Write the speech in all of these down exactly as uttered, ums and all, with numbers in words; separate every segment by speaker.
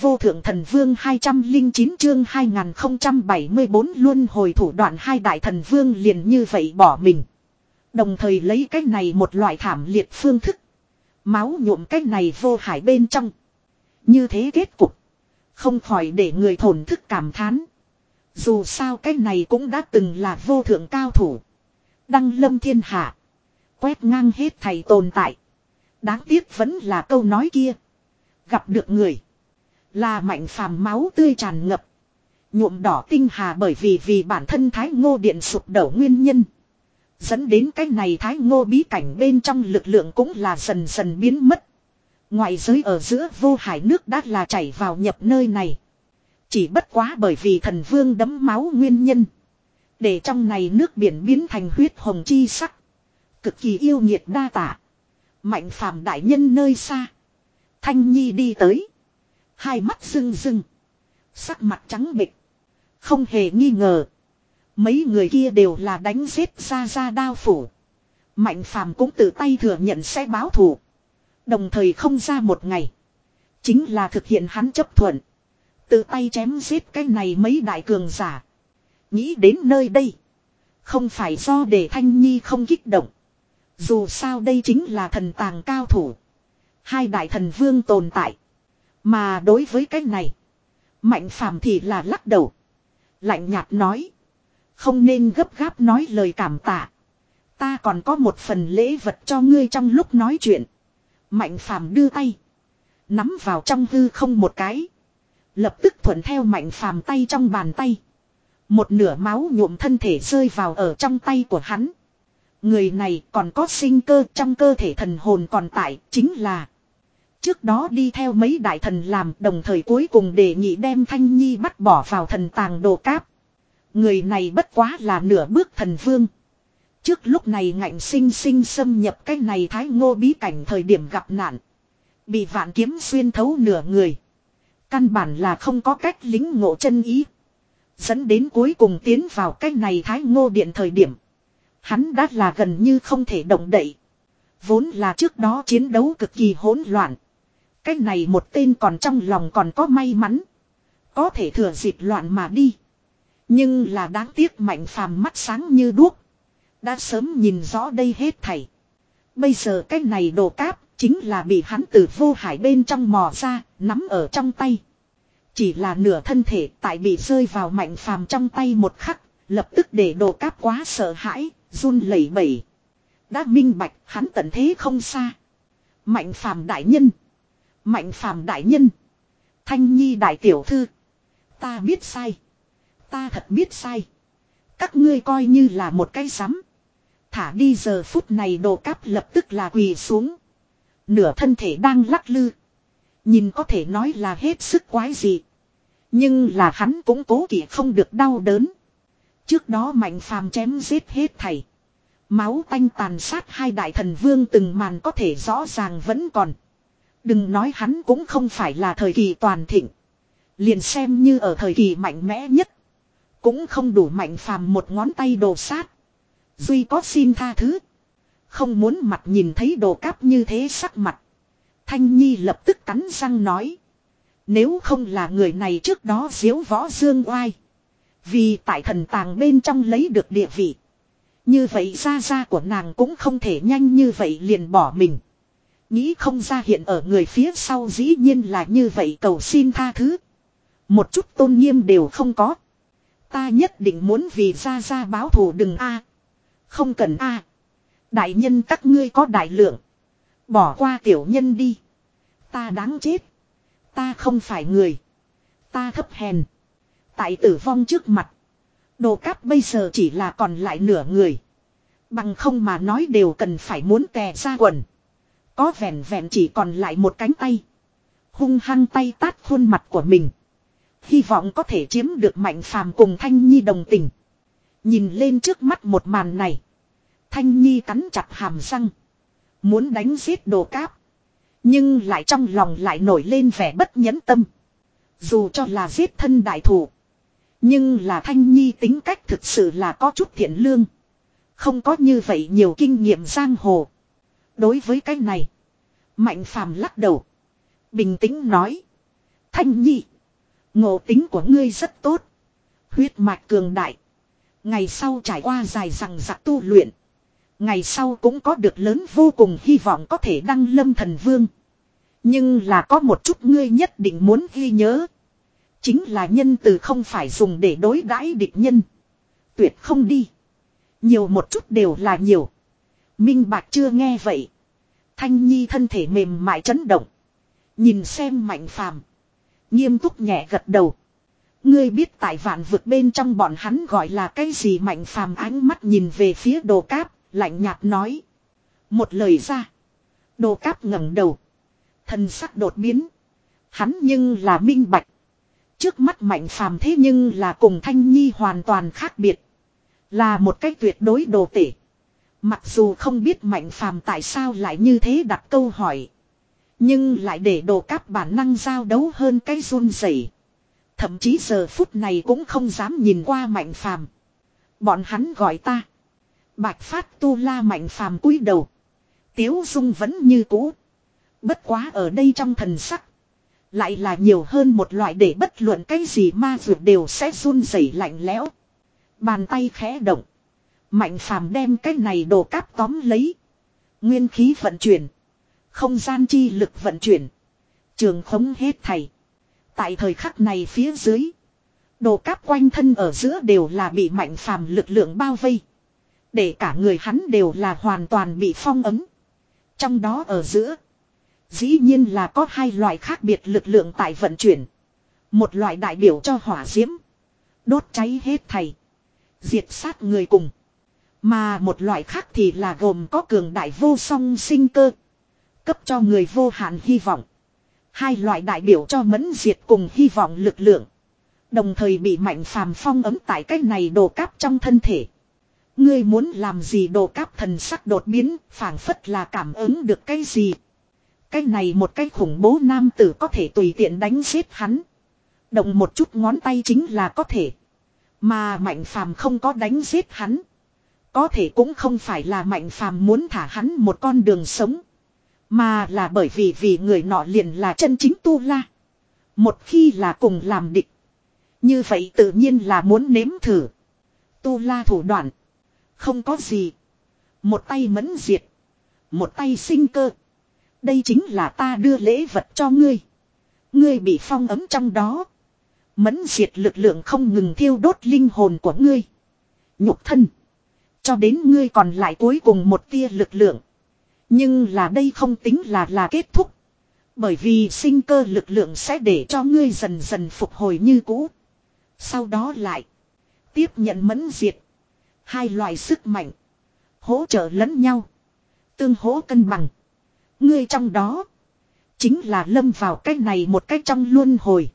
Speaker 1: vô thượng thần vương hai trăm linh chín chương hai nghìn không trăm bảy mươi bốn luân hồi thủ đoạn hai đại thần vương liền như vậy bỏ mình. Đồng thời lấy cái này một loại thảm liệt phương thức. Máu nhuộm cái này vô hải bên trong. Như thế kết cục. Không khỏi để người thổn thức cảm thán. Dù sao cái này cũng đã từng là vô thượng cao thủ. Đăng lâm thiên hạ. Quét ngang hết thầy tồn tại. Đáng tiếc vẫn là câu nói kia. Gặp được người. Là Mạnh Phàm máu tươi tràn ngập. Nhuộm đỏ tinh hà bởi vì vì bản thân Thái Ngô Điện sụp đổ nguyên nhân. Dẫn đến cái này Thái Ngô bí cảnh bên trong lực lượng cũng là dần dần biến mất. Ngoại giới ở giữa vô hải nước đã là chảy vào nhập nơi này. Chỉ bất quá bởi vì thần vương đấm máu nguyên nhân. Để trong này nước biển biến thành huyết hồng chi sắc. Cực kỳ yêu nghiệt đa tả. Mạnh Phàm đại nhân nơi xa. Thanh Nhi đi tới. Hai mắt rưng rưng. Sắc mặt trắng bệch. Không hề nghi ngờ. Mấy người kia đều là đánh giết ra ra đao phủ. Mạnh Phàm cũng tự tay thừa nhận sẽ báo thù. Đồng thời không ra một ngày. Chính là thực hiện hắn chấp thuận. Tự tay chém giết cái này mấy đại cường giả. Nghĩ đến nơi đây. Không phải do để Thanh Nhi không kích động. Dù sao đây chính là thần tàng cao thủ. Hai đại thần vương tồn tại. Mà đối với cái này. Mạnh Phàm thì là lắc đầu. Lạnh nhạt nói. Không nên gấp gáp nói lời cảm tạ. Ta còn có một phần lễ vật cho ngươi trong lúc nói chuyện. Mạnh Phàm đưa tay. Nắm vào trong hư không một cái. Lập tức thuận theo Mạnh Phàm tay trong bàn tay. Một nửa máu nhuộm thân thể rơi vào ở trong tay của hắn. Người này còn có sinh cơ trong cơ thể thần hồn còn tại chính là. Trước đó đi theo mấy đại thần làm đồng thời cuối cùng đề nghị đem Thanh Nhi bắt bỏ vào thần tàng đồ cáp. Người này bất quá là nửa bước thần vương. Trước lúc này ngạnh sinh sinh xâm nhập cái này Thái Ngô bí cảnh thời điểm gặp nạn. Bị vạn kiếm xuyên thấu nửa người. Căn bản là không có cách lính ngộ chân ý. Dẫn đến cuối cùng tiến vào cái này Thái Ngô điện thời điểm. Hắn đã là gần như không thể động đậy. Vốn là trước đó chiến đấu cực kỳ hỗn loạn. Cái này một tên còn trong lòng còn có may mắn. Có thể thừa dịp loạn mà đi. Nhưng là đáng tiếc Mạnh Phàm mắt sáng như đuốc. Đã sớm nhìn rõ đây hết thảy. Bây giờ cái này đồ cáp chính là bị hắn từ vô hải bên trong mò ra, nắm ở trong tay. Chỉ là nửa thân thể tại bị rơi vào Mạnh Phàm trong tay một khắc, lập tức để đồ cáp quá sợ hãi, run lẩy bẩy. Đã minh bạch hắn tận thế không xa. Mạnh Phàm đại nhân. Mạnh Phàm đại nhân. Thanh Nhi đại tiểu thư. Ta biết sai. Ta thật biết sai. Các ngươi coi như là một cái rắm. Thả đi giờ phút này đồ cáp lập tức là quỳ xuống. Nửa thân thể đang lắc lư. Nhìn có thể nói là hết sức quái dị. Nhưng là hắn cũng cố kỵ không được đau đớn. Trước đó Mạnh Phàm chém giết hết thảy. Máu tanh tàn sát hai đại thần vương từng màn có thể rõ ràng vẫn còn. Đừng nói hắn cũng không phải là thời kỳ toàn thịnh. Liền xem như ở thời kỳ mạnh mẽ nhất. Cũng không đủ Mạnh Phàm một ngón tay đồ sát. Duy có xin tha thứ. Không muốn mặt nhìn thấy đồ cáp như thế sắc mặt. Thanh Nhi lập tức cắn răng nói. Nếu không là người này trước đó diếu võ dương oai. Vì tại thần tàng bên trong lấy được địa vị. Như vậy gia gia của nàng cũng không thể nhanh như vậy liền bỏ mình. Nghĩ không ra hiện ở người phía sau dĩ nhiên là như vậy cầu xin tha thứ. Một chút tôn nghiêm đều không có. Ta nhất định muốn vì gia gia báo thù đừng a. Không cần a. Đại nhân các ngươi có đại lượng. Bỏ qua tiểu nhân đi. Ta đáng chết. Ta không phải người. Ta thấp hèn. Tại tử vong trước mặt. Đồ cáp bây giờ chỉ là còn lại nửa người. Bằng không mà nói đều cần phải muốn tè ra quần. Có vẹn vẹn chỉ còn lại một cánh tay. Hung hăng tay tát khuôn mặt của mình. Hy vọng có thể chiếm được Mạnh Phàm cùng Thanh Nhi đồng tình. Nhìn lên trước mắt một màn này. Thanh Nhi cắn chặt hàm răng. Muốn đánh giết đồ cáp. Nhưng lại trong lòng lại nổi lên vẻ bất nhẫn tâm. Dù cho là giết thân đại thủ. Nhưng là Thanh Nhi tính cách thực sự là có chút thiện lương. Không có như vậy nhiều kinh nghiệm giang hồ. Đối với cái này. Mạnh Phàm lắc đầu. Bình tĩnh nói. Thanh Nhi. Ngộ tính của ngươi rất tốt. Huyết mạch cường đại. Ngày sau trải qua dài dằng dặc tu luyện. Ngày sau cũng có được lớn vô cùng hy vọng có thể đăng lâm thần vương. Nhưng là có một chút ngươi nhất định muốn ghi nhớ. Chính là nhân từ không phải dùng để đối đãi địch nhân. Tuyệt không đi. Nhiều một chút đều là nhiều. Minh Bạch chưa nghe vậy. Thanh Nhi thân thể mềm mại chấn động. Nhìn xem Mạnh Phàm, nghiêm túc nhẹ gật đầu. Ngươi biết tại vạn vực bên trong bọn hắn gọi là cái gì? Mạnh Phàm ánh mắt nhìn về phía Đồ Cáp, lạnh nhạt nói. Một lời ra. Đồ Cáp ngẩng đầu. Thần sắc đột biến. Hắn nhưng là minh bạch. Trước mắt Mạnh Phàm thế nhưng là cùng Thanh Nhi hoàn toàn khác biệt. Là một cái tuyệt đối đồ tể. Mặc dù không biết Mạnh Phàm tại sao lại như thế đặt câu hỏi. Nhưng lại để Đồ Cáp bản năng giao đấu hơn cái run rẩy. Thậm chí giờ phút này cũng không dám nhìn qua Mạnh Phàm. Bọn hắn gọi ta Bạch Phát Tu La. Mạnh Phàm cúi đầu. Tiếu dung vẫn như cũ. Bất quá ở đây trong thần sắc. Lại là nhiều hơn một loại để bất luận cái gì ma vượt đều sẽ run rẩy lạnh lẽo. Bàn tay khẽ động. Mạnh Phàm đem cái này Đồ Cáp tóm lấy. Nguyên khí vận chuyển. Không gian chi lực vận chuyển. Trường khống hết thảy. Tại thời khắc này phía dưới. Đồ Cáp quanh thân ở giữa đều là bị Mạnh Phàm lực lượng bao vây. Để cả người hắn đều là hoàn toàn bị phong ấm. Trong đó ở giữa. Dĩ nhiên là có hai loại khác biệt lực lượng tại vận chuyển. Một loại đại biểu cho hỏa diễm. Đốt cháy hết thảy. Diệt sát người cùng. Mà một loại khác thì là gồm có cường đại vô song sinh cơ. Cấp cho người vô hạn hy vọng. Hai loại đại biểu cho mẫn diệt cùng hy vọng lực lượng. Đồng thời bị Mạnh Phàm phong ấm tại cái này Đồ Cáp trong thân thể. Ngươi muốn làm gì? Đồ Cáp thần sắc đột biến, phảng phất là cảm ứng được cái gì. Cái này một cái khủng bố nam tử có thể tùy tiện đánh giết hắn. Động một chút ngón tay chính là có thể. Mà Mạnh Phàm không có đánh giết hắn. Có thể cũng không phải là Mạnh Phàm muốn thả hắn một con đường sống. Mà là bởi vì vì người nọ liền là chân chính Tu La. Một khi là cùng làm địch. Như vậy tự nhiên là muốn nếm thử. Tu La thủ đoạn. Không có gì. Một tay mẫn diệt. Một tay sinh cơ. Đây chính là ta đưa lễ vật cho ngươi. Ngươi bị phong ấm trong đó. Mẫn diệt lực lượng không ngừng thiêu đốt linh hồn của ngươi. Nhục thân. Cho đến ngươi còn lại cuối cùng một tia lực lượng. Nhưng là đây không tính là là kết thúc. Bởi vì sinh cơ lực lượng sẽ để cho ngươi dần dần phục hồi như cũ. Sau đó lại. Tiếp nhận mẫn diệt. Hai loại sức mạnh. Hỗ trợ lẫn nhau. Tương hỗ cân bằng. Ngươi trong đó. Chính là lâm vào cái này một cái trong luân hồi.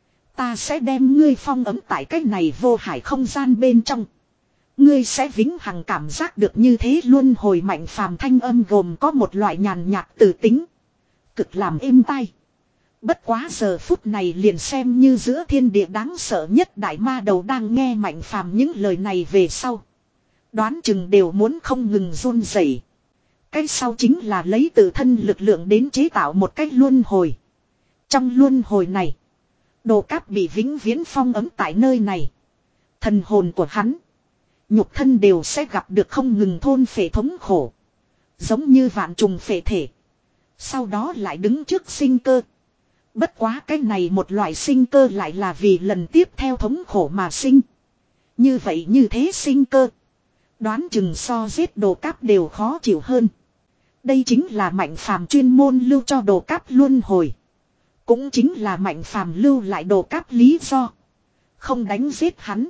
Speaker 1: Ta sẽ đem ngươi phong ấm tại cái này vô hải không gian bên trong. Ngươi sẽ vĩnh hằng cảm giác được như thế luân hồi. Mạnh Phàm thanh âm gồm có một loại nhàn nhạt từ tính. Cực làm êm tai. Bất quá giờ phút này liền xem như giữa thiên địa đáng sợ nhất đại ma đầu đang nghe Mạnh Phàm những lời này về sau. Đoán chừng đều muốn không ngừng run rẩy. Cái sau chính là lấy tự thân lực lượng đến chế tạo một cách luân hồi. Trong luân hồi này. Đồ Cáp bị vĩnh viễn phong ấm tại nơi này. Thần hồn của hắn. Nhục thân đều sẽ gặp được không ngừng thôn phệ thống khổ. Giống như vạn trùng phệ thể. Sau đó lại đứng trước sinh cơ. Bất quá cái này một loại sinh cơ lại là vì lần tiếp theo thống khổ mà sinh. Như vậy như thế sinh cơ. Đoán chừng so giết Đồ Cáp đều khó chịu hơn. Đây chính là Mạnh Phàm chuyên môn lưu cho Đồ Cáp luân hồi. Cũng chính là Mạnh Phàm lưu lại Đồ Cáp lý do. Không đánh giết hắn.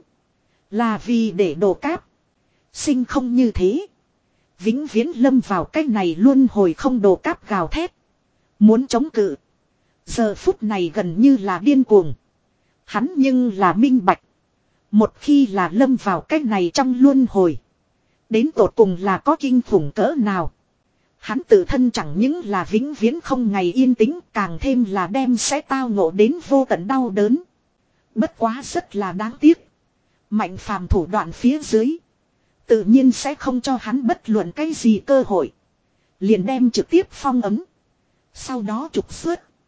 Speaker 1: Là vì để Đồ Cáp sinh không như thế. Vĩnh viễn lâm vào cái này luân hồi không. Đồ Cáp gào thét. Muốn chống cự. Giờ phút này gần như là điên cuồng. Hắn nhưng là minh bạch. Một khi là lâm vào cái này trong luân hồi. Đến tột cùng là có kinh khủng cỡ nào. Hắn tự thân chẳng những là vĩnh viễn không ngày yên tĩnh. Càng thêm là đem sẽ tao ngộ đến vô tận đau đớn. Bất quá rất là đáng tiếc. Mạnh Phàm thủ đoạn phía dưới. Tự nhiên sẽ không cho hắn bất luận cái gì cơ hội. Liền đem trực tiếp phong ấm. Sau đó trục xuất.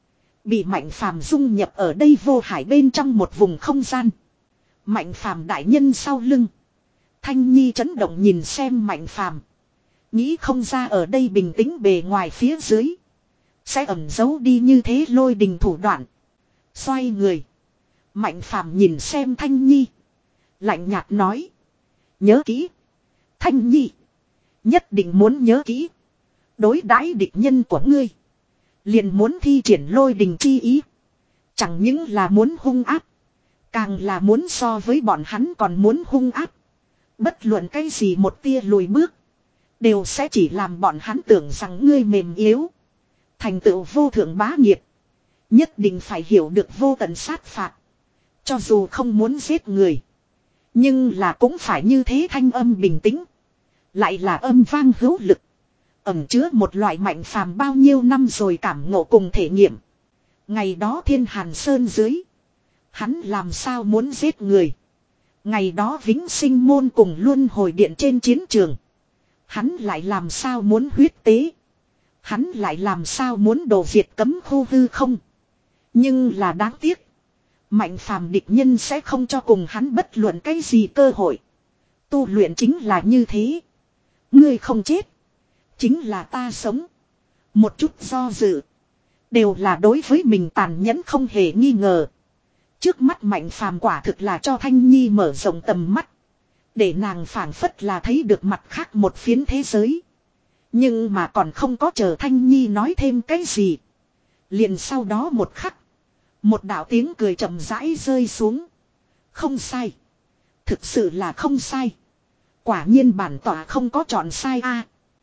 Speaker 1: Bị Mạnh Phàm dung nhập ở đây vô hải bên trong một vùng không gian. Mạnh Phàm đại nhân sau lưng. Thanh Nhi chấn động nhìn xem Mạnh Phàm, nghĩ không ra ở đây bình tĩnh bề ngoài phía dưới sẽ ẩn giấu đi như thế lôi đình thủ đoạn. Xoay người, Mạnh Phàm nhìn xem Thanh Nhi, lạnh nhạt nói: nhớ kỹ, Thanh Nhi, nhất định muốn nhớ kỹ. Đối đãi địch nhân của ngươi, liền muốn thi triển lôi đình chi ý. Chẳng những là muốn hung áp, càng là muốn so với bọn hắn còn muốn hung áp. Bất luận cái gì một tia lùi bước, đều sẽ chỉ làm bọn hắn tưởng rằng ngươi mềm yếu. Thành tựu vô thượng bá nghiệp, nhất định phải hiểu được vô tận sát phạt. Cho dù không muốn giết người, nhưng là cũng phải như thế. Thanh âm bình tĩnh, lại là âm vang hữu lực, ẩn chứa một loại Mạnh Phàm bao nhiêu năm rồi cảm ngộ cùng thể nghiệm. Ngày đó Thiên Hàn Sơn dưới, hắn làm sao muốn giết người. Ngày đó Vĩnh Sinh Môn cùng Luân Hồi Điện trên chiến trường, hắn lại làm sao muốn huyết tế. Hắn lại làm sao muốn đổ diệt cấm khu hư không. Nhưng là đáng tiếc, Mạnh Phàm địch nhân sẽ không cho cùng hắn bất luận cái gì cơ hội. Tu luyện chính là như thế. Ngươi không chết, chính là ta sống. Một chút do dự, đều là đối với mình tàn nhẫn không hề nghi ngờ. Trước mắt Mạnh Phàm quả thực là cho Thanh Nhi mở rộng tầm mắt, để nàng phảng phất là thấy được mặt khác một phiến thế giới. Nhưng mà còn không có chờ Thanh Nhi nói thêm cái gì, liền sau đó một khắc, một đạo tiếng cười chậm rãi rơi xuống. Không sai, thực sự là không sai. Quả nhiên bản tọa không có chọn sai a.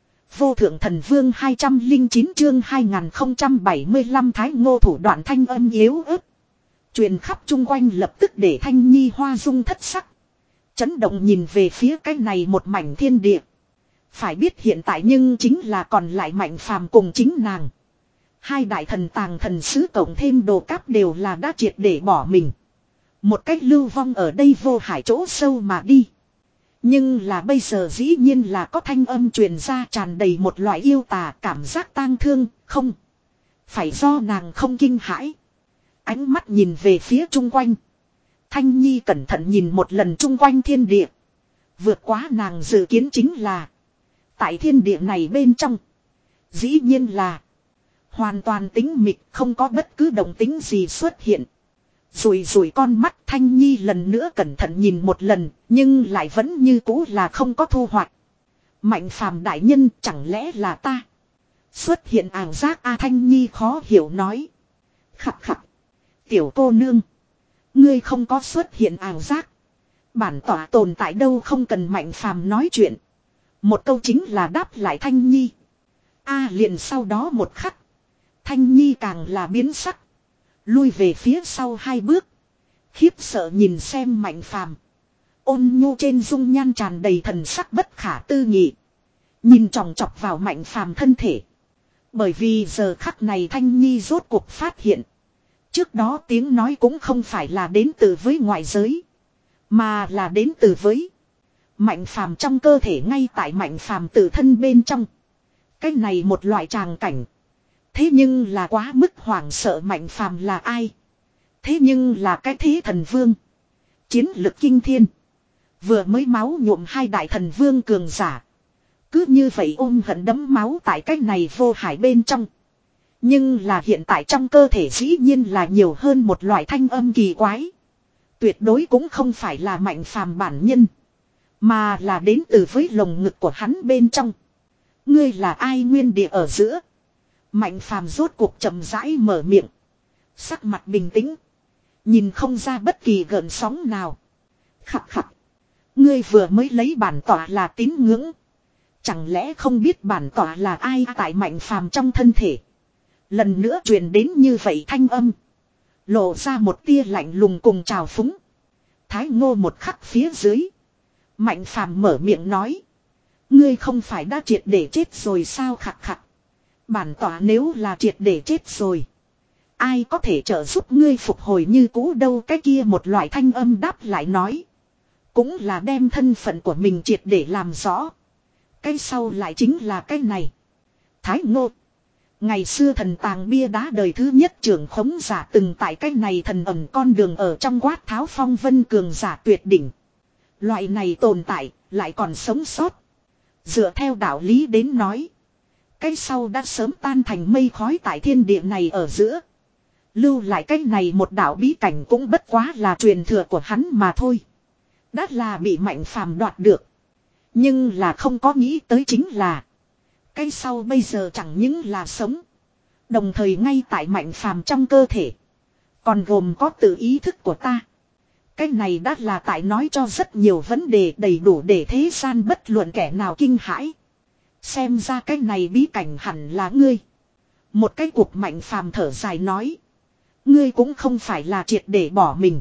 Speaker 1: Vô thượng thần vương hai trăm linh chín chương hai nghìn không trăm bảy mươi lăm Thái Ngô thủ đoạn thanh âm yếu ớt, truyền khắp chung quanh, lập tức để Thanh Nhi hoa dung thất sắc. Chấn động nhìn về phía cái này một mảnh thiên địa. Phải biết hiện tại nhưng chính là còn lại Mạnh Phàm cùng chính nàng. Hai đại thần tàng thần sứ cộng thêm đồ cáp đều là đã triệt để bỏ mình. Một cách lưu vong ở đây vô hải chỗ sâu mà đi. Nhưng là bây giờ dĩ nhiên là có thanh âm truyền ra, tràn đầy một loại yêu tà cảm giác tang thương. Không phải do nàng không kinh hãi. Ánh mắt nhìn về phía chung quanh, Thanh Nhi cẩn thận nhìn một lần chung quanh thiên địa. Vượt quá nàng dự kiến chính là, tại thiên địa này bên trong, dĩ nhiên là hoàn toàn tĩnh mịch, không có bất cứ động tĩnh gì xuất hiện. Rùi rùi con mắt, Thanh Nhi lần nữa cẩn thận nhìn một lần, nhưng lại vẫn như cũ là không có thu hoạch. Mạnh Phàm đại nhân, chẳng lẽ là ta xuất hiện ảo giác a? Thanh Nhi khó hiểu nói. Khặt khặt, tiểu cô nương, ngươi không có xuất hiện ảo giác. Bản tỏa tồn tại đâu không cần. Mạnh Phàm nói chuyện, một câu chính là đáp lại Thanh Nhi. A liền sau đó một khắc, Thanh Nhi càng là biến sắc, lui về phía sau hai bước, khiếp sợ nhìn xem Mạnh Phàm. Ôn nhu trên dung nhan tràn đầy thần sắc bất khả tư nghị, nhìn chòng chọc vào Mạnh Phàm thân thể. Bởi vì giờ khắc này Thanh Nhi rốt cuộc phát hiện, trước đó tiếng nói cũng không phải là đến từ với ngoại giới, mà là đến từ với Mạnh Phàm trong cơ thể. Ngay tại Mạnh Phàm tự thân bên trong, cái này một loại tràng cảnh, thế nhưng là quá mức hoảng sợ. Mạnh Phàm là ai? Thế nhưng là cái thế thần vương, chiến lực kinh thiên, vừa mới máu nhuộm hai đại thần vương cường giả, cứ như vậy ôm hận đấm máu tại cái này vô hải bên trong. Nhưng là hiện tại trong cơ thể dĩ nhiên là nhiều hơn một loại thanh âm kỳ quái. Tuyệt đối cũng không phải là Mạnh Phàm bản nhân, mà là đến từ với lồng ngực của hắn bên trong. Ngươi là ai? Nguyên địa ở giữa, Mạnh Phàm rốt cuộc chậm rãi mở miệng, sắc mặt bình tĩnh, nhìn không ra bất kỳ gợn sóng nào. Khặt khặt, ngươi vừa mới lấy bản tỏa là tín ngưỡng, chẳng lẽ không biết bản tỏa là ai? Tại Mạnh Phàm trong thân thể lần nữa truyền đến như vậy thanh âm, lộ ra một tia lạnh lùng cùng trào phúng. Thái Ngô một khắc phía dưới, Mạnh Phàm mở miệng nói, ngươi không phải đã triệt để chết rồi sao? Khặt khặt, bản tỏa nếu là triệt để chết rồi, ai có thể trợ giúp ngươi phục hồi như cũ đâu? Cái kia một loại thanh âm đáp lại nói, cũng là đem thân phận của mình triệt để làm rõ. Cái sau lại chính là cái này. Thái Ngô, Ngày xưa thần tàng bia đá đời thứ nhất trưởng khống giả từng tại cái này thần ẩn con đường ở trong quát tháo phong vân cường giả tuyệt đỉnh. Loại này tồn tại, lại còn sống sót. Dựa theo đạo lý đến nói. Cái sau đã sớm tan thành mây khói tại thiên địa này ở giữa. Lưu lại cái này một đạo bí cảnh cũng bất quá là truyền thừa của hắn mà thôi. Đã là bị Mạnh Phàm đoạt được. Nhưng là không có nghĩ tới chính là. Cái sau bây giờ chẳng những là sống. Đồng thời ngay tại Mạnh Phàm trong cơ thể. Còn gồm có tự ý thức của ta. Cái này đã là tại nói cho rất nhiều vấn đề đầy đủ để thế gian bất luận kẻ nào kinh hãi. Xem ra cái này bí cảnh hẳn là ngươi. Một cái cuộc Mạnh Phàm thở dài nói. Ngươi cũng không phải là triệt để bỏ mình.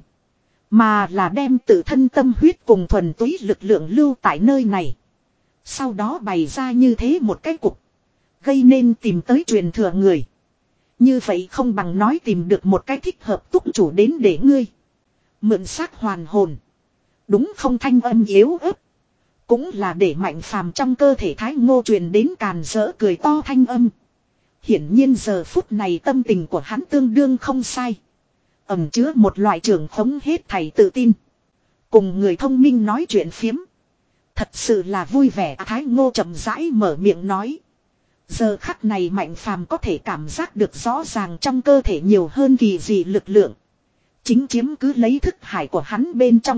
Speaker 1: Mà là đem tự thân tâm huyết cùng thuần túy lực lượng lưu tại nơi này. Sau đó bày ra như thế một cái cục. Gây nên tìm tới truyền thừa người. Như vậy không bằng nói tìm được một cái thích hợp túc chủ đến để ngươi. Mượn xác hoàn hồn. Đúng không, thanh âm yếu ớt. Cũng là để Mạnh Phàm trong cơ thể Thái Ngô truyền đến càn rỡ cười to thanh âm. Hiển nhiên giờ phút này tâm tình của hắn tương đương không sai. Ẩm chứa một loại trưởng khống hết thảy tự tin. Cùng người thông minh nói chuyện phiếm. Thật sự là vui vẻ. Thái Ngô chậm rãi mở miệng nói. Giờ khắc này Mạnh Phàm có thể cảm giác được rõ ràng trong cơ thể nhiều hơn kỳ dị lực lượng. Chính chiếm cứ lấy thức hải của hắn bên trong.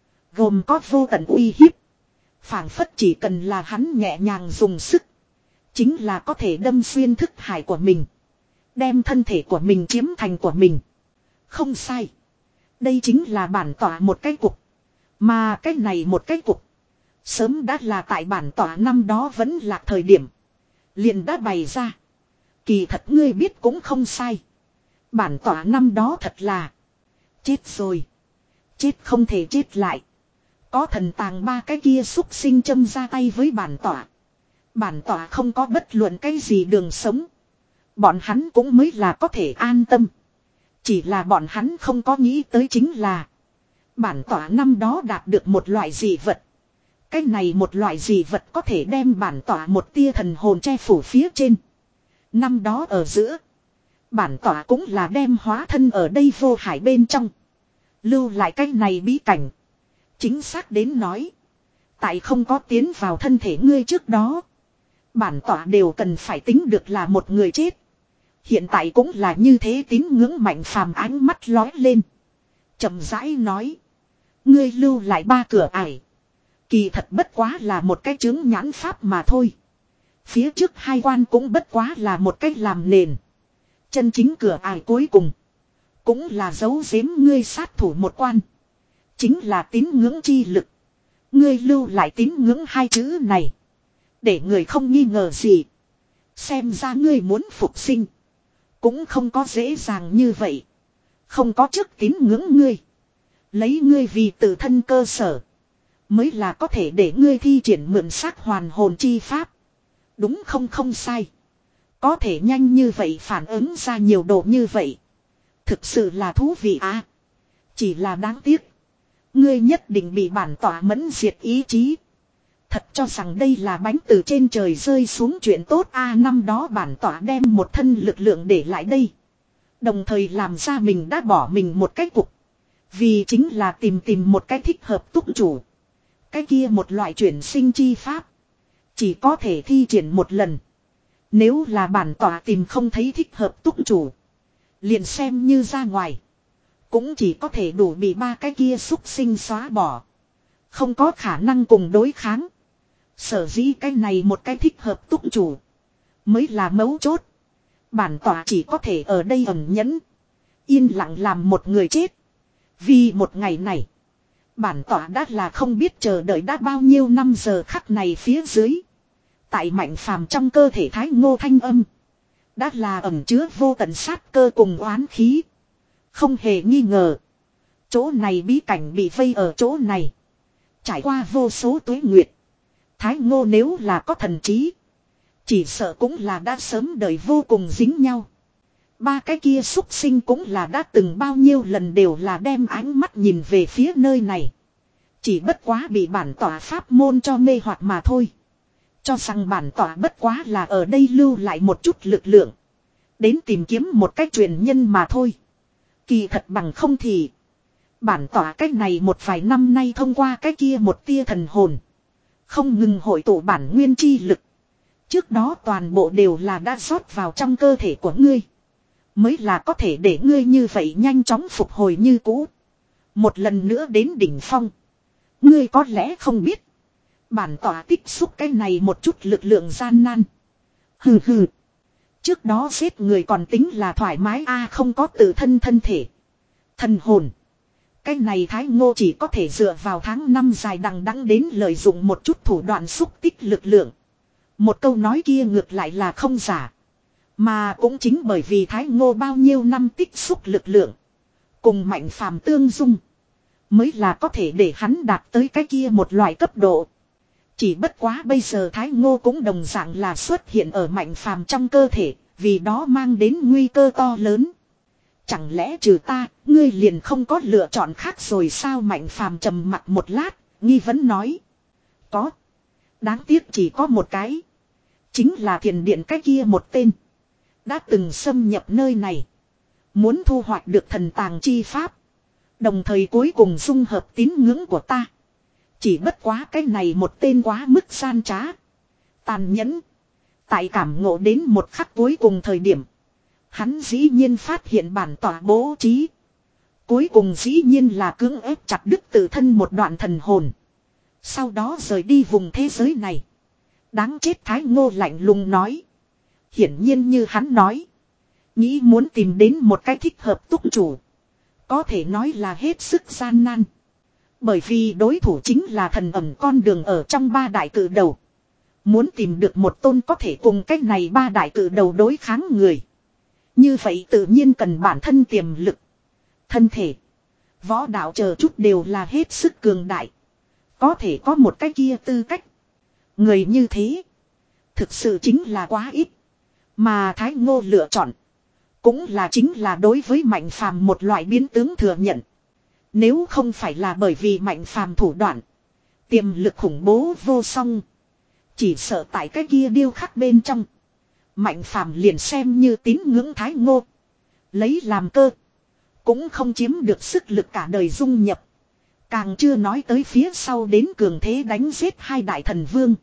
Speaker 1: Gồm có vô tận uy hiếp. Phảng phất chỉ cần là hắn nhẹ nhàng dùng sức. Chính là có thể đâm xuyên thức hải của mình. Đem thân thể của mình chiếm thành của mình. Không sai. Đây chính là bản tỏa một cái cục. Mà cái này một cái cục. Sớm đã là tại bản tỏa năm đó vẫn là thời điểm. Liền đã bày ra. Kỳ thật ngươi biết cũng không sai. Bản tỏa năm đó thật là. Chết rồi. Chết không thể chết lại. Có thần tàng ba cái kia xúc sinh châm ra tay với bản tỏa. Bản tỏa không có bất luận cái gì đường sống. Bọn hắn cũng mới là có thể an tâm. Chỉ là bọn hắn không có nghĩ tới chính là. Bản tỏa năm đó đạt được một loại dị vật. Cái này một loại dị vật có thể đem bản tỏa một tia thần hồn che phủ phía trên. Năm đó ở giữa. Bản tỏa cũng là đem hóa thân ở đây vô hải bên trong. Lưu lại cái này bí cảnh. Chính xác đến nói. Tại không có tiến vào thân thể ngươi trước đó. Bản tỏa đều cần phải tính được là một người chết. Hiện tại cũng là như thế, tín ngưỡng Mạnh Phàm ánh mắt lói lên. Chậm rãi nói. Ngươi lưu lại ba cửa ải. Kỳ thật bất quá là một cái chứng nhãn pháp mà thôi. Phía trước hai quan cũng bất quá là một cách làm nền. Chân chính cửa ải cuối cùng. Cũng là giấu giếm ngươi sát thủ một quan. Chính là tín ngưỡng chi lực. Ngươi lưu lại tín ngưỡng hai chữ này. Để người không nghi ngờ gì. Xem ra ngươi muốn phục sinh. Cũng không có dễ dàng như vậy. Không có trước tín ngưỡng ngươi. Lấy ngươi vì tự thân cơ sở. Mới là có thể để ngươi thi triển mượn xác hoàn hồn chi pháp. Đúng không? Không sai. Có thể nhanh như vậy phản ứng ra nhiều độ như vậy. Thực sự là thú vị à. Chỉ là đáng tiếc. Ngươi nhất định bị bản tỏa mẫn diệt ý chí. Thật cho rằng đây là bánh từ trên trời rơi xuống chuyện tốt a à, năm đó bản tỏa đem một thân lực lượng để lại đây. Đồng thời làm ra mình đã bỏ mình một cái cục. Vì chính là tìm tìm một cái thích hợp túc chủ. Cái kia một loại chuyển sinh chi pháp. Chỉ có thể thi triển một lần. Nếu là bản tỏa tìm không thấy thích hợp túc chủ. Liền xem như ra ngoài. Cũng chỉ có thể đủ bị ba cái kia xúc sinh xóa bỏ. Không có khả năng cùng đối kháng. Sở dĩ cái này một cái thích hợp túc chủ. Mới là mấu chốt. Bản tỏa chỉ có thể ở đây ẩn nhẫn. Yên lặng làm một người chết. Vì một ngày này. Bản tỏa đã là không biết chờ đợi đã bao nhiêu năm giờ khắc này phía dưới. Tại Mạnh Phàm trong cơ thể Thái Ngô thanh âm. Đã là ẩn chứa vô tận sát cơ cùng oán khí. Không hề nghi ngờ. Chỗ này bí cảnh bị vây ở chỗ này. Trải qua vô số tuế nguyệt. Thái Ngô nếu là có thần trí. Chỉ sợ cũng là đã sớm đời vô cùng dính nhau. Ba cái kia xúc sinh cũng là đã từng bao nhiêu lần đều là đem ánh mắt nhìn về phía nơi này. Chỉ bất quá bị bản tỏa pháp môn cho mê hoặc mà thôi. Cho rằng bản tỏa bất quá là ở đây lưu lại một chút lực lượng. Đến tìm kiếm một cách truyền nhân mà thôi. Kỳ thật bằng không thì. Bản tỏa cách này một vài năm nay thông qua cái kia một tia thần hồn. Không ngừng hội tụ bản nguyên chi lực. Trước đó toàn bộ đều là đã rót vào trong cơ thể của ngươi. Mới là có thể để ngươi như vậy nhanh chóng phục hồi như cũ. Một lần nữa đến đỉnh phong. Ngươi có lẽ không biết. Bản tỏa tích xúc cái này một chút lực lượng gian nan. Hừ hừ. Trước đó giết người còn tính là thoải mái a không có tự thân thân thể. Thần hồn. Cái này Thái Ngô chỉ có thể dựa vào tháng năm dài đằng đẵng đến lợi dụng một chút thủ đoạn xúc tích lực lượng. Một câu nói kia ngược lại là không giả. Mà cũng chính bởi vì Thái Ngô bao nhiêu năm tích xúc lực lượng. Cùng Mạnh Phàm tương dung. Mới là có thể để hắn đạt tới cái kia một loại cấp độ. Chỉ bất quá bây giờ Thái Ngô cũng đồng dạng là xuất hiện ở Mạnh Phàm trong cơ thể. Vì đó mang đến nguy cơ to lớn. Chẳng lẽ trừ ta, ngươi liền không có lựa chọn khác rồi sao? Mạnh Phàm trầm mặt một lát, nghi vấn nói. Có. Đáng tiếc chỉ có một cái. Chính là thiền điện cái kia một tên. Đã từng xâm nhập nơi này. Muốn thu hoạch được thần tàng chi pháp. Đồng thời cuối cùng dung hợp tín ngưỡng của ta. Chỉ bất quá cái này một tên quá mức gian trá. Tàn nhẫn. Tại cảm ngộ đến một khắc cuối cùng thời điểm. Hắn dĩ nhiên phát hiện bản tỏa bố trí. Cuối cùng dĩ nhiên là cưỡng ép chặt đứt tự thân một đoạn thần hồn. Sau đó rời đi vùng thế giới này. Đáng chết, Thái Ngô lạnh lùng nói. Hiển nhiên như hắn nói. Nghĩ muốn tìm đến một cái thích hợp túc chủ. Có thể nói là hết sức gian nan. Bởi vì đối thủ chính là thần ẩm con đường ở trong ba đại cử đầu. Muốn tìm được một tôn có thể cùng cách này ba đại cử đầu đối kháng người. Như vậy tự nhiên cần bản thân tiềm lực. Thân thể. Võ đạo chờ chút đều là hết sức cường đại. Có thể có một cái kia tư cách. Người như thế. Thực sự chính là quá ít. Mà Thái Ngô lựa chọn. Cũng là chính là đối với Mạnh Phàm một loại biến tướng thừa nhận. Nếu không phải là bởi vì Mạnh Phàm thủ đoạn. Tiềm lực khủng bố vô song. Chỉ sợ tại cái kia điêu khắc bên trong. Mạnh Phàm liền xem như tín ngưỡng Thái Ngô. Lấy làm cơ. Cũng không chiếm được sức lực cả đời dung nhập. Càng chưa nói tới phía sau đến cường thế đánh giết hai đại thần vương.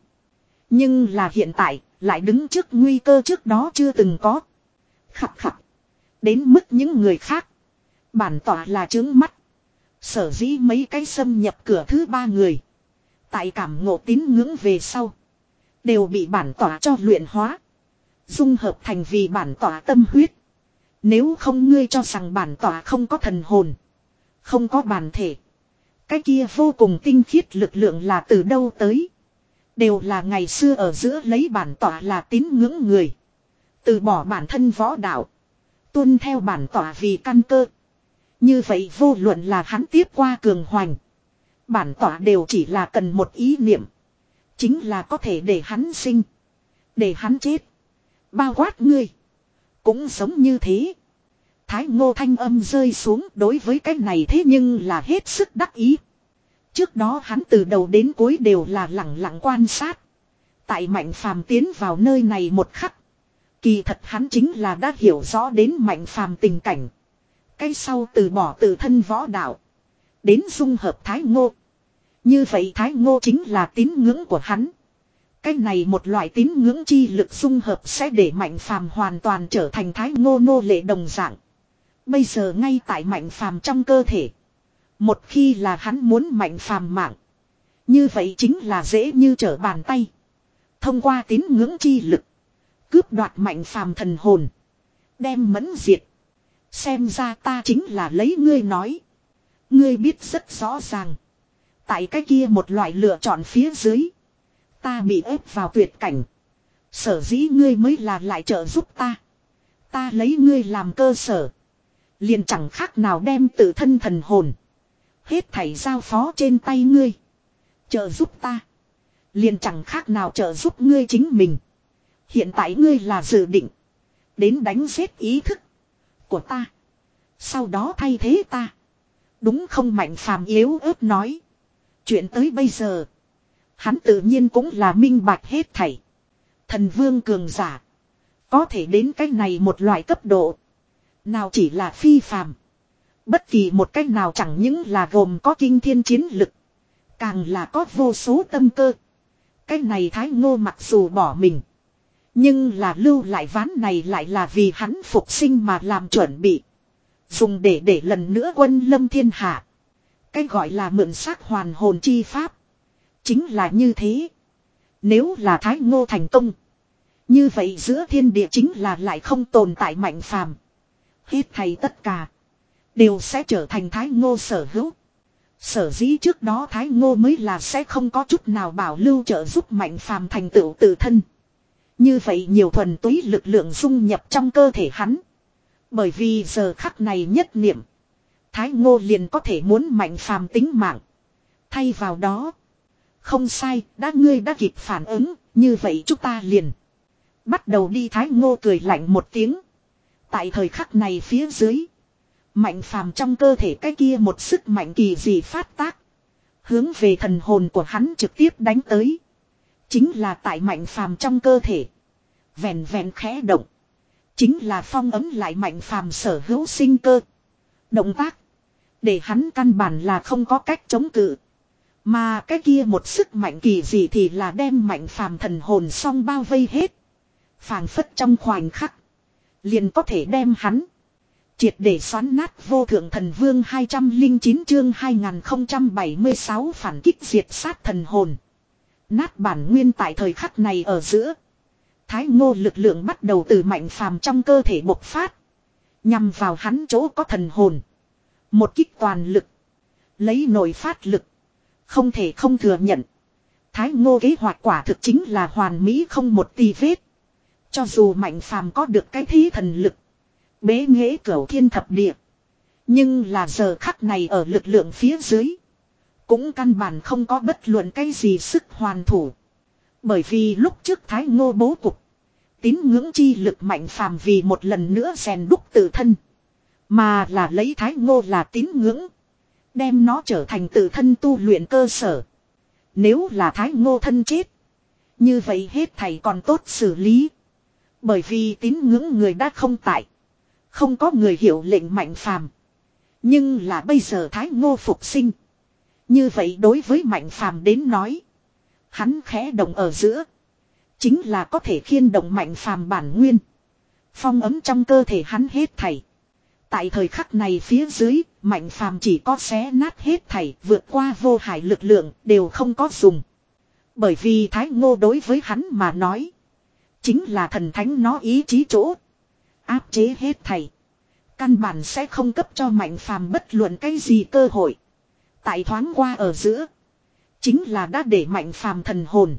Speaker 1: Nhưng là hiện tại, lại đứng trước nguy cơ trước đó chưa từng có. Khặt khặt. Đến mức những người khác. Bản tỏa là trướng mắt. Sở dĩ mấy cái xâm nhập cửa thứ ba người. Tại cảm ngộ tín ngưỡng về sau. Đều bị bản tỏa cho luyện hóa. Dung hợp thành vì bản tỏa tâm huyết. Nếu không ngươi cho rằng bản tỏa không có thần hồn. Không có bản thể. Cái kia vô cùng tinh khiết lực lượng là từ đâu tới. Đều là ngày xưa ở giữa lấy bản tỏa là tín ngưỡng người. Từ bỏ bản thân võ đạo. Tuân theo bản tỏa vì căn cơ. Như vậy vô luận là hắn tiếp qua cường hoành. Bản tỏa đều chỉ là cần một ý niệm. Chính là có thể để hắn sinh. Để hắn chết. Bao quát ngươi. Cũng giống như thế. Thái Ngô thanh âm rơi xuống đối với cái này thế nhưng là hết sức đắc ý. Trước đó hắn từ đầu đến cuối đều là lặng lặng quan sát. Tại Mạnh Phàm tiến vào nơi này một khắc. Kỳ thật hắn chính là đã hiểu rõ đến Mạnh Phàm tình cảnh. Cái sau từ bỏ tự thân võ đạo. Đến dung hợp Thái Ngô. Như vậy Thái Ngô chính là tín ngưỡng của hắn. Cái này một loại tín ngưỡng chi lực dung hợp sẽ để Mạnh Phàm hoàn toàn trở thành Thái Ngô nô lệ đồng dạng. Bây giờ ngay tại Mạnh Phàm trong cơ thể. Một khi là hắn muốn Mạnh Phàm mạng. Như vậy chính là dễ như trở bàn tay. Thông qua tín ngưỡng chi lực. Cướp đoạt Mạnh Phàm thần hồn. Đem mẫn diệt. Xem ra ta chính là lấy ngươi nói. Ngươi biết rất rõ ràng. Tại cái kia một loại lựa chọn phía dưới. Ta bị ép vào tuyệt cảnh. Sở dĩ ngươi mới là lại trợ giúp ta. Ta lấy ngươi làm cơ sở. Liền chẳng khác nào đem tự thân thần hồn. Hết thảy giao phó trên tay ngươi. Trợ giúp ta. Liền chẳng khác nào trợ giúp ngươi chính mình. Hiện tại ngươi là dự định. Đến đánh giết ý thức. Của ta. Sau đó thay thế ta. Đúng không? Mạnh Phàm yếu ớt nói. Chuyện tới bây giờ. Hắn tự nhiên cũng là minh bạch hết thảy. Thần vương cường giả. Có thể đến cái này một loại cấp độ. Nào chỉ là phi phàm. Bất kỳ một cách nào chẳng những là gồm có kinh thiên chiến lực. Càng là có vô số tâm cơ. Cái này Thái Ngô mặc dù bỏ mình. Nhưng là lưu lại ván này lại là vì hắn phục sinh mà làm chuẩn bị. Dùng để để lần nữa quân lâm thiên hạ. Cái gọi là mượn xác hoàn hồn chi pháp. Chính là như thế. Nếu là Thái Ngô thành công. Như vậy giữa thiên địa chính là lại không tồn tại mạnh phàm. Hết thầy tất cả. Đều sẽ trở thành Thái Ngô sở hữu. Sở dĩ trước đó Thái Ngô mới là sẽ không có chút nào bảo lưu trợ giúp mạnh phàm thành tựu tự thân. Như vậy nhiều thuần túy lực lượng dung nhập trong cơ thể hắn. Bởi vì giờ khắc này nhất niệm. Thái Ngô liền có thể muốn mạnh phàm tính mạng. Thay vào đó. Không sai, đã ngươi đã kịp phản ứng, như vậy chúng ta liền. Bắt đầu đi. Thái Ngô cười lạnh một tiếng. Tại thời khắc này phía dưới. Mạnh phàm trong cơ thể cái kia một sức mạnh kỳ dị phát tác. Hướng về thần hồn của hắn trực tiếp đánh tới. Chính là tại mạnh phàm trong cơ thể. Vẹn vẹn khẽ động. Chính là phong ấm lại mạnh phàm sở hữu sinh cơ. Động tác. Để hắn căn bản là không có cách chống cự. Mà cái kia một sức mạnh kỳ dị thì là đem mạnh phàm thần hồn song bao vây hết. Phảng phất trong khoảnh khắc. Liền có thể đem hắn. Triệt để xoắn nát. Vô thượng thần vương hai trăm lẻ chín chương hai nghìn không trăm bảy mươi sáu phản kích diệt sát thần hồn. Nát bản nguyên tại thời khắc này ở giữa. Thái Ngô lực lượng bắt đầu từ mạnh phàm trong cơ thể bộc phát. Nhằm vào hắn chỗ có thần hồn. Một kích toàn lực. Lấy nội phát lực. Không thể không thừa nhận. Thái Ngô kế hoạch quả thực chính là hoàn mỹ không một tì vết. Cho dù mạnh phàm có được cái thí thần lực. Bế nghệ cửu thiên thập địa. Nhưng là giờ khắc này ở lực lượng phía dưới. Cũng căn bản không có bất luận cái gì sức hoàn thủ. Bởi vì lúc trước Thái Ngô bố cục. Tín ngưỡng chi lực mạnh phàm vì một lần nữa rèn đúc tự thân. Mà là lấy Thái Ngô là tín ngưỡng. Đem nó trở thành tự thân tu luyện cơ sở. Nếu là Thái Ngô thân chết. Như vậy hết thầy còn tốt xử lý. Bởi vì tín ngưỡng người đã không tại. Không có người hiểu lệnh mạnh phàm. Nhưng là bây giờ Thái Ngô phục sinh. Như vậy đối với mạnh phàm đến nói. Hắn khẽ động ở giữa. Chính là có thể khiên động mạnh phàm bản nguyên. Phong ấm trong cơ thể hắn hết thảy. Tại thời khắc này phía dưới, mạnh phàm chỉ có xé nát hết thảy, vượt qua vô hại lực lượng, đều không có dùng. Bởi vì Thái Ngô đối với hắn mà nói. Chính là thần thánh nó ý chí chỗ. Áp chế hết thảy. Căn bản sẽ không cấp cho mạnh phàm bất luận cái gì cơ hội. Tại thoáng qua ở giữa. Chính là đã để mạnh phàm thần hồn.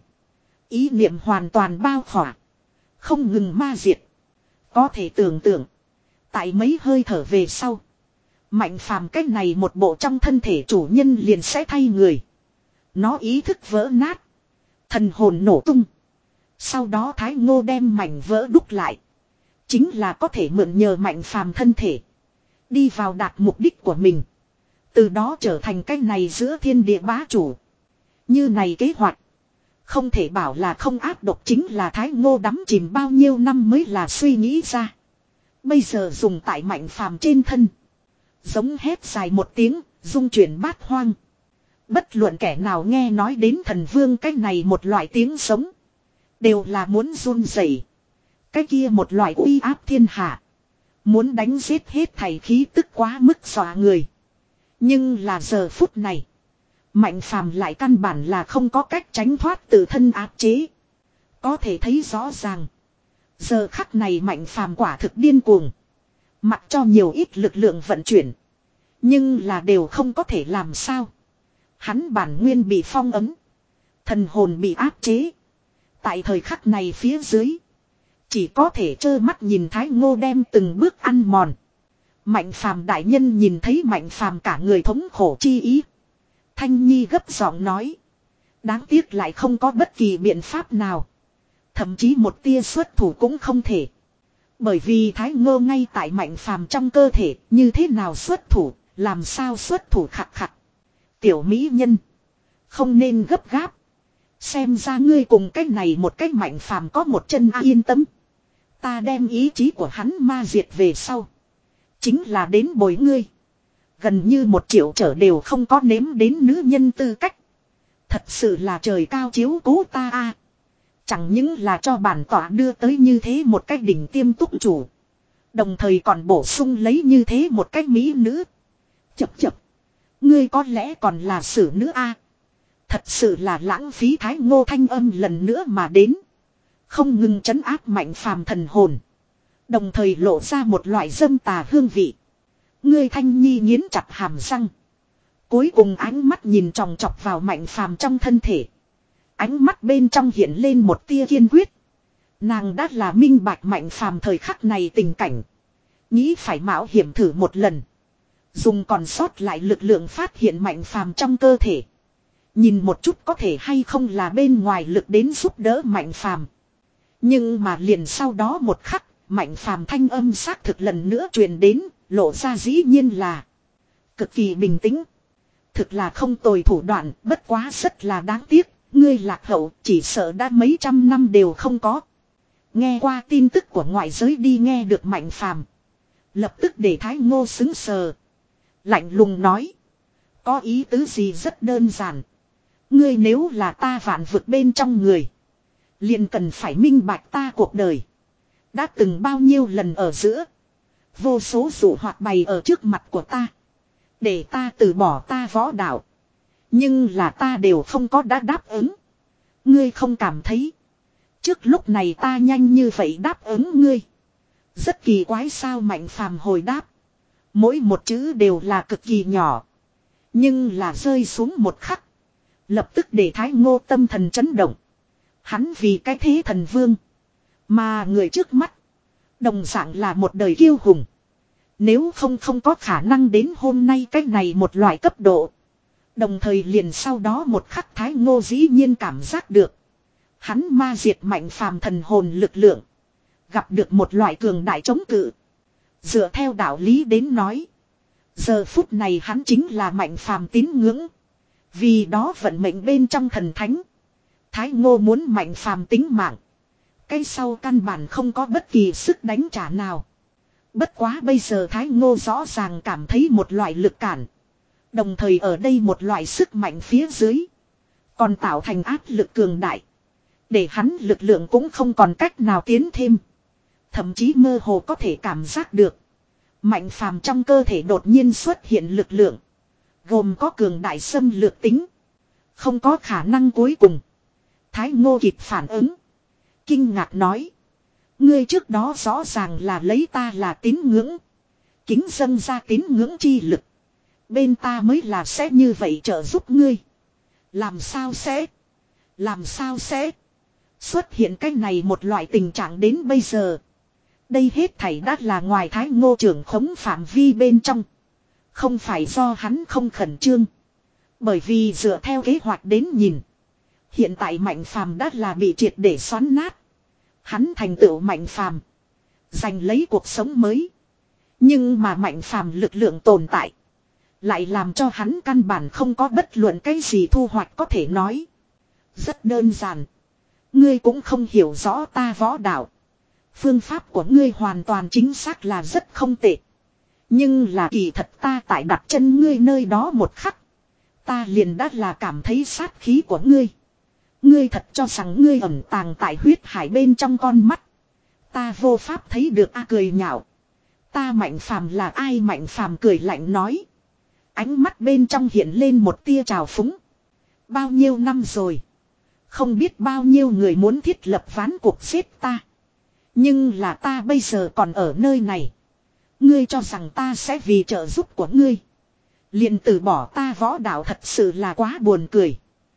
Speaker 1: Ý niệm hoàn toàn bao khỏa. Không ngừng ma diệt. Có thể tưởng tượng. Tại mấy hơi thở về sau. Mạnh phàm cách này một bộ trong thân thể chủ nhân liền sẽ thay người. Nó ý thức vỡ nát. Thần hồn nổ tung. Sau đó Thái Ngô đem mảnh vỡ đúc lại. Chính là có thể mượn nhờ mạnh phàm thân thể. Đi vào đạt mục đích của mình. Từ đó trở thành cách này giữa thiên địa bá chủ. Như này kế hoạch. Không thể bảo là không áp độc, chính là Thái Ngô đắm chìm bao nhiêu năm mới là suy nghĩ ra. Bây giờ dùng tại mạnh phàm trên thân. Giống hét dài một tiếng, dung chuyển bát hoang. Bất luận kẻ nào nghe nói đến thần vương cách này một loại tiếng sống. Đều là muốn run rẩy. Cái kia một loại uy áp thiên hạ. Muốn đánh giết hết thầy khí tức quá mức dọa người. Nhưng là giờ phút này. Mạnh phàm lại căn bản là không có cách tránh thoát từ thân áp chế. Có thể thấy rõ ràng. Giờ khắc này mạnh phàm quả thực điên cuồng. Mặc cho nhiều ít lực lượng vận chuyển. Nhưng là đều không có thể làm sao. Hắn bản nguyên bị phong ấm. Thần hồn bị áp chế. Tại thời khắc này phía dưới. Chỉ có thể trơ mắt nhìn Thái Ngô đem từng bước ăn mòn. Mạnh phàm đại nhân nhìn thấy mạnh phàm cả người thống khổ chi ý. Thanh Nhi gấp giọng nói. Đáng tiếc lại không có bất kỳ biện pháp nào. Thậm chí một tia xuất thủ cũng không thể. Bởi vì Thái Ngô ngay tại mạnh phàm trong cơ thể. Như thế nào xuất thủ. Làm sao xuất thủ khặt khặt. Tiểu mỹ nhân. Không nên gấp gáp. Xem ra ngươi cùng cái này một cách mạnh phàm có một chân yên tâm. Ta đem ý chí của hắn ma diệt về sau. Chính là đến bồi ngươi. Gần như một triệu trở đều không có nếm đến nữ nhân tư cách. Thật sự là trời cao chiếu cố ta a. Chẳng những là cho bản tỏa đưa tới như thế một cách đỉnh tiêm túc chủ. Đồng thời còn bổ sung lấy như thế một cách mỹ nữ. Chập chập. Ngươi có lẽ còn là xử nữ a. Thật sự là lãng phí Thái Ngô thanh âm lần nữa mà đến. Không ngừng trấn áp Mạnh Phàm thần hồn. Đồng thời lộ ra một loại dâm tà hương vị. Ngươi Thanh Nhi nghiến chặt hàm răng. Cuối cùng ánh mắt nhìn chòng chọc vào Mạnh Phàm trong thân thể. Ánh mắt bên trong hiện lên một tia kiên quyết. Nàng đã là minh bạch Mạnh Phàm thời khắc này tình cảnh. Nghĩ phải mạo hiểm thử một lần. Dùng còn sót lại lực lượng phát hiện Mạnh Phàm trong cơ thể. Nhìn một chút có thể hay không là bên ngoài lực đến giúp đỡ Mạnh Phàm. Nhưng mà liền sau đó một khắc, Mạnh Phàm thanh âm xác thực lần nữa truyền đến, lộ ra dĩ nhiên là cực kỳ bình tĩnh. Thực là không tồi thủ đoạn, bất quá rất là đáng tiếc, ngươi lạc hậu chỉ sợ đã mấy trăm năm đều không có. Nghe qua tin tức của ngoại giới đi nghe được Mạnh Phàm, lập tức để Thái Ngô xứng sờ. Lạnh lùng nói, có ý tứ gì rất đơn giản. Ngươi nếu là ta vạn vực bên trong người, liền cần phải minh bạch ta cuộc đời. Đã từng bao nhiêu lần ở giữa. Vô số dụ hoạt bày ở trước mặt của ta. Để ta từ bỏ ta võ đạo. Nhưng là ta đều không có đã đáp ứng. Ngươi không cảm thấy. Trước lúc này ta nhanh như vậy đáp ứng ngươi. Rất kỳ quái sao Mạnh Phàm hồi đáp. Mỗi một chữ đều là cực kỳ nhỏ. Nhưng là rơi xuống một khắc. Lập tức để Thái Ngô tâm thần chấn động. Hắn vì cái thế thần vương. Mà người trước mắt. Đồng dạng là một đời kiêu hùng. Nếu không không có khả năng đến hôm nay cái này một loại cấp độ. Đồng thời liền sau đó một khắc Thái Ngô dĩ nhiên cảm giác được. Hắn ma diệt Mạnh Phàm thần hồn lực lượng. Gặp được một loại cường đại chống cự. Dựa theo đạo lý đến nói. Giờ phút này hắn chính là Mạnh Phàm tín ngưỡng. Vì đó vận mệnh bên trong thần thánh. Thái Ngô muốn Mạnh Phàm tính mạng. Cái sau căn bản không có bất kỳ sức đánh trả nào. Bất quá bây giờ Thái Ngô rõ ràng cảm thấy một loại lực cản. Đồng thời ở đây một loại sức mạnh phía dưới. Còn tạo thành áp lực cường đại. Để hắn lực lượng cũng không còn cách nào tiến thêm. Thậm chí mơ hồ có thể cảm giác được. Mạnh Phàm trong cơ thể đột nhiên xuất hiện lực lượng. Gồm có cường đại xâm lược tính. Không có khả năng cuối cùng. Thái Ngô kịp phản ứng. Kinh ngạc nói. Ngươi trước đó rõ ràng là lấy ta là tín ngưỡng. Kính dâng ra tín ngưỡng chi lực. Bên ta mới là sẽ như vậy trợ giúp ngươi. Làm sao sẽ? Làm sao sẽ? Xuất hiện cái này một loại tình trạng đến bây giờ. Đây hết thảy đã là ngoài Thái Ngô trưởng khống phạm vi bên trong. Không phải do hắn không khẩn trương. Bởi vì dựa theo kế hoạch đến nhìn. Hiện tại Mạnh Phàm đã là bị triệt để xoắn nát. Hắn thành tựu Mạnh Phàm, giành lấy cuộc sống mới. Nhưng mà Mạnh Phàm lực lượng tồn tại, lại làm cho hắn căn bản không có bất luận cái gì thu hoạch có thể nói. Rất đơn giản. Ngươi cũng không hiểu rõ ta võ đạo. Phương pháp của ngươi hoàn toàn chính xác là rất không tệ. Nhưng là kỳ thật ta tại đặt chân ngươi nơi đó một khắc. Ta liền đã là cảm thấy sát khí của ngươi. Ngươi thật cho rằng ngươi ẩn tàng tại huyết hải bên trong con mắt. Ta vô pháp thấy được a cười nhạo. Ta Mạnh Phàm là ai? Mạnh Phàm cười lạnh nói. Ánh mắt bên trong hiện lên một tia trào phúng. Bao nhiêu năm rồi. Không biết bao nhiêu người muốn thiết lập ván cuộc giết ta. Nhưng là ta bây giờ còn ở nơi này. Ngươi cho rằng ta sẽ vì trợ giúp của ngươi liền từ bỏ ta võ đạo, thật sự là quá buồn cười.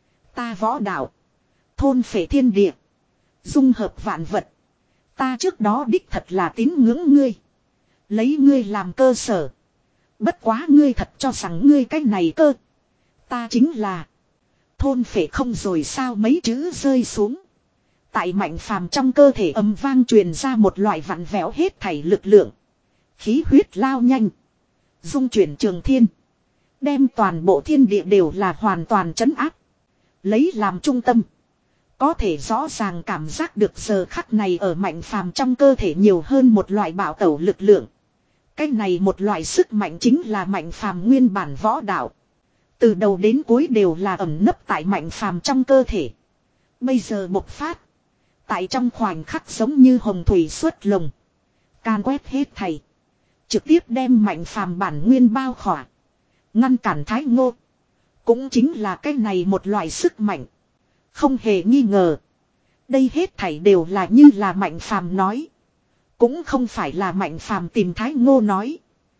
Speaker 1: Ta võ đạo thôn phệ thiên địa, dung hợp vạn vật. Ta trước đó đích thật là tín ngưỡng ngươi, lấy ngươi làm cơ sở. Bất quá ngươi thật cho rằng ngươi cái này cơ. Ta chính là thôn phệ không rồi sao? Mấy chữ rơi xuống. Tại Mạnh Phàm trong cơ thể âm vang truyền ra một loại vặn vẹo hết thảy lực lượng. Khí huyết lao nhanh, dung chuyển trường thiên, đem toàn bộ thiên địa đều là hoàn toàn trấn áp. Lấy làm trung tâm, Có thể rõ ràng cảm giác được giờ khắc này ở Mạnh Phàm trong cơ thể nhiều hơn một loại bạo tẩu lực lượng. Cái này một loại sức mạnh chính là Mạnh Phàm nguyên bản võ đạo. Từ đầu đến cuối đều là ẩn nấp tại Mạnh Phàm trong cơ thể. Bây giờ bộc phát. Tại trong khoảnh khắc giống như hồng thủy xuất lồng. Can quét hết thầy. Trực tiếp đem Mạnh Phàm bản nguyên bao khỏa. Ngăn cản Thái Ngô. Cũng chính là cái này một loại sức mạnh. Không hề nghi ngờ. Đây hết thảy đều là như là Mạnh Phàm nói. Cũng không phải là Mạnh Phàm tìm Thái Ngô nói.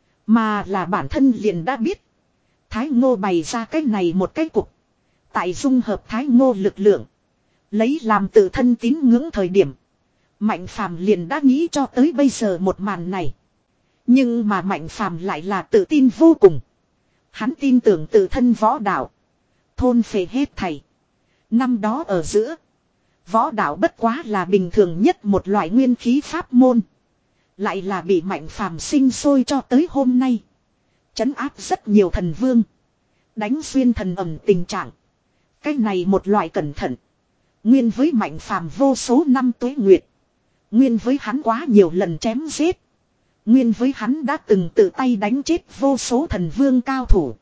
Speaker 1: Mà là bản thân liền đã biết. Thái Ngô bày ra cái này một cái cục. Tại dung hợp Thái Ngô lực lượng. Lấy làm tự thân tín ngưỡng thời điểm. Mạnh Phàm liền đã nghĩ cho tới bây giờ một màn này. Nhưng mà Mạnh Phàm lại là tự tin vô cùng. Hắn tin tưởng tự thân võ đạo. Thôn phệ hết thảy. Năm đó ở giữa. Võ đạo bất quá là bình thường nhất một loại nguyên khí pháp môn. Lại là bị Mạnh Phàm sinh sôi cho tới hôm nay. Trấn áp rất nhiều thần vương. Đánh xuyên thần ẩm tình trạng. Cái này một loại cẩn thận. Nguyên với Mạnh Phàm vô số năm tuế nguyệt. Nguyên với hắn quá nhiều lần chém giết. Nguyên với hắn đã từng tự tay đánh chết vô số thần vương cao thủ.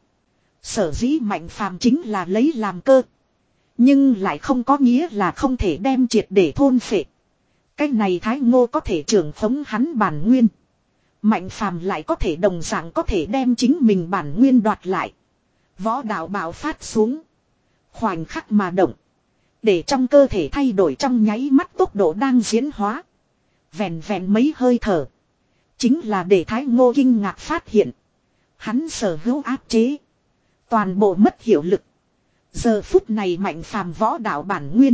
Speaker 1: Sở dĩ Mạnh Phàm chính là lấy làm cơ. Nhưng lại không có nghĩa là không thể đem triệt để thôn phệ. Cái này Thái Ngô có thể trưởng khống hắn bản nguyên. Mạnh Phàm lại có thể đồng dạng có thể đem chính mình bản nguyên đoạt lại. Võ đạo bạo phát xuống. Khoảnh khắc mà động. Để trong cơ thể thay đổi trong nháy mắt tốc độ đang diễn hóa. Vẹn vẹn mấy hơi thở. Chính là để Thái Ngô kinh ngạc phát hiện. Hắn sở hữu áp chế. Toàn bộ mất hiệu lực. Giờ phút này Mạnh Phàm võ đạo bản nguyên.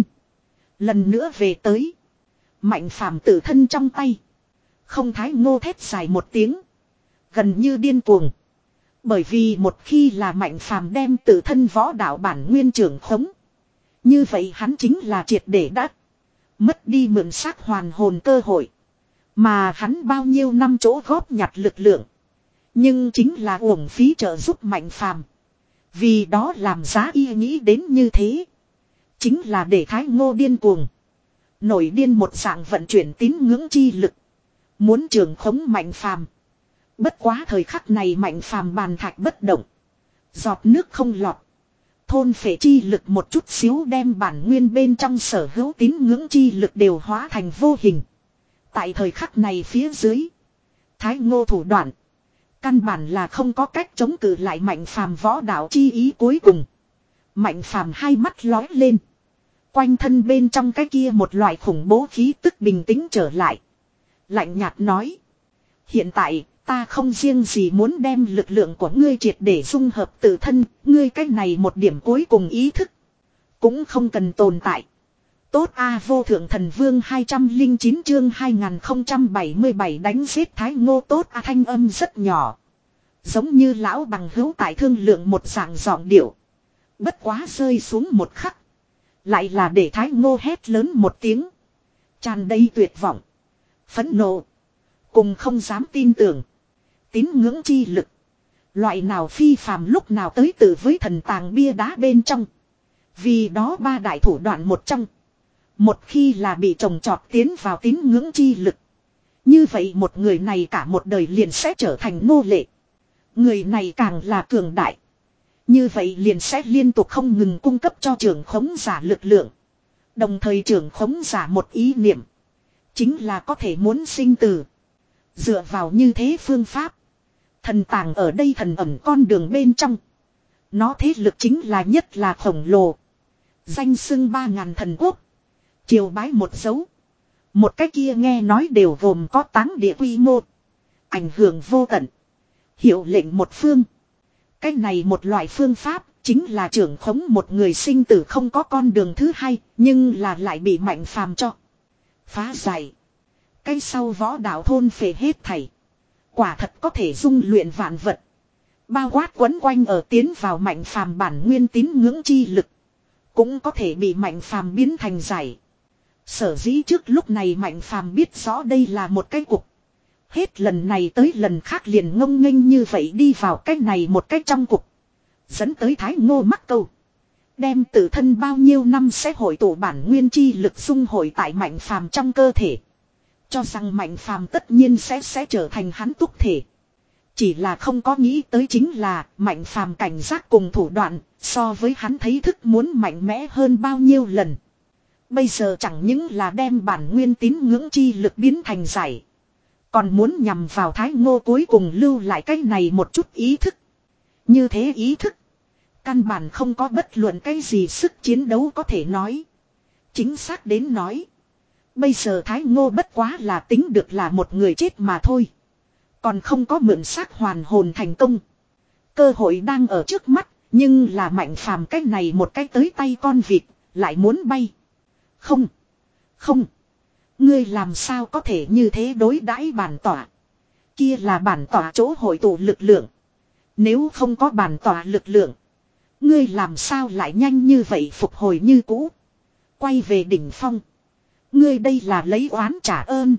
Speaker 1: Lần nữa về tới. Mạnh Phàm tự thân trong tay. Không Thái Ngô thét dài một tiếng. Gần như điên cuồng. Bởi vì một khi là Mạnh Phàm đem tự thân võ đạo bản nguyên trưởng khống. Như vậy hắn chính là triệt để đắc. Mất đi mượn xác hoàn hồn cơ hội. Mà hắn bao nhiêu năm chỗ góp nhặt lực lượng. Nhưng chính là uổng phí trợ giúp Mạnh Phàm. Vì đó làm giá y nghĩ đến như thế. Chính là để Thái Ngô điên cuồng. Nổi điên một dạng vận chuyển tín ngưỡng chi lực. Muốn trường khống Mạnh Phàm. Bất quá thời khắc này Mạnh Phàm bàn thạch bất động. Giọt nước không lọt. Thôn phệ chi lực một chút xíu đem bản nguyên bên trong sở hữu tín ngưỡng chi lực đều hóa thành vô hình. Tại thời khắc này phía dưới. Thái Ngô thủ đoạn. Căn bản là không có cách chống cự lại Mạnh Phàm võ đạo chi ý cuối cùng. Mạnh Phàm hai mắt lói lên. Quanh thân bên trong cái kia một loại khủng bố khí tức bình tĩnh trở lại. Lạnh nhạt nói. Hiện tại ta không riêng gì muốn đem lực lượng của ngươi triệt để dung hợp tự thân. Ngươi cái này một điểm cuối cùng ý thức. Cũng không cần tồn tại. Tốt a vô thượng thần vương hai trăm lẻ chín chương hai nghìn không trăm bảy mươi bảy đánh giết Thái Ngô tốt a thanh âm rất nhỏ. Giống như lão bằng hữu tại thương lượng một dạng giọng điệu. Bất quá rơi xuống một khắc. Lại là để Thái Ngô hét lớn một tiếng. Tràn đầy tuyệt vọng. Phẫn nộ. Cùng không dám tin tưởng. Tín ngưỡng chi lực. Loại nào phi phàm lúc nào tới từ với thần tàng bia đá bên trong. Vì đó ba đại thủ đoạn một trong. Một khi là bị trồng trọt tiến vào tín ngưỡng chi lực. Như vậy một người này cả một đời liền sẽ trở thành nô lệ. Người này càng là cường đại. Như vậy liền sẽ liên tục không ngừng cung cấp cho trưởng khống giả lực lượng. Đồng thời trưởng khống giả một ý niệm. Chính là có thể muốn sinh tử. Dựa vào như thế phương pháp. Thần tàng ở đây thần ẩn con đường bên trong. Nó thế lực chính là nhất là khổng lồ. Danh xưng ba ngàn thần quốc. Triều bái một dấu. Một cái kia nghe nói đều gồm có táng địa quy mô. Ảnh hưởng vô tận. Hiệu lệnh một phương. Cái này một loại phương pháp chính là trưởng khống một người sinh tử không có con đường thứ hai. Nhưng là lại bị Mạnh Phàm cho phá giải. Cái sau võ đạo thôn phệ hết thảy. Quả thật có thể dung luyện vạn vật. Bao quát quấn quanh ở tiến vào Mạnh Phàm bản nguyên tín ngưỡng chi lực. Cũng có thể bị Mạnh Phàm biến thành giải. Sở dĩ trước lúc này Mạnh Phàm biết rõ đây là một cái cục. Hết lần này tới lần khác liền ngông nghênh như vậy đi vào cái này một cái trong cục. Dẫn tới Thái Ngô mắc câu. Đem tự thân bao nhiêu năm sẽ hội tụ bản nguyên chi lực dung hội tại Mạnh Phàm trong cơ thể. Cho rằng Mạnh Phàm tất nhiên sẽ sẽ trở thành hắn túc thể. Chỉ là không có nghĩ tới chính là Mạnh Phàm cảnh giác cùng thủ đoạn so với hắn thấy thức muốn mạnh mẽ hơn bao nhiêu lần. Bây giờ chẳng những là đem bản nguyên tín ngưỡng chi lực biến thành giải. Còn muốn nhằm vào Thái Ngô cuối cùng lưu lại cái này một chút ý thức. Như thế ý thức. Căn bản không có bất luận cái gì sức chiến đấu có thể nói. Chính xác đến nói. Bây giờ Thái Ngô bất quá là tính được là một người chết mà thôi. Còn không có mượn xác hoàn hồn thành công. Cơ hội đang ở trước mắt. Nhưng là Mạnh Phàm cái này một cái tới tay con vịt. Lại muốn bay. Không. Không. Ngươi làm sao có thể như thế đối đãi bản tỏa. Kia là bản tỏa chỗ hội tụ lực lượng. Nếu không có bản tỏa lực lượng. Ngươi làm sao lại nhanh như vậy phục hồi như cũ. Quay về đỉnh phong. Ngươi đây là lấy oán trả ơn.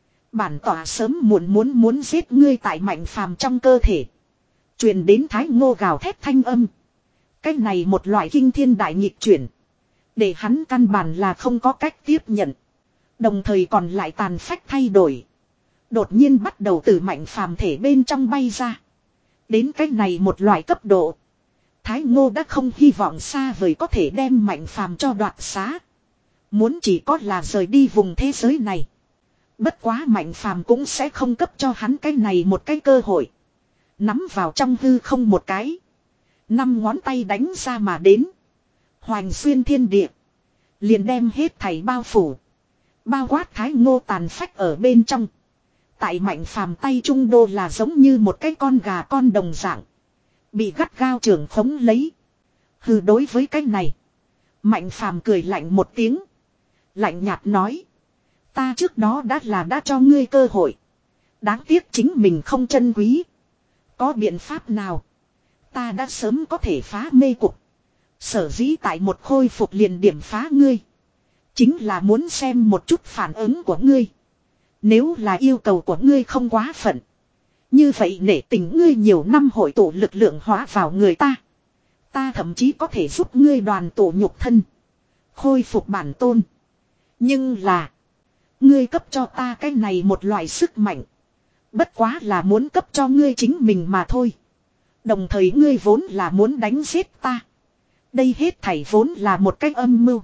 Speaker 1: Bản tỏa sớm muộn muốn muốn giết ngươi tại Mạnh Phàm trong cơ thể. Truyền đến Thái Ngô gào thét thanh âm. Cái này một loại kinh thiên đại nghịch chuyển. Để hắn căn bản là không có cách tiếp nhận. Đồng thời còn lại tàn phách thay đổi. Đột nhiên bắt đầu từ Mạnh Phàm thể bên trong bay ra. Đến cái này một loại cấp độ. Thái Ngô đã không hy vọng xa vời có thể đem Mạnh Phàm cho đoạt xá. Muốn chỉ có là rời đi vùng thế giới này. Bất quá Mạnh Phàm cũng sẽ không cấp cho hắn cái này một cái cơ hội. Nắm vào trong hư không một cái. Năm ngón tay đánh ra mà đến. Hoành xuyên thiên địa. Liền đem hết thảy bao phủ. Bao quát Thái Ngô tàn phách ở bên trong. Tại Mạnh Phàm tay trung đô là giống như một cái con gà con đồng dạng. Bị gắt gao trưởng khống lấy. Hừ, đối với cái này. Mạnh Phàm cười lạnh một tiếng. Lạnh nhạt nói. Ta trước đó đã là đã cho ngươi cơ hội. Đáng tiếc chính mình không trân quý. Có biện pháp nào? Ta đã sớm có thể phá mê cục. Sở dĩ tại một khôi phục liền điểm phá ngươi. Chính là muốn xem một chút phản ứng của ngươi. Nếu là yêu cầu của ngươi không quá phận. Như vậy nể tình ngươi nhiều năm hội tụ lực lượng hóa vào người ta. Ta thậm chí có thể giúp ngươi đoàn tụ nhục thân. Khôi phục bản tôn. Nhưng là. Ngươi cấp cho ta cái này một loại sức mạnh. Bất quá là muốn cấp cho ngươi chính mình mà thôi. Đồng thời ngươi vốn là muốn đánh giết ta. Đây hết thảy vốn là một cách âm mưu.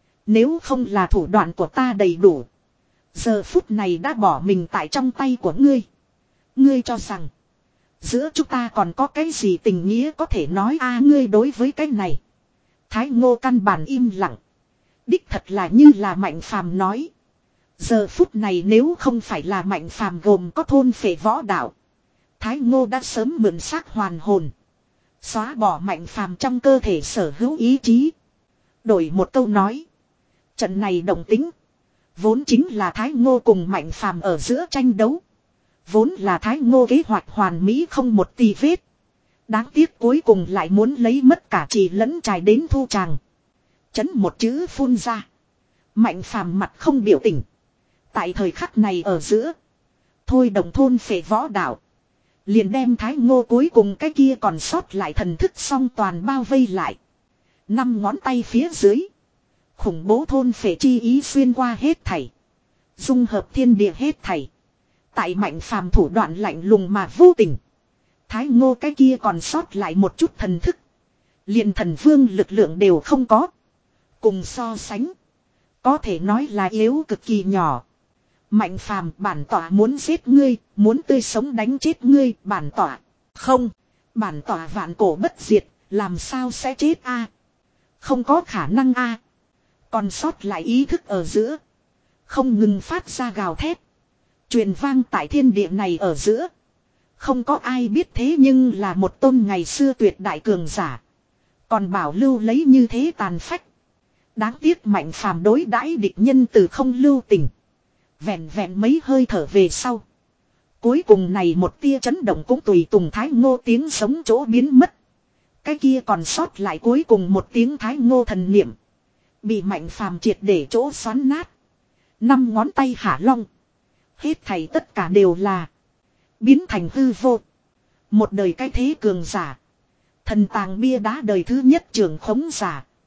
Speaker 1: Nếu không là thủ đoạn của ta đầy đủ. Giờ phút này đã bỏ mình tại trong tay của ngươi. Ngươi cho rằng. Giữa chúng ta còn có cái gì tình nghĩa có thể nói a ngươi đối với cái này. Thái Ngô căn bản im lặng. Đích thật là như là Mạnh Phàm nói. Giờ phút này nếu không phải là Mạnh Phàm gồm có thôn phệ võ đạo. Thái Ngô đã sớm mượn xác hoàn hồn. Xóa bỏ Mạnh Phàm trong cơ thể sở hữu ý chí. Đổi một câu nói. Trận này đồng tính. Vốn chính là Thái Ngô cùng Mạnh Phàm ở giữa tranh đấu. Vốn là Thái Ngô kế hoạch hoàn mỹ không một tì vết. Đáng tiếc cuối cùng lại muốn lấy mất cả trì lẫn trài đến thu tràng. Chấn một chữ phun ra. Mạnh Phàm mặt không biểu tình. Tại thời khắc này ở giữa. Thôi đồng thôn phệ võ đạo. Liền đem Thái Ngô cuối cùng cái kia còn sót lại thần thức song toàn bao vây lại. Năm ngón tay phía dưới. Khủng bố thôn phệ chi ý xuyên qua hết thảy. Dung hợp thiên địa hết thảy. Tại Mạnh Phàm thủ đoạn lạnh lùng mà vô tình. Thái Ngô cái kia còn sót lại một chút thần thức. Liền thần vương lực lượng đều không có. Cùng so sánh. Có thể nói là yếu cực kỳ nhỏ. Mạnh Phàm bản tỏa muốn giết ngươi. Muốn tươi sống đánh chết ngươi. Bản tỏa. Không. Bản tỏa vạn cổ bất diệt. Làm sao sẽ chết a? Không có khả năng a. Còn sót lại ý thức ở giữa. Không ngừng phát ra gào thét. Truyền vang tại thiên địa này ở giữa. Không có ai biết thế nhưng là một tôn ngày xưa tuyệt đại cường giả. Còn bảo lưu lấy như thế tàn phách. Đáng tiếc Mạnh Phàm đối đãi địch nhân từ không lưu tình. Vẹn vẹn mấy hơi thở về sau. Cuối cùng này một tia chấn động cũng tùy tùng Thái Ngô tiếng sống chỗ biến mất. Cái kia còn sót lại cuối cùng một tiếng Thái Ngô thần niệm. Bị Mạnh Phàm triệt để chỗ xoắn nát. Năm ngón tay hạ long. Hết thảy tất cả đều là. Biến thành hư vô. Một đời cái thế cường giả. Thần tàng bia đá đời thứ nhất trưởng khống giả.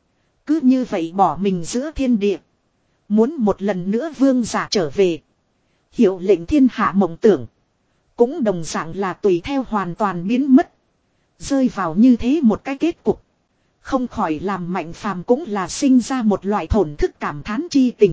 Speaker 1: Cứ như vậy bỏ mình giữa thiên địa. Muốn một lần nữa vương giả trở về. Hiệu lệnh thiên hạ mộng tưởng. Cũng đồng dạng là tùy theo hoàn toàn biến mất. Rơi vào như thế một cái kết cục. Không khỏi làm Mạnh Phàm cũng là sinh ra một loại thổn thức cảm thán chi tình.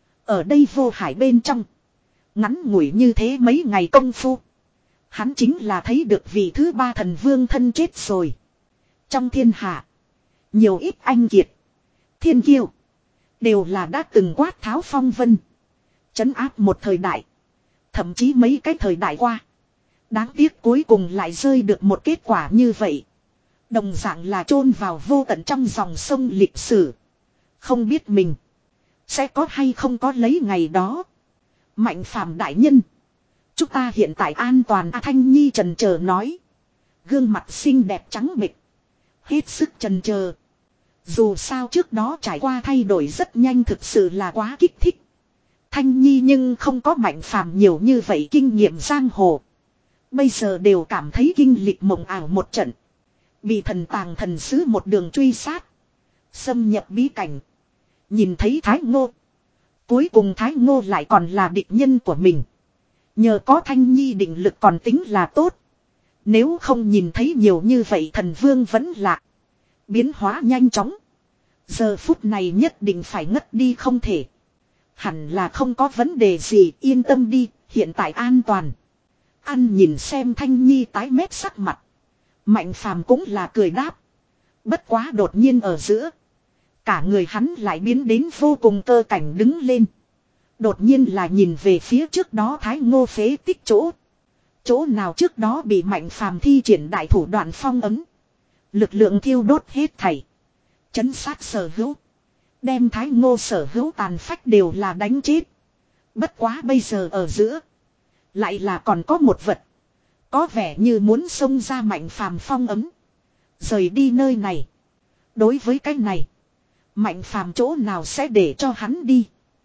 Speaker 1: Ở đây vô hải bên trong. Ngắn ngủi như thế mấy ngày công phu. Hắn chính là thấy được vị thứ ba thần vương thân chết rồi. Trong thiên hạ. Nhiều ít anh kiệt. Thiên kiêu. Đều là đã từng quát tháo phong vân. Trấn áp một thời đại. Thậm chí mấy cái thời đại qua. Đáng tiếc cuối cùng lại rơi được một kết quả như vậy. Đồng dạng là chôn vào vô tận trong dòng sông lịch sử. Không biết mình. Sẽ có hay không có lấy ngày đó. Mạnh Phàm đại nhân. Chúng ta hiện tại an toàn. A Thanh Nhi trần chờ nói. Gương mặt xinh đẹp trắng bệch. Hết sức trần chờ. Dù sao trước đó trải qua thay đổi rất nhanh thực sự là quá kích thích. Thanh Nhi nhưng không có Mạnh Phàm nhiều như vậy kinh nghiệm giang hồ. Bây giờ đều cảm thấy kinh lịch mộng ảo một trận. Bị thần tàng thần sứ một đường truy sát. Xâm nhập bí cảnh. Nhìn thấy Thái Ngô. Cuối cùng Thái Ngô lại còn là địch nhân của mình. Nhờ có Thanh Nhi định lực còn tính là tốt. Nếu không nhìn thấy nhiều như vậy thần vương vẫn lạc. Biến hóa nhanh chóng. Giờ phút này nhất định phải ngất đi không thể. Hẳn là không có vấn đề gì, yên tâm đi, hiện tại an toàn. Ăn nhìn xem Thanh Nhi tái mét sắc mặt. Mạnh Phàm cũng là cười đáp. Bất quá đột nhiên ở giữa. Cả người hắn lại biến đến vô cùng cơ cảnh đứng lên. Đột nhiên là nhìn về phía trước đó Thái Ngô phế tích chỗ. Chỗ nào trước đó bị Mạnh Phàm thi triển đại thủ đoạn phong ấm. Lực lượng thiêu đốt hết thảy. Chấn sát sở hữu. Đem Thái Ngô sở hữu tàn phách đều là đánh chết. Bất quá bây giờ ở giữa. Lại là còn có một vật. Có vẻ như muốn xông ra Mạnh Phàm phong ấm. Rời đi nơi này. Đối với cái này. Mạnh Phàm chỗ nào sẽ để cho hắn đi.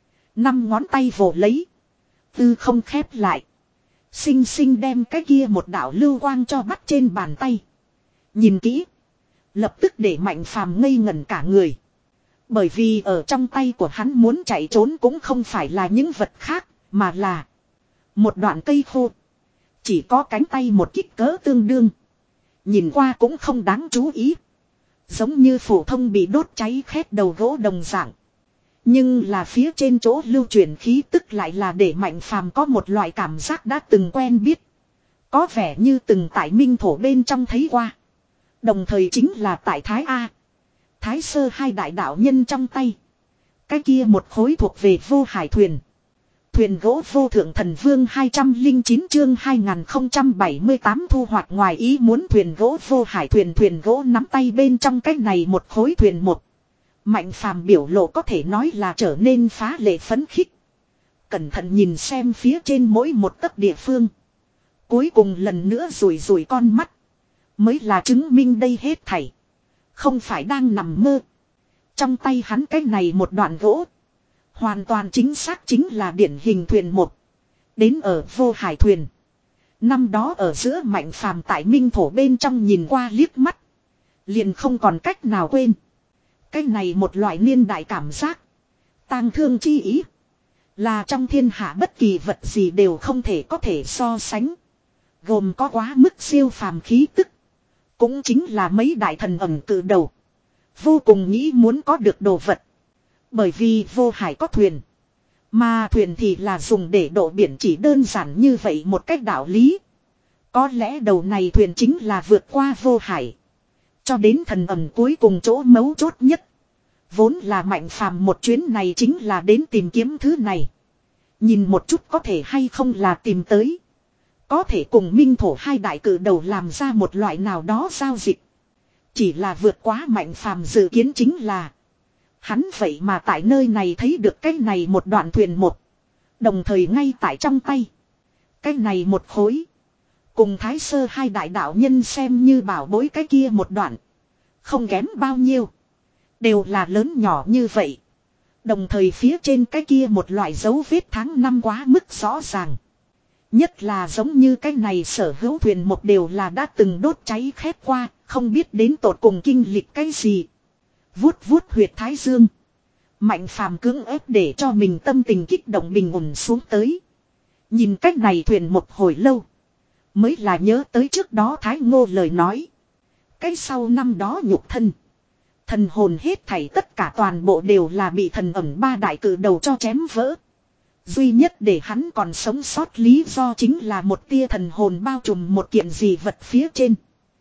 Speaker 1: Năm ngón tay vồ lấy. Tư không khép lại. Xinh xinh đem cái kia một đạo lưu quang cho bắt trên bàn tay. Nhìn kỹ. Lập tức để Mạnh Phàm ngây ngẩn cả người. Bởi vì ở trong tay của hắn muốn chạy trốn cũng không phải là những vật khác. Mà là một đoạn cây khô. Chỉ có cánh tay một kích cỡ tương đương. Nhìn qua cũng không đáng chú ý. Giống như phổ thông bị đốt cháy khét đầu gỗ đồng dạng. Nhưng là phía trên chỗ lưu truyền khí tức lại là để Mạnh Phàm có một loại cảm giác đã từng quen biết. Có vẻ như từng tại minh thổ bên trong thấy qua. Đồng thời chính là tại Thái A. Thái Sơ hai đại đạo nhân trong tay. Cái kia một khối thuộc về vô hải thuyền. Thuyền gỗ vô thượng thần vương hai trăm lẻ chín chương hai nghìn không trăm bảy mươi tám thu hoạch ngoài ý muốn thuyền gỗ vô hải thuyền thuyền gỗ nắm tay bên trong cái này một khối thuyền một. Mạnh Phàm biểu lộ có thể nói là trở nên phá lệ phấn khích. Cẩn thận nhìn xem phía trên mỗi một tấc địa phương. Cuối cùng lần nữa rủi rủi con mắt. Mới là chứng minh đây hết thảy. Không phải đang nằm mơ. Trong tay hắn cái này một đoạn gỗ. Hoàn toàn chính xác chính là điển hình thuyền một. Đến ở vô hải thuyền. Năm đó ở giữa Mạnh Phàm tại minh thổ bên trong nhìn qua liếc mắt. Liền không còn cách nào quên. Cái này một loại niên đại cảm giác. Tang thương chi ý. Là trong thiên hạ bất kỳ vật gì đều không thể có thể so sánh. Gồm có quá mức siêu phàm khí tức. Cũng chính là mấy đại thần ẩn cự đầu. Vô cùng nghĩ muốn có được đồ vật. Bởi vì vô hải có thuyền. Mà thuyền thì là dùng để độ biển chỉ đơn giản như vậy một cách đạo lý. Có lẽ đầu này thuyền chính là vượt qua vô hải. Cho đến thần ẩn cuối cùng chỗ mấu chốt nhất. Vốn là Mạnh Phàm một chuyến này chính là đến tìm kiếm thứ này. Nhìn một chút có thể hay không là tìm tới. Có thể cùng minh thổ hai đại cử đầu làm ra một loại nào đó giao dịch. Chỉ là vượt quá Mạnh Phàm dự kiến chính là. Hắn vậy mà tại nơi này thấy được cái này một đoạn thuyền một. Đồng thời ngay tại trong tay. Cái này một khối. Cùng Thái Sơ hai đại đạo nhân xem như bảo bối cái kia một đoạn. Không kém bao nhiêu. Đều là lớn nhỏ như vậy. Đồng thời phía trên cái kia một loại dấu vết tháng năm quá mức rõ ràng. Nhất là giống như cái này sở hữu thuyền một đều là đã từng đốt cháy khét qua. Không biết đến tột cùng kinh lịch cái gì. Vuốt vuốt huyệt thái dương. Mạnh phàm cưỡng ép để cho mình tâm tình kích động bình ổn xuống tới. Nhìn cách này thuyền một hồi lâu. Mới là nhớ tới trước đó Thái Ngô lời nói. Cái sau năm đó nhục thân. Thần hồn hết thảy tất cả toàn bộ đều là bị thần ẩn ba đại cử đầu cho chém vỡ. Duy nhất để hắn còn sống sót lý do chính là một tia thần hồn bao trùm một kiện gì vật phía trên.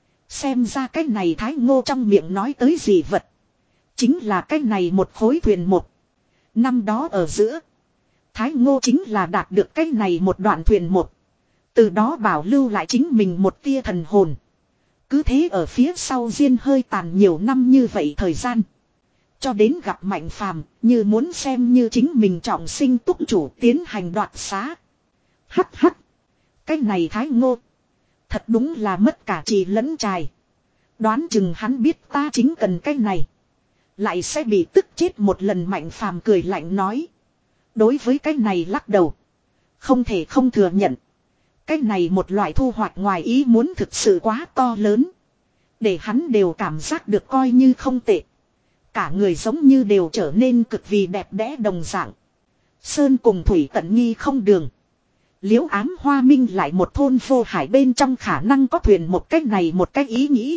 Speaker 1: Xem ra cái này Thái Ngô trong miệng nói tới gì vật. Chính là cái này một khối thuyền một. Năm đó ở giữa. Thái Ngô chính là đạt được cái này một đoạn thuyền một. Từ đó bảo lưu lại chính mình một tia thần hồn. Cứ thế ở phía sau diên hơi tàn nhiều năm như vậy thời gian. Cho đến gặp Mạnh Phàm như muốn xem như chính mình trọng sinh túc chủ tiến hành đoạt xá. Hắc hắc. Cái này Thái Ngô. Thật đúng là mất cả trì lẫn trài. Đoán chừng hắn biết ta chính cần cái này. Lại sẽ bị tức chết một lần. Mạnh Phàm cười lạnh nói. Đối với cái này lắc đầu. Không thể không thừa nhận. Cái này một loại thu hoạch ngoài ý muốn thực sự quá to lớn. Để hắn đều cảm giác được coi như không tệ. Cả người giống như đều trở nên cực vì đẹp đẽ đồng dạng. Sơn cùng thủy tận nghi không đường. Liễu ám hoa minh lại một thôn vô hải bên trong khả năng có thuyền một cách này một cách ý nghĩ.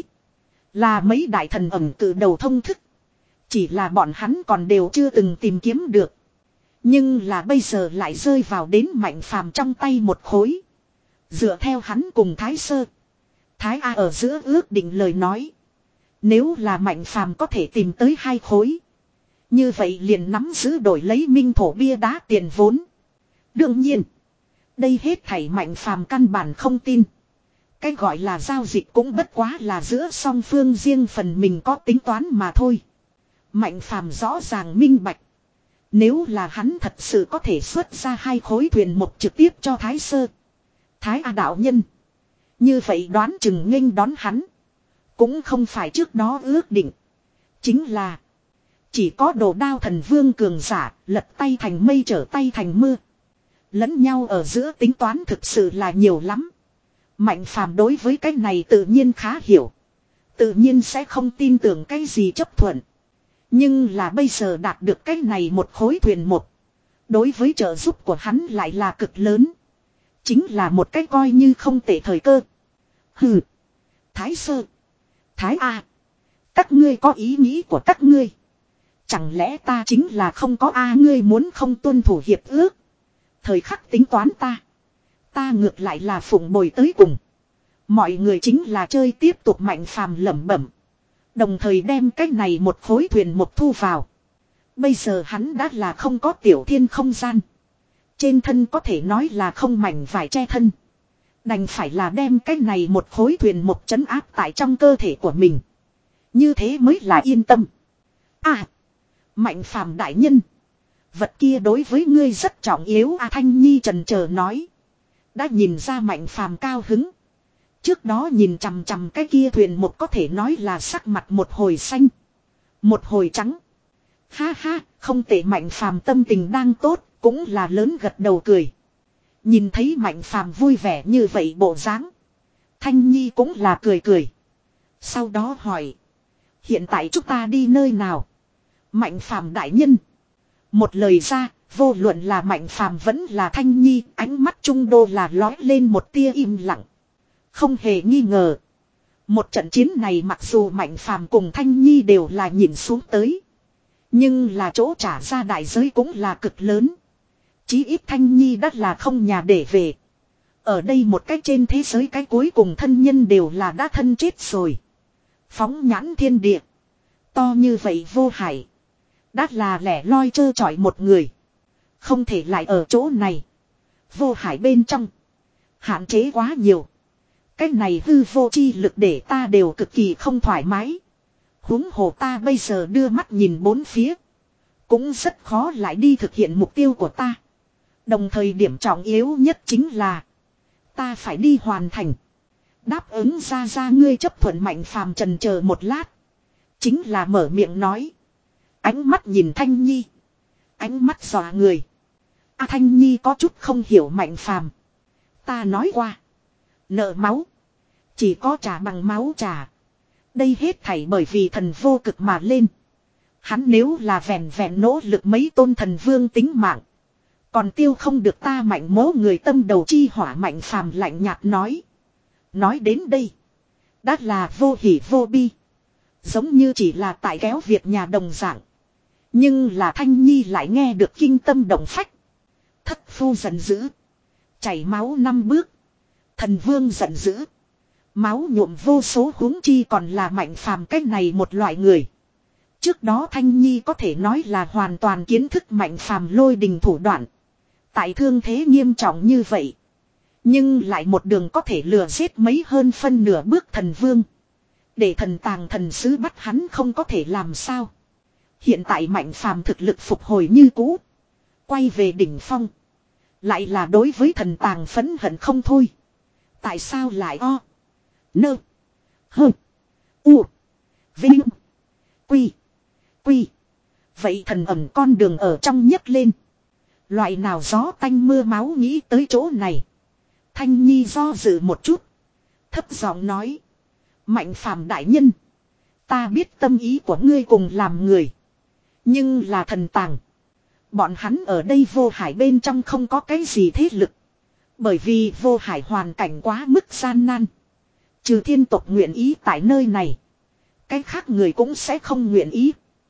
Speaker 1: Là mấy đại thần ẩm từ đầu thông thức. Chỉ là bọn hắn còn đều chưa từng tìm kiếm được. Nhưng là bây giờ lại rơi vào đến Mạnh Phàm trong tay một khối. Dựa theo hắn cùng Thái Sơ. Thái A ở giữa ước định lời nói. Nếu là Mạnh Phàm có thể tìm tới hai khối. Như vậy liền nắm giữ đổi lấy minh thổ bia đá tiền vốn. Đương nhiên. Đây hết thảy Mạnh Phàm căn bản không tin. Cái gọi là giao dịch cũng bất quá là giữa song phương riêng phần mình có tính toán mà thôi. Mạnh Phàm rõ ràng minh bạch. Nếu là hắn thật sự có thể xuất ra hai khối thuyền một trực tiếp cho Thái Sơ. Thái A đạo nhân. Như vậy đoán chừng nghênh đón hắn. Cũng không phải trước đó ước định. Chính là. Chỉ có đồ đao thần vương cường giả lật tay thành mây trở tay thành mưa. Lẫn nhau ở giữa tính toán thực sự là nhiều lắm. Mạnh Phàm đối với cái này tự nhiên khá hiểu. Tự nhiên sẽ không tin tưởng cái gì chấp thuận. Nhưng là bây giờ đạt được cái này một khối thuyền một. Đối với trợ giúp của hắn lại là cực lớn. Chính là một cái coi như không tệ thời cơ. Hừ. Thái Sơ. Thái A. Các ngươi có ý nghĩ của các ngươi. Chẳng lẽ ta chính là không có A ngươi muốn không tuân thủ hiệp ước. Thời khắc tính toán ta. Ta ngược lại là phụng bồi tới cùng. Mọi người chính là chơi tiếp tục. Mạnh Phàm lẩm bẩm. Đồng thời đem cái này một khối thuyền một thu vào. Bây giờ hắn đã là không có tiểu thiên không gian. Trên thân có thể nói là không mảnh vải che thân. Đành phải là đem cái này một khối thuyền một trấn áp tại trong cơ thể của mình. Như thế mới là yên tâm. À. Mạnh Phàm đại nhân. Vật kia đối với ngươi rất trọng yếu. A Thanh Nhi trần chờ nói. Đã nhìn ra Mạnh Phàm cao hứng. Trước đó nhìn chằm chằm cái kia thuyền một có thể nói là sắc mặt một hồi xanh. Một hồi trắng. Ha ha, không tệ. Mạnh Phàm tâm tình đang tốt, cũng là lớn gật đầu cười. Nhìn thấy Mạnh Phàm vui vẻ như vậy bộ dáng. Thanh Nhi cũng là cười cười. Sau đó hỏi. Hiện tại chúng ta đi nơi nào? Mạnh Phàm đại nhân. Một lời ra, vô luận là Mạnh Phàm vẫn là Thanh Nhi, ánh mắt trung đô là lói lên một tia im lặng. Không hề nghi ngờ. Một trận chiến này mặc dù Mạnh Phàm cùng Thanh Nhi đều là nhìn xuống tới. Nhưng là chỗ trả ra đại giới cũng là cực lớn. Chí ít Thanh Nhi đã là không nhà để về. Ở đây một cách trên thế giới cái cuối cùng thân nhân đều là đã thân chết rồi. Phóng nhãn thiên địa. To như vậy vô hải. Đã là lẻ loi trơ trọi một người. Không thể lại ở chỗ này. Vô hải bên trong. Hạn chế quá nhiều. Cái này hư vô chi lực để ta đều cực kỳ không thoải mái. Huống hồ ta bây giờ đưa mắt nhìn bốn phía. Cũng rất khó lại đi thực hiện mục tiêu của ta. Đồng thời điểm trọng yếu nhất chính là. Ta phải đi hoàn thành. Đáp ứng ra ra ngươi chấp thuận. Mạnh Phàm trần chờ một lát. Chính là mở miệng nói. Ánh mắt nhìn Thanh Nhi. Ánh mắt dọa người. A Thanh Nhi có chút không hiểu Mạnh Phàm. Ta nói qua. Nợ máu. Chỉ có trả bằng máu trả. Đây hết thảy bởi vì thần vô cực mà lên. Hắn nếu là vẹn vẹn nỗ lực mấy tôn thần vương tính mạng. Còn tiêu không được ta mạnh mố người tâm đầu chi hỏa Mạnh Phàm lạnh nhạt nói. Nói đến đây. Đã là vô hỉ vô bi. Giống như chỉ là tại kéo việc nhà đồng dạng. Nhưng là Thanh Nhi lại nghe được kinh tâm động phách. Thất phu giận dữ. Chảy máu năm bước. Thần vương giận dữ. Máu nhuộm vô số huống chi còn là Mạnh Phàm cách này một loại người. Trước đó Thanh Nhi có thể nói là hoàn toàn kiến thức Mạnh Phàm lôi đình thủ đoạn. Tại thương thế nghiêm trọng như vậy. Nhưng lại một đường có thể lừa giết mấy hơn phân nửa bước thần vương. Để thần tàng thần sứ bắt hắn không có thể làm sao. Hiện tại Mạnh Phàm thực lực phục hồi như cũ. Quay về đỉnh phong. Lại là đối với thần tàng phẫn hận không thôi. Tại sao lại o. Nơ. Hơ. U. Vinh. Quy. Quy. Vậy thần ẩm con đường ở trong nhấc lên. Loại nào gió tanh mưa máu nghĩ tới chỗ này. Thanh Nhi do dự một chút. Thấp giọng nói. Mạnh Phàm đại nhân. Ta biết tâm ý của ngươi cùng làm người. Nhưng là thần tàng. Bọn hắn ở đây vô hải bên trong không có cái gì thế lực. Bởi vì vô hải hoàn cảnh quá mức gian nan. Trừ thiên tộc nguyện ý tại nơi này. Cái khác người cũng sẽ không nguyện ý.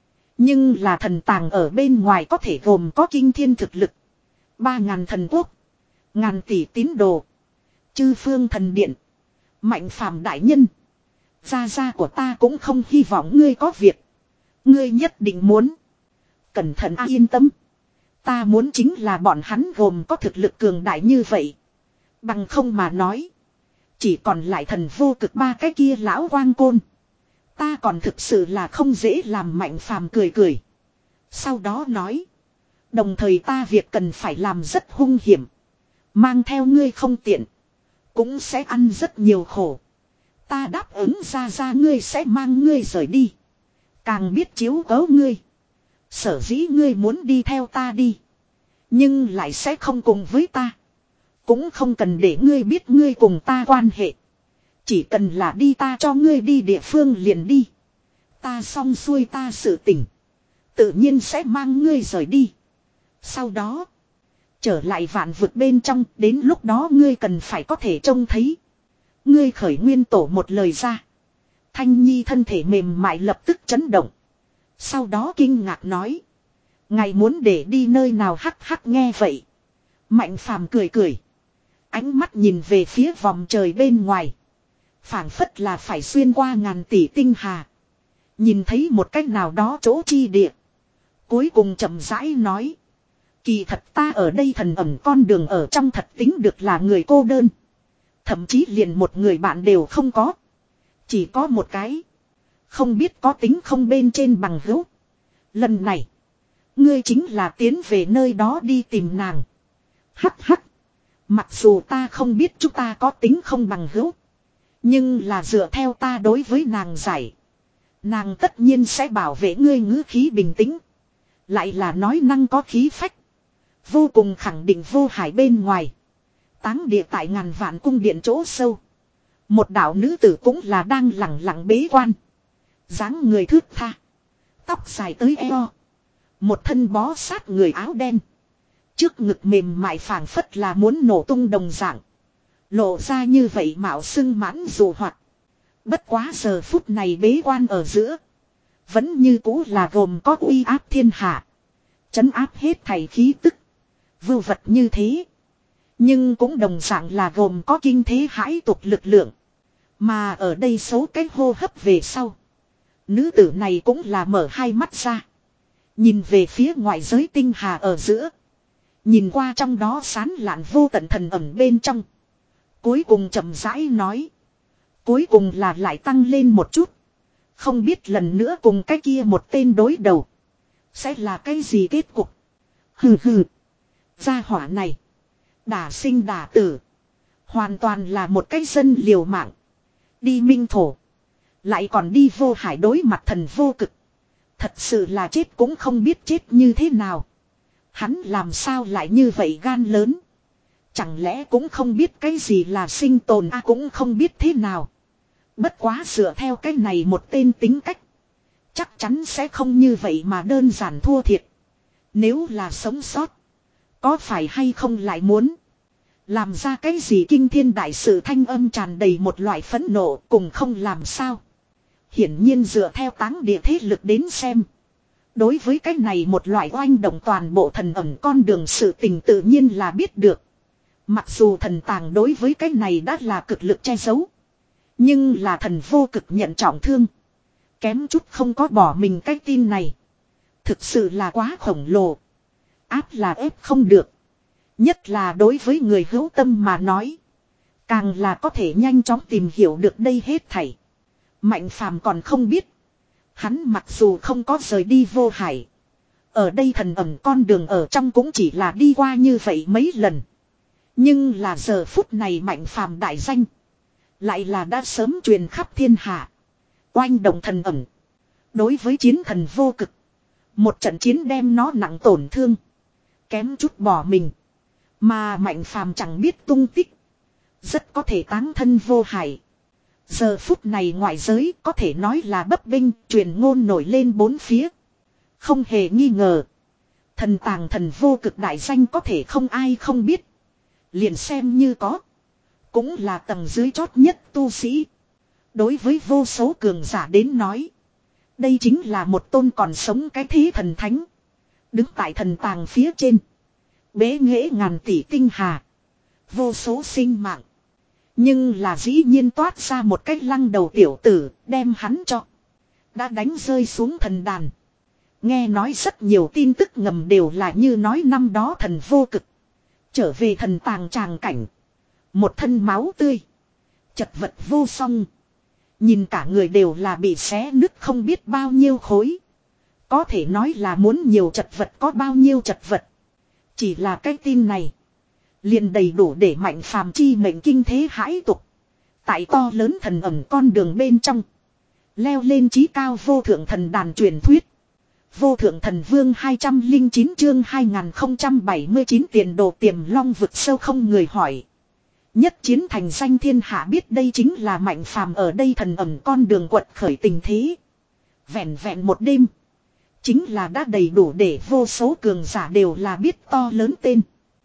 Speaker 1: Nhưng là thần tàng ở bên ngoài có thể gồm có kinh thiên thực lực. Ba ngàn thần quốc. Ngàn tỷ tín đồ. Chư phương thần điện. Mạnh Phàm đại nhân. Gia gia của ta cũng không hy vọng ngươi có việc. Ngươi nhất định muốn. Cẩn thận à, yên tâm. Ta muốn chính là bọn hắn gồm có thực lực cường đại như vậy. Bằng không mà nói. Chỉ còn lại thần vô cực ba cái kia lão quang côn. Ta còn thực sự là không dễ làm. Mạnh Phàm cười cười. Sau đó nói. Đồng thời ta việc cần phải làm rất hung hiểm. Mang theo ngươi không tiện. Cũng sẽ ăn rất nhiều khổ. Ta đáp ứng ra ra ngươi sẽ mang ngươi rời đi. Càng biết chiếu cố ngươi. Sở dĩ ngươi muốn đi theo ta đi. Nhưng lại sẽ không cùng với ta. Cũng không cần để ngươi biết ngươi cùng ta quan hệ. Chỉ cần là đi ta cho ngươi đi địa phương liền đi. Ta xong xuôi ta sự tỉnh. Tự nhiên sẽ mang ngươi rời đi. Sau đó. Trở lại vạn vực bên trong. Đến lúc đó ngươi cần phải có thể trông thấy. Ngươi khởi nguyên tổ một lời ra. Thanh Nhi thân thể mềm mại lập tức chấn động. Sau đó kinh ngạc nói. Ngài muốn để đi nơi nào hắc hắc nghe vậy. Mạnh Phàm cười cười. Ánh mắt nhìn về phía vòng trời bên ngoài. Phảng phất là phải xuyên qua ngàn tỷ tinh hà. Nhìn thấy một cách nào đó chỗ chi địa. Cuối cùng chậm rãi nói. Kỳ thật ta ở đây thần ẩn con đường ở trong thật tính được là người cô đơn. Thậm chí liền một người bạn đều không có. Chỉ có một cái. Không biết có tính không bên trên bằng hữu. Lần này. Ngươi chính là tiến về nơi đó đi tìm nàng. Hắc hắc. Mặc dù ta không biết chúng ta có tính không bằng hữu. Nhưng là dựa theo ta đối với nàng giải. Nàng tất nhiên sẽ bảo vệ ngươi ngữ khí bình tĩnh. Lại là nói năng có khí phách. Vô cùng khẳng định vô hải bên ngoài. Táng địa tại ngàn vạn cung điện chỗ sâu. Một đạo nữ tử cũng là đang lẳng lặng bế quan. Dáng người thướt tha. Tóc dài tới eo. Một thân bó sát người áo đen. Trước ngực mềm mại phảng phất là muốn nổ tung đồng dạng. Lộ ra như vậy mạo xưng mãn dù hoạt. Bất quá giờ phút này bế quan ở giữa. Vẫn như cũ là gồm có uy áp thiên hạ. Chấn áp hết thảy khí tức. Vưu vật như thế. Nhưng cũng đồng dạng là gồm có kinh thế hãi tục lực lượng. Mà ở đây số cái hô hấp về sau. Nữ tử này cũng là mở hai mắt ra. Nhìn về phía ngoại giới tinh hà ở giữa. Nhìn qua trong đó sán lạn vô tận thần ẩm bên trong. Cuối cùng chậm rãi nói. Cuối cùng là lại tăng lên một chút. Không biết lần nữa cùng cái kia một tên đối đầu. Sẽ là cái gì kết cục. Hừ hừ. Gia hỏa này. Đả sinh đả tử. Hoàn toàn là một cái dân liều mạng. Đi minh thổ. Lại còn đi vô hải đối mặt thần vô cực. Thật sự là chết cũng không biết chết như thế nào. Hắn làm sao lại như vậy gan lớn. Chẳng lẽ cũng không biết cái gì là sinh tồn à cũng không biết thế nào. Bất quá dựa theo cái này một tên tính cách. chắc chắn sẽ không như vậy mà đơn giản thua thiệt. Nếu là sống sót, có phải hay không lại muốn làm ra cái gì kinh thiên đại sự, thanh âm tràn đầy một loại phẫn nộ cùng không làm sao. Hiển nhiên dựa theo táng địa thế lực đến xem. Đối với cái này một loại oanh động toàn bộ thần ẩn con đường sự tình tự nhiên là biết được. Mặc dù thần tàng đối với cái này đã là cực lực che giấu. Nhưng là thần vô cực nhận trọng thương. Kém chút không có bỏ mình cái tin này. Thực sự là quá khổng lồ. Áp là ép không được. Nhất là đối với người hữu tâm mà nói. Càng là có thể nhanh chóng tìm hiểu được đây hết thảy. Mạnh phàm còn không biết. Hắn mặc dù không có rời đi vô hải. Ở đây thần ẩn con đường ở trong cũng chỉ là đi qua như vậy mấy lần. Nhưng là giờ phút này mạnh phàm đại danh. Lại là đã sớm truyền khắp thiên hạ. Oanh động thần ẩn. Đối với chiến thần vô cực. Một trận chiến đem nó nặng tổn thương. Kém chút bỏ mình. Mà mạnh phàm chẳng biết tung tích. Rất có thể táng thân vô hải. Giờ phút này ngoại giới có thể nói là bấp bênh, truyền ngôn nổi lên bốn phía. Không hề nghi ngờ. Thần tàng thần vô cực đại danh có thể không ai không biết. Liền xem như có. Cũng là tầng dưới chót nhất tu sĩ. Đối với vô số cường giả đến nói. Đây chính là một tôn còn sống cái thế thần thánh. Đứng tại thần tàng phía trên. Bế nghệ ngàn tỷ tinh hà. Vô số sinh mạng. Nhưng là dĩ nhiên toát ra một cách lăng đầu tiểu tử, đem hắn cho. Đã đánh rơi xuống thần đàn. Nghe nói rất nhiều tin tức ngầm đều là như nói năm đó thần vô cực. Trở về thần tàng tràng cảnh. Một thân máu tươi. Chật vật vô song. Nhìn cả người đều là bị xé nứt không biết bao nhiêu khối. Có thể nói là muốn nhiều chật vật có bao nhiêu chật vật. Chỉ là cái tin này. Liền đầy đủ để mạnh phàm chi mệnh kinh thế hãi tục. Tại to lớn thần ẩn con đường bên trong. Leo lên chí cao vô thượng thần đàn truyền thuyết. Vô thượng thần vương hai trăm lẻ chín chương hai nghìn không trăm bảy mươi chín tiền đồ tiềm long vực sâu không người hỏi. Nhất chiến thành danh thiên hạ biết đây chính là mạnh phàm ở đây thần ẩn con đường quật khởi tình thế. Vẹn vẹn một đêm. Chính là đã đầy đủ để vô số cường giả đều là biết to lớn tên.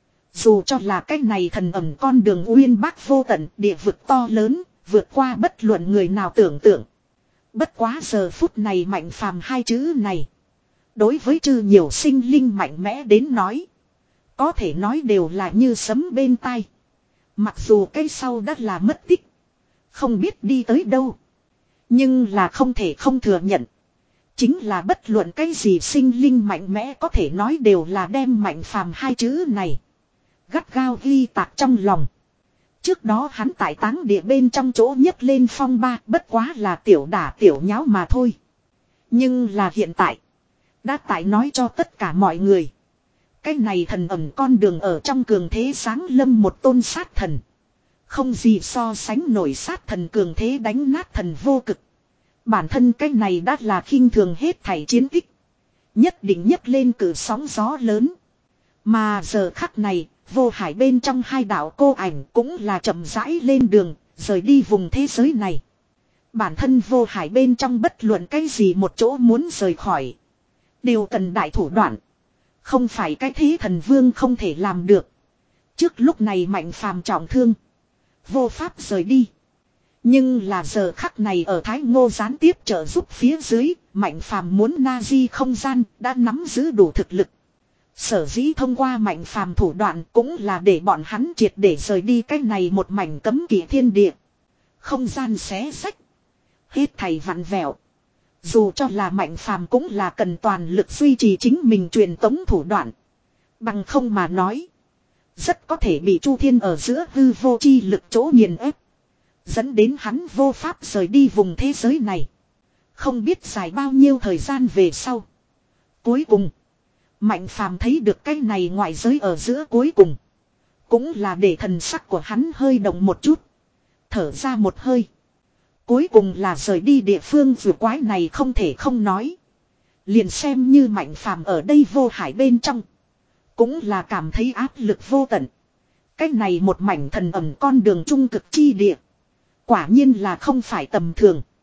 Speaker 1: Dù cho là cái này thần ẩn con đường uyên bác vô tận địa vực to lớn, vượt qua bất luận người nào tưởng tượng. Bất quá giờ phút này mạnh phàm hai chữ này. Đối với chư nhiều sinh linh mạnh mẽ đến nói. Có thể nói đều là như sấm bên tai. Mặc dù cái sau đã là mất tích. Không biết đi tới đâu. Nhưng là không thể không thừa nhận. Chính là bất luận cái gì sinh linh mạnh mẽ có thể nói đều là đem mạnh phàm hai chữ này. Gắt gao ghi tạc trong lòng. Trước đó hắn tại táng địa bên trong chỗ nhấc lên phong ba bất quá là tiểu đả tiểu nháo mà thôi. Nhưng là hiện tại. Đã tại nói cho tất cả mọi người. Cái này thần ẩn con đường ở trong cường thế sáng lâm một tôn sát thần. Không gì so sánh nổi sát thần cường thế đánh nát thần vô cực. Bản thân cái này đã là khinh thường hết thảy chiến tích. Nhất định nhấc lên cử sóng gió lớn. Mà giờ khắc này, vô hải bên trong hai đạo cô ảnh cũng là chậm rãi lên đường, rời đi vùng thế giới này. Bản thân vô hải bên trong bất luận cái gì một chỗ muốn rời khỏi. Đều cần đại thủ đoạn. Không phải cái thế thần vương không thể làm được. Trước lúc này mạnh phàm trọng thương. Vô pháp rời đi. Nhưng là giờ khắc này ở Thái Ngô gián tiếp trợ giúp phía dưới. Mạnh phàm muốn na di không gian đã nắm giữ đủ thực lực. Sở dĩ thông qua mạnh phàm thủ đoạn cũng là để bọn hắn triệt để rời đi cái này một mảnh cấm kỵ thiên địa. Không gian xé sách. Hết thầy vặn vẹo. Dù cho là mạnh phàm cũng là cần toàn lực duy trì chính mình truyền tống thủ đoạn. Bằng không mà nói. Rất có thể bị Chu Thiên ở giữa hư vô chi lực chỗ nghiền ép. Dẫn đến hắn vô pháp rời đi vùng thế giới này. Không biết dài bao nhiêu thời gian về sau. Cuối cùng. Mạnh phàm thấy được cái này ngoại giới ở giữa cuối cùng. Cũng là để thần sắc của hắn hơi động một chút. Thở ra một hơi. Cuối cùng là rời đi địa phương vừa quái này không thể không nói. Liền xem như mạnh phàm ở đây vô hải bên trong. Cũng là cảm thấy áp lực vô tận. Cái này một mảnh thần ẩm con đường trung cực chi địa. Quả nhiên là không phải tầm thường.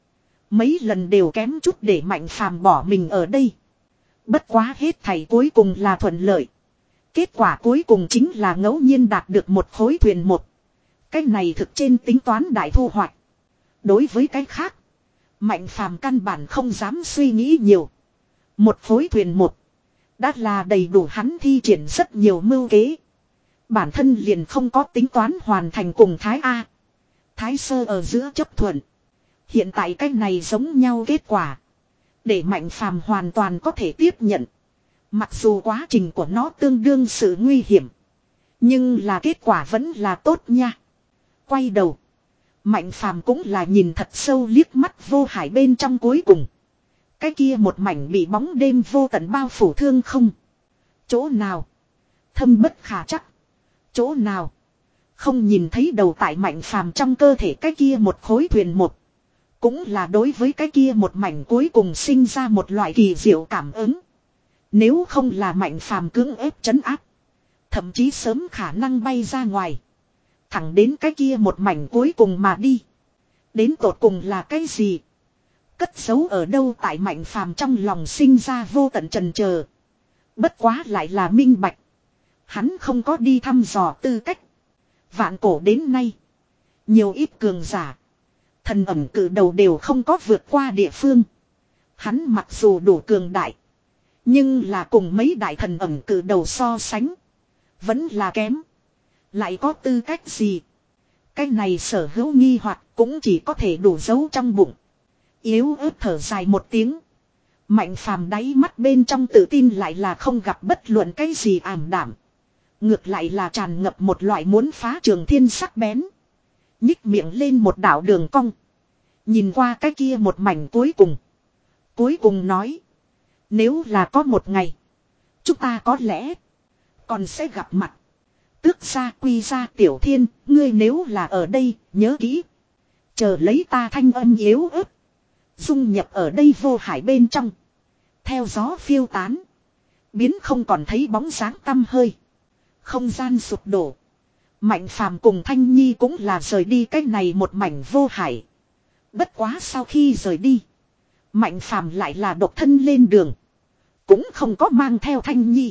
Speaker 1: Mấy lần đều kém chút để Mạnh Phàm bỏ mình ở đây. Bất quá hết thảy cuối cùng là thuận lợi. Kết quả cuối cùng chính là ngẫu nhiên đạt được một khối thuyền một. Cái này thực trên tính toán đại thu hoạch. Đối với cái khác, Mạnh Phàm căn bản không dám suy nghĩ nhiều. Một khối thuyền một đã là đầy đủ hắn thi triển rất nhiều mưu kế. Bản thân liền không có tính toán hoàn thành cùng Thái A, Thái Sơ ở giữa chấp thuận. Hiện tại cái này giống nhau kết quả, để Mạnh Phàm hoàn toàn có thể tiếp nhận. Mặc dù quá trình của nó tương đương sự nguy hiểm, nhưng là kết quả vẫn là tốt nha. Quay đầu, Mạnh Phàm cũng là nhìn thật sâu liếc mắt vô hải bên trong cuối cùng. Cái kia một mảnh bị bóng đêm vô tận bao phủ thương không. Chỗ nào thâm bất khả chắc, chỗ nào không nhìn thấy đầu tại Mạnh Phàm trong cơ thể cái kia một khối thuyền một. Cũng là đối với cái kia một mảnh cuối cùng sinh ra một loại kỳ diệu cảm ứng. Nếu không là Mạnh Phàm cưỡng ép trấn áp, thậm chí sớm khả năng bay ra ngoài, thẳng đến cái kia một mảnh cuối cùng mà đi. Đến tột cùng là cái gì? Cất giấu ở đâu tại Mạnh Phàm trong lòng sinh ra vô tận chần chờ. Bất quá lại là minh bạch, hắn không có đi thăm dò tư cách. Vạn cổ đến nay, nhiều ít cường giả, thần ẩm cử đầu đều không có vượt qua địa phương. Hắn mặc dù đủ cường đại, nhưng là cùng mấy đại thần ẩm cử đầu so sánh, vẫn là kém. Lại có tư cách gì? Cái này sở hữu nghi hoặc cũng chỉ có thể đủ giấu trong bụng. Yếu ớt thở dài một tiếng, Mạnh Phàm đáy mắt bên trong tự tin lại là không gặp bất luận cái gì ảm đảm. Ngược lại là tràn ngập một loại muốn phá trường thiên sắc bén. Nhích miệng lên một đạo đường cong, nhìn qua cái kia một mảnh cuối cùng. Cuối cùng nói, nếu là có một ngày, chúng ta có lẽ còn sẽ gặp mặt. Tước gia quy gia Tiểu Thiên, ngươi nếu là ở đây, nhớ kỹ. Chờ lấy ta thanh âm yếu ớt, dung nhập ở đây vô hải bên trong. Theo gió phiêu tán, biến không còn thấy bóng dáng tăm hơi. Không gian sụp đổ, Mạnh Phàm cùng Thanh Nhi cũng là rời đi cái này một mảnh vô hải. Bất quá sau khi rời đi, Mạnh Phàm lại là độc thân lên đường. Cũng không có mang theo Thanh Nhi,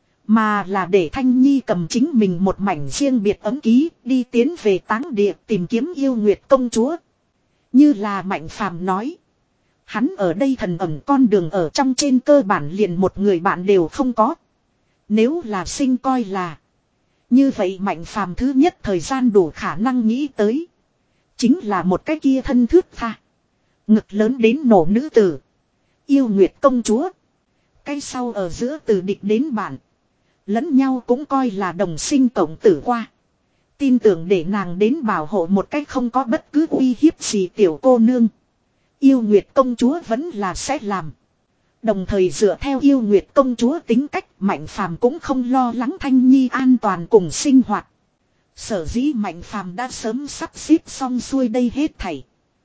Speaker 1: mà là để Thanh Nhi cầm chính mình một mảnh riêng biệt ấm ký đi tiến về táng địa tìm kiếm yêu nguyệt công chúa. Như là Mạnh Phàm nói, hắn ở đây thần ẩn con đường ở trong trên cơ bản liền một người bạn đều không có. Nếu là sinh coi là như vậy, Mạnh Phàm thứ nhất thời gian đủ khả năng nghĩ tới chính là một cái kia thân thướt tha, ngực lớn đến nổ nữ tử, yêu nguyệt công chúa. Cái sau ở giữa từ địch đến bạn, lẫn nhau cũng coi là đồng sinh cộng tử qua. Tin tưởng để nàng đến bảo hộ một cách không có bất cứ uy hiếp gì tiểu cô nương, yêu nguyệt công chúa vẫn là sẽ làm. Đồng thời dựa theo yêu nguyệt công chúa tính cách, Mạnh Phàm cũng không lo lắng Thanh Nhi an toàn cùng sinh hoạt. Sở dĩ Mạnh Phàm đã sớm sắp xếp xong xuôi đây hết thảy.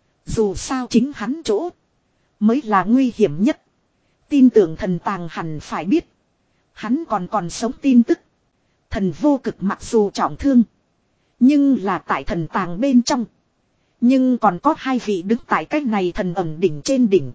Speaker 1: Dù sao chính hắn chỗ mới là nguy hiểm nhất. Tin tưởng thần tàng hẳn phải biết, hắn còn còn sống tin tức. Thần vô cực mặc dù trọng thương, nhưng là tại thần tàng bên trong, nhưng còn có hai vị đứng tại cái này thần ẩn đỉnh trên đỉnh,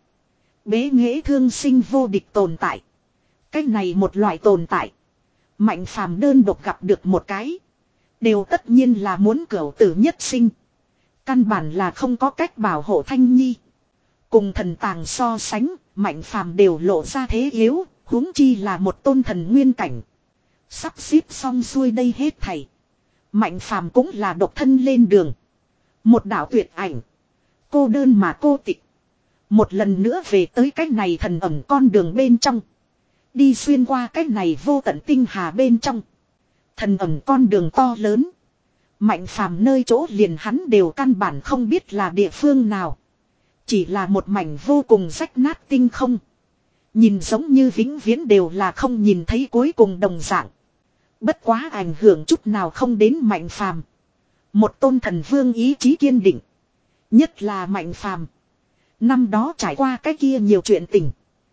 Speaker 1: bế nghệ thương sinh vô địch tồn tại. Cái này một loại tồn tại, Mạnh Phàm đơn độc gặp được một cái, đều tất nhiên là muốn cửu tử nhất sinh. Căn bản là không có cách bảo hộ Thanh Nhi. Cùng thần tàng so sánh, Mạnh Phàm đều lộ ra thế yếu, huống chi là một tôn thần nguyên cảnh. Sắp xếp xong xuôi đây hết thảy, Mạnh Phàm cũng là độc thân lên đường. Một đạo tuyệt ảnh, cô đơn mà cô tịch, một lần nữa về tới cái này thần ẩn con đường bên trong. Đi xuyên qua cái này vô tận tinh hà bên trong. Thần ẩn con đường to lớn, Mạnh Phàm nơi chỗ liền hắn đều căn bản không biết là địa phương nào. Chỉ là một mảnh vô cùng rách nát tinh không, nhìn giống như vĩnh viễn đều là không nhìn thấy cuối cùng đồng dạng. Bất quá ảnh hưởng chút nào không đến Mạnh Phàm. Một tôn thần vương ý chí kiên định. Nhất là Mạnh Phàm, năm đó trải qua cái kia nhiều chuyện tình,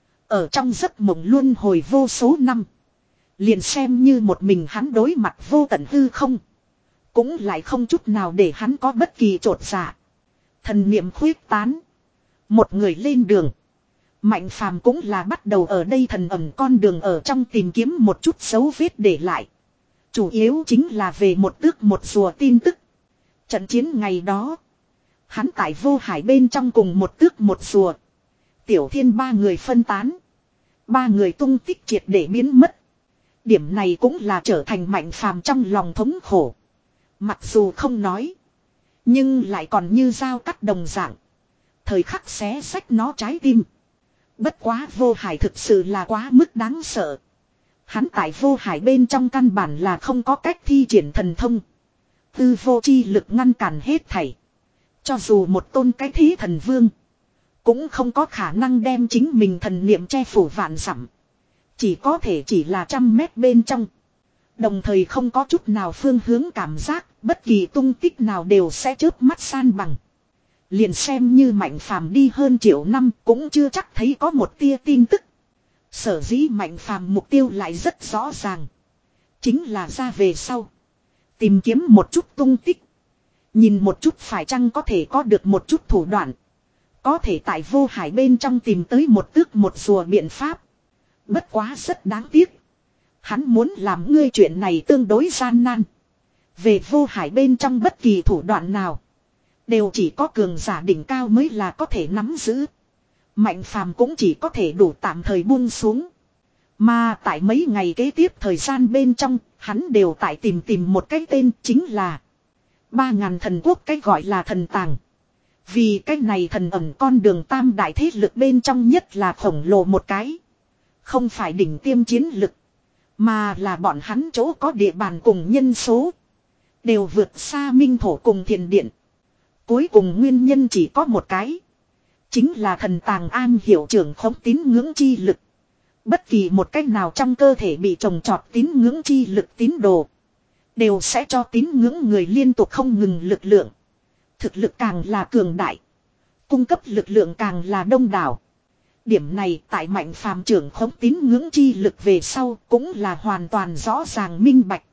Speaker 1: ở trong giấc mộng luân hồi vô số năm, liền xem như một mình hắn đối mặt vô tận hư không, cũng lại không chút nào để hắn có bất kỳ trột dạ. Thần niệm khuyết tán, Một người lên đường. Mạnh phàm cũng là bắt đầu ở đây thần ẩn con đường ở trong tìm kiếm một chút dấu vết để lại. Chủ yếu chính là về một tước một rùa tin tức. Trận chiến ngày đó. Hắn tại vô hải bên trong cùng một tước một rùa. Tiểu thiên ba người phân tán. Ba người tung tích triệt để biến mất. Điểm này cũng là trở thành mạnh phàm trong lòng thống khổ. Mặc dù không nói. Nhưng lại còn như dao cắt đồng dạng. Thời khắc xé xách nó trái tim. Bất quá vô hải thực sự là quá mức đáng sợ. Hắn tại vô hải bên trong căn bản là không có cách thi triển thần thông. Tư vô chi lực ngăn cản hết thảy. Cho dù một tôn cái thí thần vương. Cũng không có khả năng đem chính mình thần niệm che phủ vạn dặm. Chỉ có thể chỉ là trăm mét bên trong. Đồng thời không có chút nào phương hướng cảm giác. Bất kỳ tung tích nào đều sẽ chớp mắt san bằng. Liền xem như mạnh phàm đi hơn triệu năm cũng chưa chắc thấy có một tia tin tức. Sở dĩ mạnh phàm mục tiêu lại rất rõ ràng. Chính là ra về sau. Tìm kiếm một chút tung tích. Nhìn một chút phải chăng có thể có được một chút thủ đoạn. Có thể tại vô hải bên trong tìm tới một tước một rùa biện pháp. Bất quá rất đáng tiếc. Hắn muốn làm ngươi chuyện này tương đối gian nan. Về vô hải bên trong bất kỳ thủ đoạn nào. Đều chỉ có cường giả đỉnh cao mới là có thể nắm giữ. Mạnh phàm cũng chỉ có thể đủ tạm thời buông xuống. Mà tại mấy ngày kế tiếp thời gian bên trong, hắn đều tại tìm tìm một cái tên chính là Ba ngàn thần quốc, cái gọi là thần tàng. Vì cái này thần ẩn con đường tam đại thế lực bên trong nhất là khổng lồ một cái. Không phải đỉnh tiêm chiến lực. Mà là bọn hắn chỗ có địa bàn cùng nhân số. Đều vượt xa minh thổ cùng thiền điện. Cuối cùng nguyên nhân chỉ có một cái. Chính là thần tàng an hiểu trưởng khống tín ngưỡng chi lực. Bất kỳ một cách nào trong cơ thể bị trồng trọt tín ngưỡng chi lực tín đồ. Đều sẽ cho tín ngưỡng người liên tục không ngừng lực lượng. Thực lực càng là cường đại. Cung cấp lực lượng càng là đông đảo. Điểm này tại mạnh phàm trưởng khống tín ngưỡng chi lực về sau cũng là hoàn toàn rõ ràng minh bạch.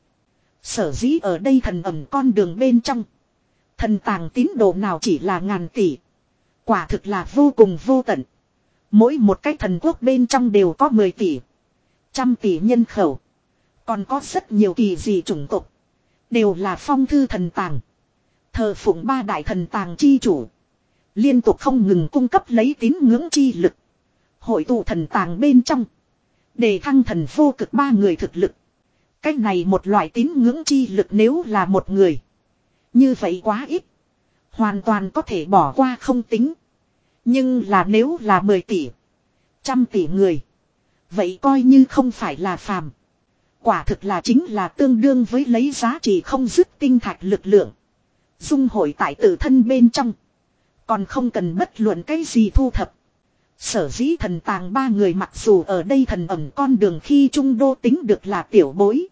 Speaker 1: Sở dĩ ở đây thần ẩn con đường bên trong. Thần tàng tín đồ nào chỉ là ngàn tỷ. Quả thực là vô cùng vô tận. Mỗi một cái thần quốc bên trong đều có mười tỷ. Trăm tỷ nhân khẩu. Còn có rất nhiều kỳ dị chủng tộc. Đều là phong thư thần tàng. Thờ phụng ba đại thần tàng chi chủ. Liên tục không ngừng cung cấp lấy tín ngưỡng chi lực. Hội tụ thần tàng bên trong. Để thăng thần vô cực ba người thực lực. Cách này một loại tín ngưỡng chi lực nếu là một người. Như vậy quá ít. Hoàn toàn có thể bỏ qua không tính. Nhưng là nếu là mười tỷ. Trăm tỷ người. Vậy coi như không phải là phàm. Quả thực là chính là tương đương với lấy giá trị không dứt tinh thạch lực lượng. Dung hội tại tự thân bên trong. Còn không cần bất luận cái gì thu thập. Sở dĩ thần tàng ba người mặc dù ở đây thần ẩn con đường khi trung đô tính được là tiểu bối.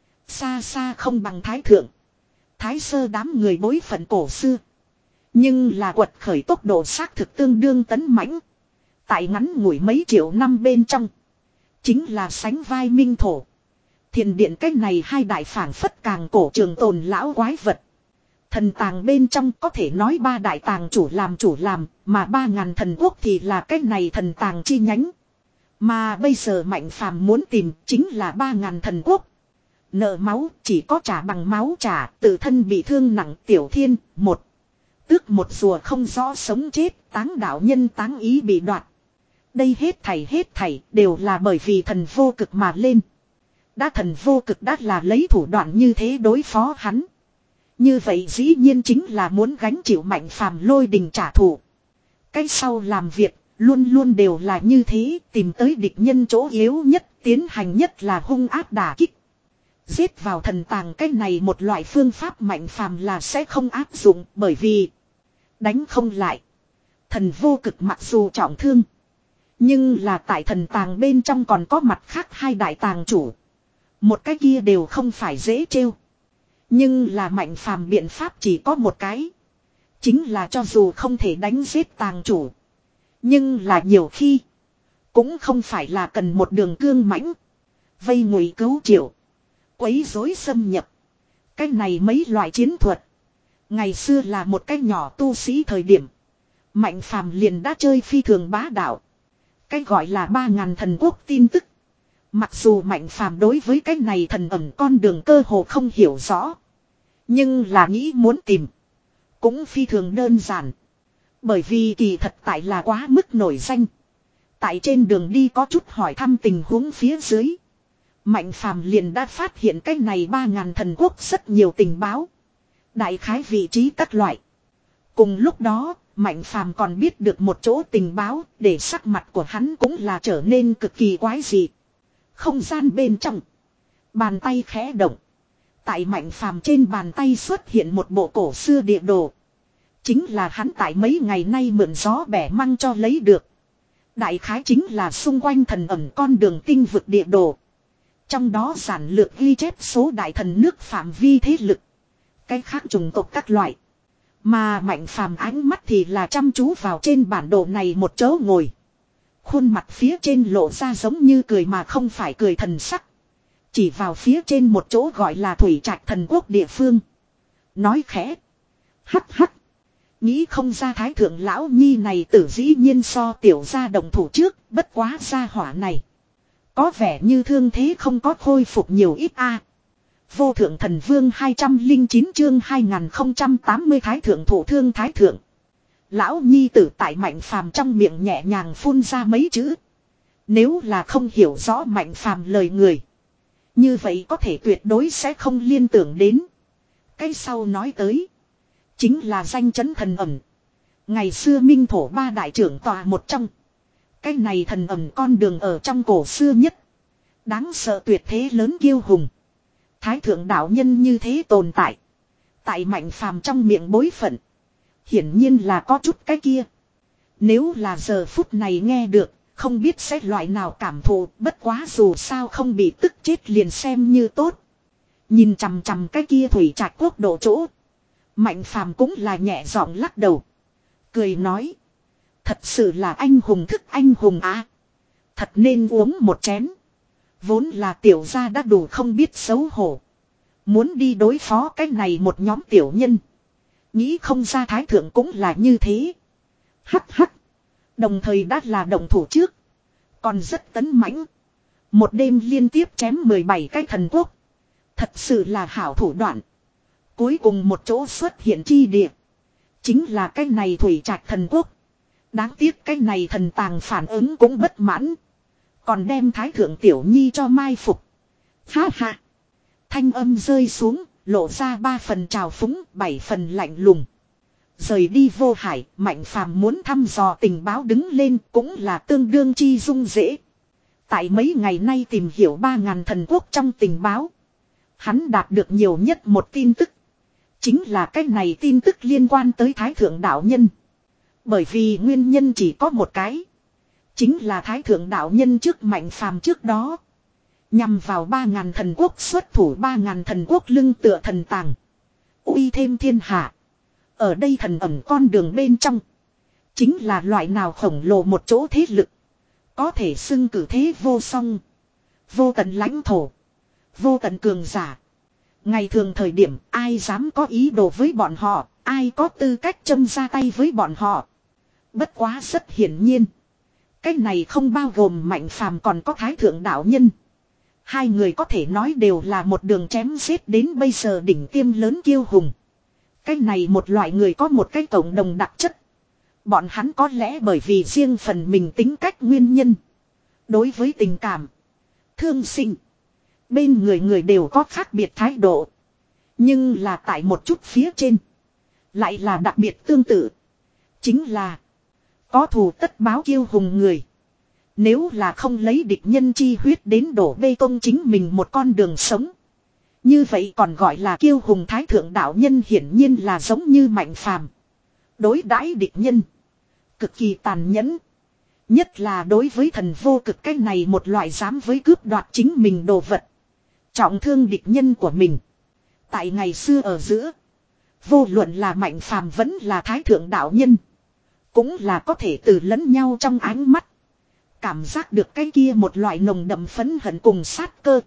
Speaker 1: Xa xa không bằng thái thượng. Thái sơ đám người bối phận cổ xưa. Nhưng là quật khởi tốc độ xác thực tương đương tấn mãnh. Tại ngắn ngủi mấy triệu năm bên trong. Chính là sánh vai minh thổ. Thiền điện cách này hai đại phảng phất càng cổ trường tồn lão quái vật. Thần tàng bên trong có thể nói ba đại tàng chủ làm chủ làm. Mà ba ngàn thần quốc thì là cách này thần tàng chi nhánh. Mà bây giờ mạnh phàm muốn tìm chính là ba ngàn thần quốc. Nợ máu chỉ có trả bằng máu trả. Tự thân bị thương nặng tiểu thiên một. Tước một rùa không rõ sống chết, táng đạo nhân táng ý bị đoạt. Đây hết thảy hết thảy đều là bởi vì thần vô cực mà lên. Đã thần vô cực đã là lấy thủ đoạn như thế đối phó hắn. Như vậy dĩ nhiên chính là muốn gánh chịu mạnh phàm lôi đình trả thù. Cái sau làm việc, luôn luôn đều là như thế, tìm tới địch nhân chỗ yếu nhất, tiến hành nhất là hung ác đả kích. Giết vào thần tàng cái này một loại phương pháp mạnh phàm là sẽ không áp dụng bởi vì đánh không lại. Thần vô cực mặc dù trọng thương. Nhưng là tại thần tàng bên trong còn có mặt khác hai đại tàng chủ. Một cái kia đều không phải dễ trêu. Nhưng là mạnh phàm biện pháp chỉ có một cái. Chính là cho dù không thể đánh giết tàng chủ. Nhưng là nhiều khi. Cũng không phải là cần một đường cương mãnh. Vây ngụy cứu triệu. Quấy rối xâm nhập. Cái này mấy loại chiến thuật. Ngày xưa là một cái nhỏ tu sĩ thời điểm. Mạnh phàm liền đã chơi phi thường bá đạo. Cái gọi là ba ngàn thần quốc tin tức. Mặc dù Mạnh phàm đối với cái này thần ẩn con đường cơ hồ không hiểu rõ. Nhưng là nghĩ muốn tìm. Cũng phi thường đơn giản. Bởi vì kỳ thật tại là quá mức nổi danh. Tại trên đường đi có chút hỏi thăm tình huống phía dưới. Mạnh phàm liền đã phát hiện cái này ba ngàn thần quốc rất nhiều tình báo. Đại khái vị trí các loại. Cùng lúc đó, Mạnh phàm còn biết được một chỗ tình báo, để sắc mặt của hắn cũng là trở nên cực kỳ quái dị. Không gian bên trong. Bàn tay khẽ động. Tại Mạnh phàm trên bàn tay xuất hiện một bộ cổ xưa địa đồ. Chính là hắn tại mấy ngày nay mượn gió bẻ măng cho lấy được. Đại khái chính là xung quanh thần ẩn con đường tinh vực địa đồ. Trong đó giản lược ghi chép số đại thần nước phạm vi thế lực. Cái khác chủng tộc các loại. Mà Mạnh phàm ánh mắt thì là chăm chú vào trên bản đồ này một chỗ ngồi. Khuôn mặt phía trên lộ ra giống như cười mà không phải cười thần sắc. Chỉ vào phía trên một chỗ gọi là Thủy Trạch thần quốc địa phương. Nói khẽ. Hắc hắc. Nghĩ không ra thái thượng lão nhi này tử dĩ nhiên so tiểu gia đồng thủ trước, bất quá gia hỏa này. Có vẻ như thương thế không có khôi phục nhiều ít a. Vô thượng thần vương hai trăm linh chín chương hai nghìn không trăm tám mươi thái thượng thủ thương thái thượng. Lão nhi tử tại Mạnh phàm trong miệng nhẹ nhàng phun ra mấy chữ. Nếu là không hiểu rõ Mạnh phàm lời người. Như vậy có thể tuyệt đối sẽ không liên tưởng đến. Cái sau nói tới. Chính là danh chấn thần ẩm. Ngày xưa minh thổ ba đại trưởng tòa một trong. Cái này thần ẩm con đường ở trong cổ xưa nhất. Đáng sợ tuyệt thế lớn kiêu hùng. Thái thượng đạo nhân như thế tồn tại. Tại Mạnh phàm trong miệng bối phận. Hiển nhiên là có chút cái kia. Nếu là giờ phút này nghe được. Không biết sẽ loại nào cảm thụ. Bất quá dù sao không bị tức chết liền xem như tốt. Nhìn chằm chằm cái kia Thủy Trạch quốc độ chỗ. Mạnh phàm cũng là nhẹ giọng lắc đầu. Cười nói. Thật sự là anh hùng thức anh hùng á. Thật nên uống một chén. Vốn là tiểu gia đã đủ không biết xấu hổ. Muốn đi đối phó cái này một nhóm tiểu nhân. Nghĩ không ra thái thượng cũng là như thế. Hắc hắc. Đồng thời đã là động thủ trước. Còn rất tấn mãnh. Một đêm liên tiếp chém mười bảy cái thần quốc. Thật sự là hảo thủ đoạn. Cuối cùng một chỗ xuất hiện chi địa. Chính là cái này Thủy Trạch thần quốc. Đáng tiếc cái này thần tàng phản ứng cũng bất mãn. Còn đem thái thượng tiểu nhi cho mai phục. Ha ha. Thanh âm rơi xuống. Lộ ra ba phần trào phúng. Bảy phần lạnh lùng. Rời đi vô hải. Mạnh phàm muốn thăm dò tình báo đứng lên. Cũng là tương đương chi dung dễ. Tại mấy ngày nay tìm hiểu ba ngàn thần quốc trong tình báo. Hắn đạt được nhiều nhất một tin tức. Chính là cái này tin tức liên quan tới thái thượng đạo nhân. Bởi vì nguyên nhân chỉ có một cái. Chính là thái thượng đạo nhân trước Mạnh phàm trước đó. Nhằm vào ba ngàn thần quốc xuất thủ ba ngàn thần quốc lưng tựa thần tàng. Uy thêm thiên hạ. Ở đây thần ẩm con đường bên trong. Chính là loại nào khổng lồ một chỗ thế lực. Có thể xưng cử thế vô song. Vô tận lãnh thổ. Vô tận cường giả. Ngày thường thời điểm ai dám có ý đồ với bọn họ. Ai có tư cách châm ra tay với bọn họ. Bất quá rất hiển nhiên. Cái này không bao gồm Mạnh phàm còn có thái thượng đạo nhân. Hai người có thể nói đều là một đường chém giết đến bây giờ đỉnh tiêm lớn kiêu hùng. Cái này một loại người có một cái cộng đồng đặc chất. Bọn hắn có lẽ bởi vì riêng phần mình tính cách nguyên nhân. Đối với tình cảm. Thương sinh. Bên người người đều có khác biệt thái độ. Nhưng là tại một chút phía trên. Lại là đặc biệt tương tự. Chính là. Có thù tất báo kiêu hùng người. Nếu là không lấy địch nhân chi huyết đến đổ bê tông chính mình một con đường sống. Như vậy còn gọi là kiêu hùng thái thượng đạo nhân hiển nhiên là giống như Mạnh phàm. Đối đãi địch nhân. Cực kỳ tàn nhẫn. Nhất là đối với thần vô cực cái này một loại dám với cướp đoạt chính mình đồ vật. Trọng thương địch nhân của mình. Tại ngày xưa ở giữa. Vô luận là Mạnh phàm vẫn là thái thượng đạo nhân. Cũng là có thể từ lẫn nhau trong ánh mắt. Cảm giác được cái kia một loại nồng đậm phấn hận cùng sát cơ.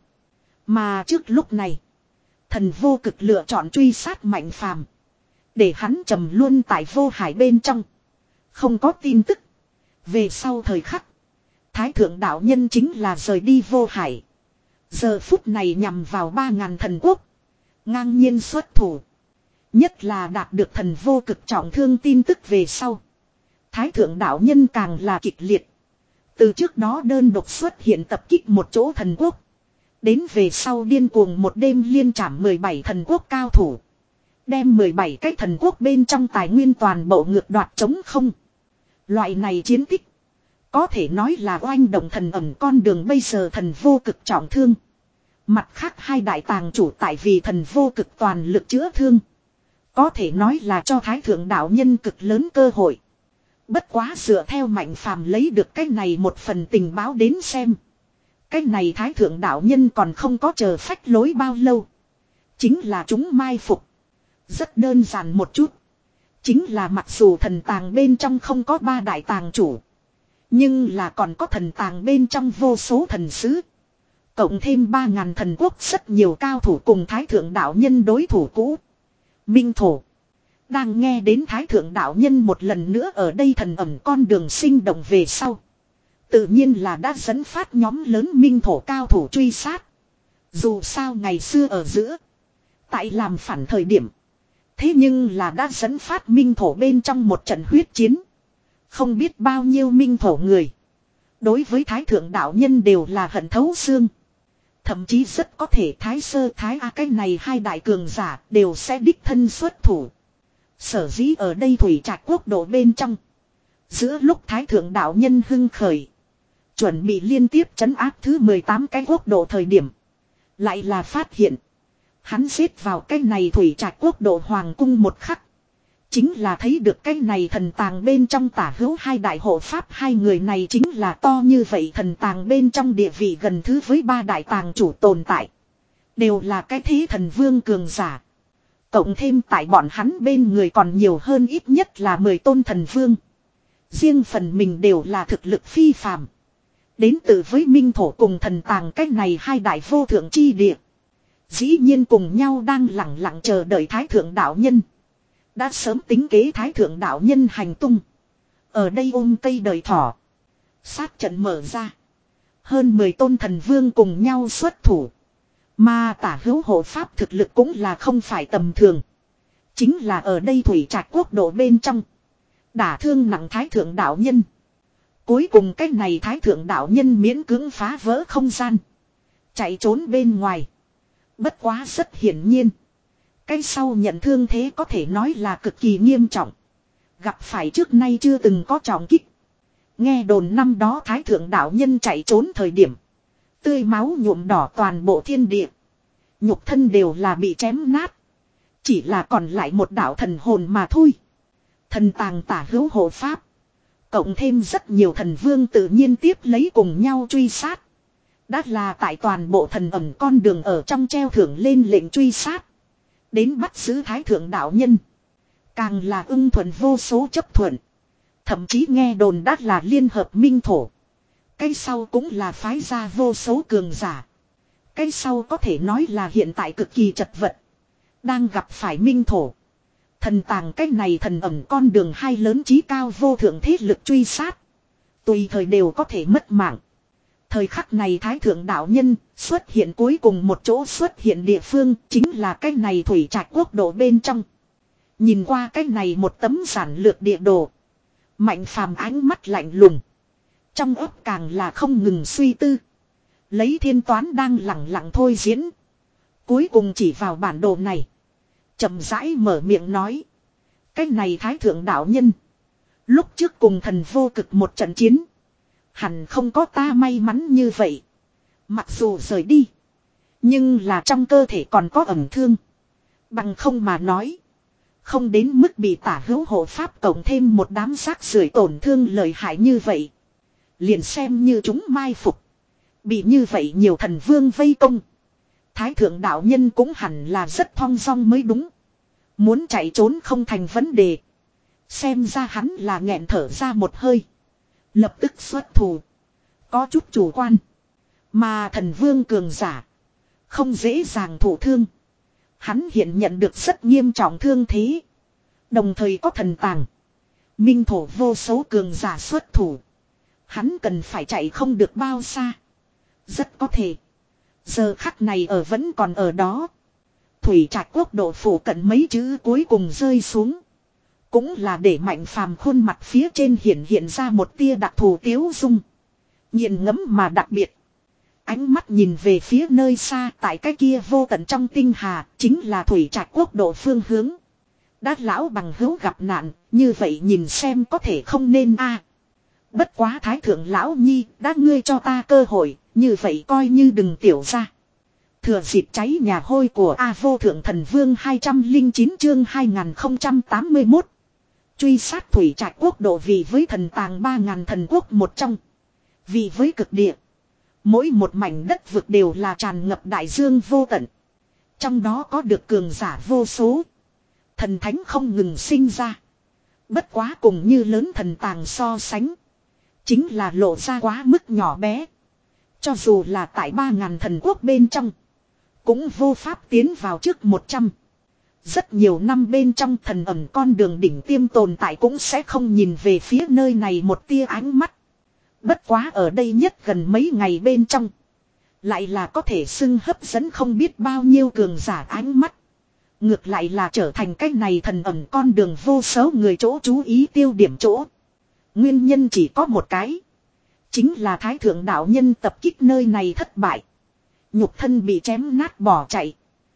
Speaker 1: Mà trước lúc này. Thần vô cực lựa chọn truy sát Mạnh phàm. Để hắn trầm luôn tại vô hải bên trong. Không có tin tức. Về sau thời khắc. Thái thượng đạo nhân chính là rời đi vô hải. Giờ phút này nhằm vào ba ngàn thần quốc. Ngang nhiên xuất thủ. Nhất là đạt được thần vô cực trọng thương tin tức về sau. Thái thượng đạo nhân càng là kịch liệt. Từ trước đó đơn độc xuất hiện tập kích một chỗ thần quốc. Đến về sau điên cuồng một đêm liên trảm mười bảy thần quốc cao thủ. Đem mười bảy cái thần quốc bên trong tài nguyên toàn bộ ngược đoạt trống không. Loại này chiến tích. Có thể nói là oanh động thần ẩm con đường bây giờ thần vô cực trọng thương. Mặt khác hai đại tàng chủ tại vì thần vô cực toàn lực chữa thương. Có thể nói là cho thái thượng đạo nhân cực lớn cơ hội. Bất quá dựa theo Mạnh Phàm lấy được cái này một phần tình báo đến xem. Cái này thái thượng đạo nhân còn không có chờ phách lối bao lâu. Chính là chúng mai phục. Rất đơn giản một chút. Chính là mặc dù thần tàng bên trong không có ba đại tàng chủ. Nhưng là còn có thần tàng bên trong vô số thần sứ. Cộng thêm ba ngàn thần quốc rất nhiều cao thủ cùng thái thượng đạo nhân đối thủ cũ. Minh thổ. Đang nghe đến thái thượng đạo nhân một lần nữa ở đây thần ẩm con đường sinh động về sau. Tự nhiên là đã dẫn phát nhóm lớn minh thổ cao thủ truy sát. Dù sao ngày xưa ở giữa. Tại làm phản thời điểm. Thế nhưng là đã dẫn phát minh thổ bên trong một trận huyết chiến. Không biết bao nhiêu minh thổ người. Đối với thái thượng đạo nhân đều là hận thấu xương. Thậm chí rất có thể thái sơ thái a cái này hai đại cường giả đều sẽ đích thân xuất thủ. Sở dĩ ở đây thủy trạch quốc độ bên trong. Giữa lúc thái thượng đạo nhân hưng khởi. Chuẩn bị liên tiếp trấn áp thứ mười tám cái quốc độ thời điểm. Lại là phát hiện. Hắn xếp vào cái này thủy trạch quốc độ hoàng cung một khắc. Chính là thấy được cái này thần tàng bên trong tả hữu hai đại hộ pháp. Hai người này chính là to như vậy thần tàng bên trong địa vị gần thứ với ba đại tàng chủ tồn tại. Đều là cái thế thần vương cường giả. Cộng thêm tại bọn hắn bên người còn nhiều hơn ít nhất là mười tôn thần vương. Riêng phần mình đều là thực lực phi phàm. Đến từ với minh thổ cùng thần tàng cách này hai đại vô thượng chi địa. Dĩ nhiên cùng nhau đang lặng lặng chờ đợi thái thượng đạo nhân. Đã sớm tính kế thái thượng đạo nhân hành tung. Ở đây ôm cây đời thỏ. Sát trận mở ra. Hơn mười tôn thần vương cùng nhau xuất thủ. Mà tả hữu hộ pháp thực lực cũng là không phải tầm thường. Chính là ở đây thủy trạch quốc độ bên trong. Đả thương nặng thái thượng đạo nhân. Cuối cùng cách này thái thượng đạo nhân miễn cưỡng phá vỡ không gian. Chạy trốn bên ngoài. Bất quá rất hiển nhiên. Cái sau nhận thương thế có thể nói là cực kỳ nghiêm trọng. Gặp phải trước nay chưa từng có trọng kích. Nghe đồn năm đó thái thượng đạo nhân chạy trốn thời điểm. Tươi máu nhuộm đỏ toàn bộ thiên địa. Nhục thân đều là bị chém nát. Chỉ là còn lại một đạo thần hồn mà thôi. Thần tàng tả hữu hộ pháp. Cộng thêm rất nhiều thần vương tự nhiên tiếp lấy cùng nhau truy sát. Đã là tại toàn bộ thần ẩm con đường ở trong treo thưởng lên lệnh truy sát. Đến bắt giữ thái thượng đạo nhân. Càng là ưng thuận vô số chấp thuận. Thậm chí nghe đồn đắt là liên hợp minh thổ. Cái sau cũng là phái ra vô số cường giả. Cái sau có thể nói là hiện tại cực kỳ chật vật. Đang gặp phải minh thổ. Thần tàng cách này thần ẩm con đường hai lớn chí cao vô thượng thế lực truy sát. Tùy thời đều có thể mất mạng. Thời khắc này thái thượng đạo nhân xuất hiện cuối cùng một chỗ xuất hiện địa phương chính là cái này thủy trạch quốc độ bên trong. Nhìn qua cái này một tấm giản lược địa đồ. Mạnh phàm ánh mắt lạnh lùng. Trong ấp càng là không ngừng suy tư. Lấy thiên toán đang lặng lặng thôi diễn. Cuối cùng chỉ vào bản đồ này. Chậm rãi mở miệng nói. Cái này thái thượng đạo nhân. Lúc trước cùng thần vô cực một trận chiến. Hẳn không có ta may mắn như vậy. Mặc dù rời đi. Nhưng là trong cơ thể còn có ẩm thương. Bằng không mà nói. Không đến mức bị tả hữu hộ pháp cộng thêm một đám xác rưởi tổn thương lợi hại như vậy. Liền xem như chúng mai phục. Bị như vậy nhiều thần vương vây công. Thái thượng đạo nhân cũng hẳn là rất thong dong mới đúng. Muốn chạy trốn không thành vấn đề. Xem ra hắn là nghẹn thở ra một hơi. Lập tức xuất thủ. Có chút chủ quan. Mà thần vương cường giả. Không dễ dàng thụ thương. Hắn hiện nhận được rất nghiêm trọng thương thế. Đồng thời có thần tàng. Minh thổ vô số cường giả xuất thủ. Hắn cần phải chạy không được bao xa. Rất có thể. Giờ khắc này ở vẫn còn ở đó. Thủy Trạch quốc độ phủ cận mấy chữ cuối cùng rơi xuống. Cũng là để Mạnh Phàm khuôn mặt phía trên hiện hiện ra một tia đặc thù tiếu dung. Nhìn ngấm mà đặc biệt. Ánh mắt nhìn về phía nơi xa tại cái kia vô tận trong tinh hà, chính là Thủy Trạch quốc độ phương hướng. Đã lão bằng hữu gặp nạn, như vậy nhìn xem có thể không nên a. Bất quá thái thượng lão nhi, đã ngươi cho ta cơ hội, như vậy coi như đừng tiểu ra. Thừa dịp cháy nhà hôi của A Vô Thượng Thần Vương hai trăm lẻ chín chương hai nghìn không trăm tám mươi mốt. Truy sát Thủy Trạch quốc độ vì với thần tàng ba ngàn thần quốc một trong. Vì với cực địa. Mỗi một mảnh đất vực đều là tràn ngập đại dương vô tận. Trong đó có được cường giả vô số. Thần thánh không ngừng sinh ra. Bất quá cùng như lớn thần tàng so sánh. Chính là lộ ra quá mức nhỏ bé. Cho dù là tại ba ngàn thần quốc bên trong. Cũng vô pháp tiến vào trước một trăm. Rất nhiều năm bên trong thần ẩn con đường đỉnh tiêm tồn tại cũng sẽ không nhìn về phía nơi này một tia ánh mắt. Bất quá ở đây nhất gần mấy ngày bên trong. Lại là có thể xưng hấp dẫn không biết bao nhiêu cường giả ánh mắt. Ngược lại là trở thành cái này thần ẩn con đường vô số người chỗ chú ý tiêu điểm chỗ. Nguyên nhân chỉ có một cái. Chính là thái thượng đạo nhân tập kích nơi này thất bại. Nhục thân bị chém nát bỏ chạy.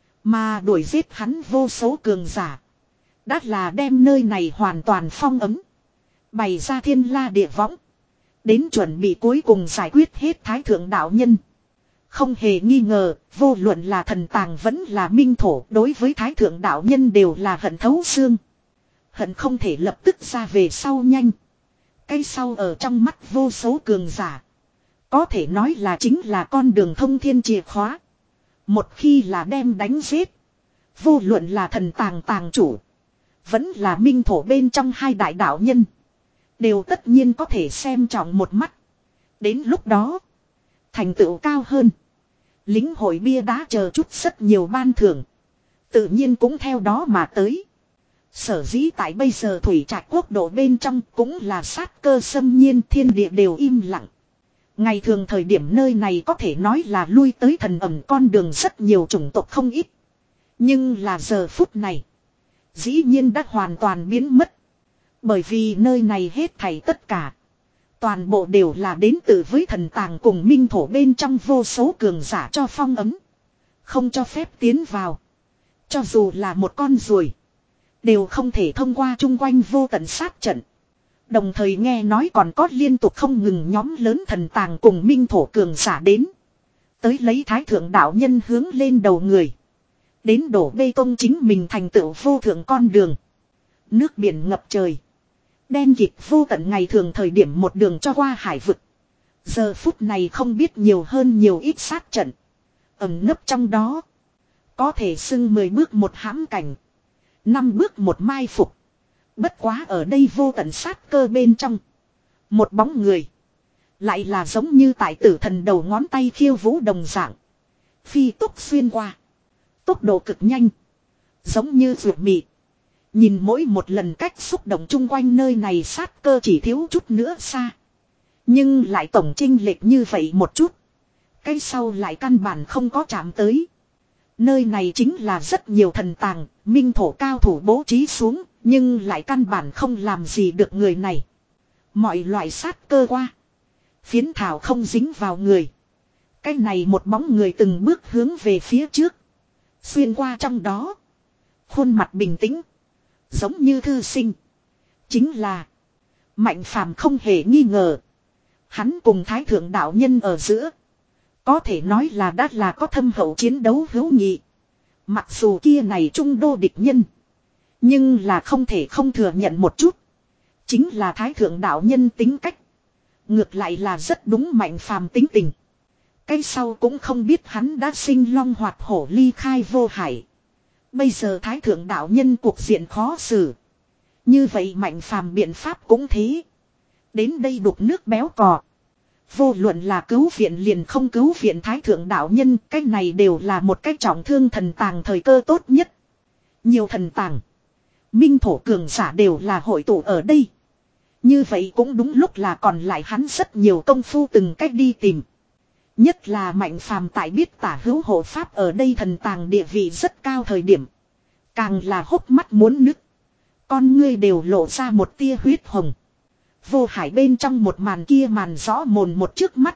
Speaker 1: Mà đuổi giết hắn vô số cường giả. Đã là đem nơi này hoàn toàn phong ấm. Bày ra thiên la địa võng. Đến chuẩn bị cuối cùng giải quyết hết thái thượng đạo nhân. Không hề nghi ngờ, vô luận là thần tàng vẫn là minh thổ, đối với thái thượng đạo nhân đều là hận thấu xương. Hận không thể lập tức ra về sau nhanh. Cái sau ở trong mắt vô số cường giả. Có thể nói là chính là con đường thông thiên chìa khóa. Một khi là đem đánh giết. Vô luận là thần tàng tàng chủ. Vẫn là minh thổ bên trong hai đại đạo nhân. Đều tất nhiên có thể xem trọng một mắt. Đến lúc đó. Thành tựu cao hơn. Lính hội bia đá chờ chút rất nhiều ban thưởng. Tự nhiên cũng theo đó mà tới. Sở dĩ tại bây giờ Thủy Trạch quốc độ bên trong cũng là sát cơ xâm nhiên, thiên địa đều im lặng. Ngày thường thời điểm nơi này có thể nói là lui tới thần ẩn con đường rất nhiều chủng tộc không ít. Nhưng là giờ phút này. Dĩ nhiên đã hoàn toàn biến mất. Bởi vì nơi này hết thảy tất cả. Toàn bộ đều là đến từ với thần tàng cùng minh thổ bên trong vô số cường giả cho phong ấm. Không cho phép tiến vào. Cho dù là một con ruồi. Đều không thể thông qua chung quanh vô tận sát trận. Đồng thời nghe nói còn có liên tục không ngừng nhóm lớn thần tàng cùng minh thổ cường giả đến. Tới lấy thái thượng đạo nhân hướng lên đầu người. Đến đổ bê tông chính mình thành tựu vô thượng con đường. Nước biển ngập trời. Đen kịt vô tận ngày thường thời điểm một đường cho qua hải vực. Giờ phút này không biết nhiều hơn nhiều ít sát trận. Ẩn nấp trong đó. Có thể xưng mười bước một hãm cảnh. Năm bước một mai phục. Bất quá ở đây vô tận sát cơ bên trong. Một bóng người. Lại là giống như tại tử thần đầu ngón tay khiêu vũ đồng dạng. Phi tốc xuyên qua. Tốc độ cực nhanh. Giống như ruột mị. Nhìn mỗi một lần cách xúc động chung quanh nơi này sát cơ chỉ thiếu chút nữa xa. Nhưng lại tổng chênh lệch như vậy một chút. Cái sau lại căn bản không có chạm tới. Nơi này chính là rất nhiều thần tàng, minh thổ cao thủ bố trí xuống, nhưng lại căn bản không làm gì được người này. Mọi loại sát cơ qua. Phiến thảo không dính vào người. Cái này một bóng người từng bước hướng về phía trước. Xuyên qua trong đó. Khuôn mặt bình tĩnh. Giống như thư sinh. Chính là. Mạnh Phàm không hề nghi ngờ. Hắn cùng thái thượng đạo nhân ở giữa. Có thể nói là đã là có thâm hậu chiến đấu hữu nghị. Mặc dù kia này trung đô địch nhân. Nhưng là không thể không thừa nhận một chút. Chính là thái thượng đạo nhân tính cách. Ngược lại là rất đúng Mạnh Phàm tính tình. Cái sau cũng không biết hắn đã sinh long hoạt hổ ly khai vô hải. Bây giờ thái thượng đạo nhân cuộc diện khó xử. Như vậy Mạnh Phàm biện pháp cũng thế. Đến đây đục nước béo cò. Vô luận là cứu viện liền không cứu viện thái thượng đạo nhân. Cái này đều là một cái trọng thương thần tàng thời cơ tốt nhất. Nhiều thần tàng. Minh thổ cường giả đều là hội tụ ở đây. Như vậy cũng đúng lúc là còn lại hắn rất nhiều công phu từng cách đi tìm. Nhất là Mạnh Phàm tại biết tả hữu hộ pháp ở đây thần tàng địa vị rất cao thời điểm. Càng là hốc mắt muốn nứt. Con ngươi đều lộ ra một tia huyết hồng. Vô hải bên trong một màn kia màn rõ mồn một trước mắt.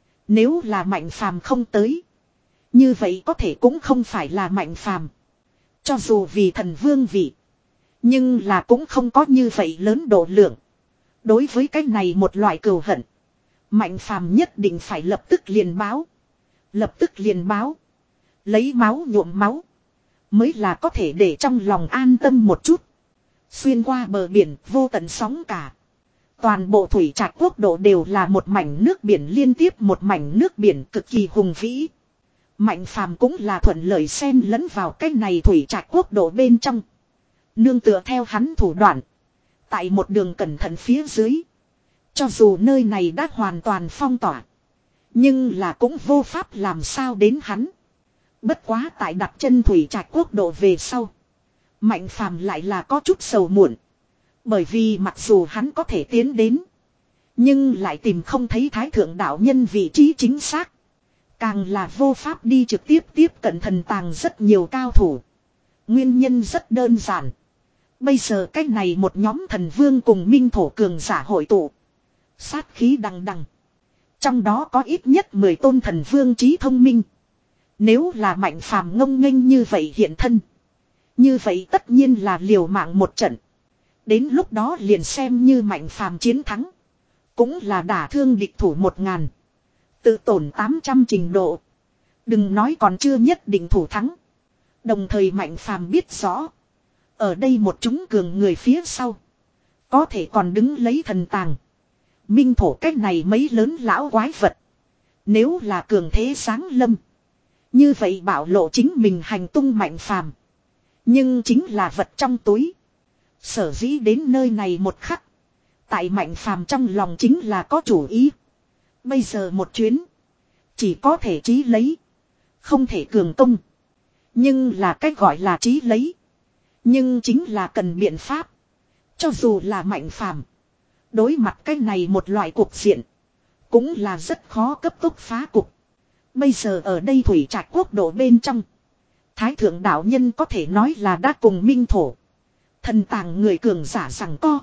Speaker 1: Nếu là Mạnh Phàm không tới. Như vậy có thể cũng không phải là Mạnh Phàm. Cho dù vì thần vương vị. Nhưng là cũng không có như vậy lớn độ lượng. Đối với cái này một loại cừu hận. Mạnh Phàm nhất định phải lập tức liền báo. Lập tức liền báo. Lấy máu nhuộm máu. Mới là có thể để trong lòng an tâm một chút. Xuyên qua bờ biển vô tận sóng cả. Toàn bộ thủy trạch quốc độ đều là một mảnh nước biển liên tiếp một mảnh nước biển cực kỳ hùng vĩ. Mạnh Phàm cũng là thuận lợi xen lẫn vào cái này thủy trạch quốc độ bên trong. Nương tựa theo hắn thủ đoạn. Tại một đường cẩn thận phía dưới. Cho dù nơi này đã hoàn toàn phong tỏa. Nhưng là cũng vô pháp làm sao đến hắn. Bất quá tại đặt chân thủy trạch quốc độ về sau. Mạnh Phàm lại là có chút sầu muộn. Bởi vì mặc dù hắn có thể tiến đến. Nhưng lại tìm không thấy thái thượng đạo nhân vị trí chính xác. Càng là vô pháp đi trực tiếp tiếp cận thần tàng rất nhiều cao thủ. Nguyên nhân rất đơn giản. Bây giờ cách này một nhóm thần vương cùng minh thổ cường giả hội tụ. Sát khí đằng đằng. Trong đó có ít nhất mười tôn thần vương trí thông minh. Nếu là Mạnh Phàm ngông nghênh như vậy hiện thân. Như vậy tất nhiên là liều mạng một trận. Đến lúc đó liền xem như Mạnh Phàm chiến thắng. Cũng là đả thương địch thủ một ngàn. Tự tổn tám trăm trình độ. Đừng nói còn chưa nhất định thủ thắng. Đồng thời Mạnh Phàm biết rõ. Ở đây một chúng cường người phía sau. Có thể còn đứng lấy thần tàng. Minh thổ cách này mấy lớn lão quái vật. Nếu là cường thế sáng lâm. Như vậy bảo lộ chính mình hành tung Mạnh Phàm. Nhưng chính là vật trong túi. Sở dĩ đến nơi này một khắc. Tại Mạnh Phàm trong lòng chính là có chủ ý. Bây giờ một chuyến. Chỉ có thể trí lấy. Không thể cường công. Nhưng là cách gọi là trí lấy. Nhưng chính là cần biện pháp. Cho dù là Mạnh Phàm. Đối mặt cái này một loại cuộc diện. Cũng là rất khó cấp tốc phá cục. Bây giờ ở đây thủy trạch quốc độ bên trong. Thái thượng đạo nhân có thể nói là đã cùng minh thổ. Thần tàng người cường giả rằng co.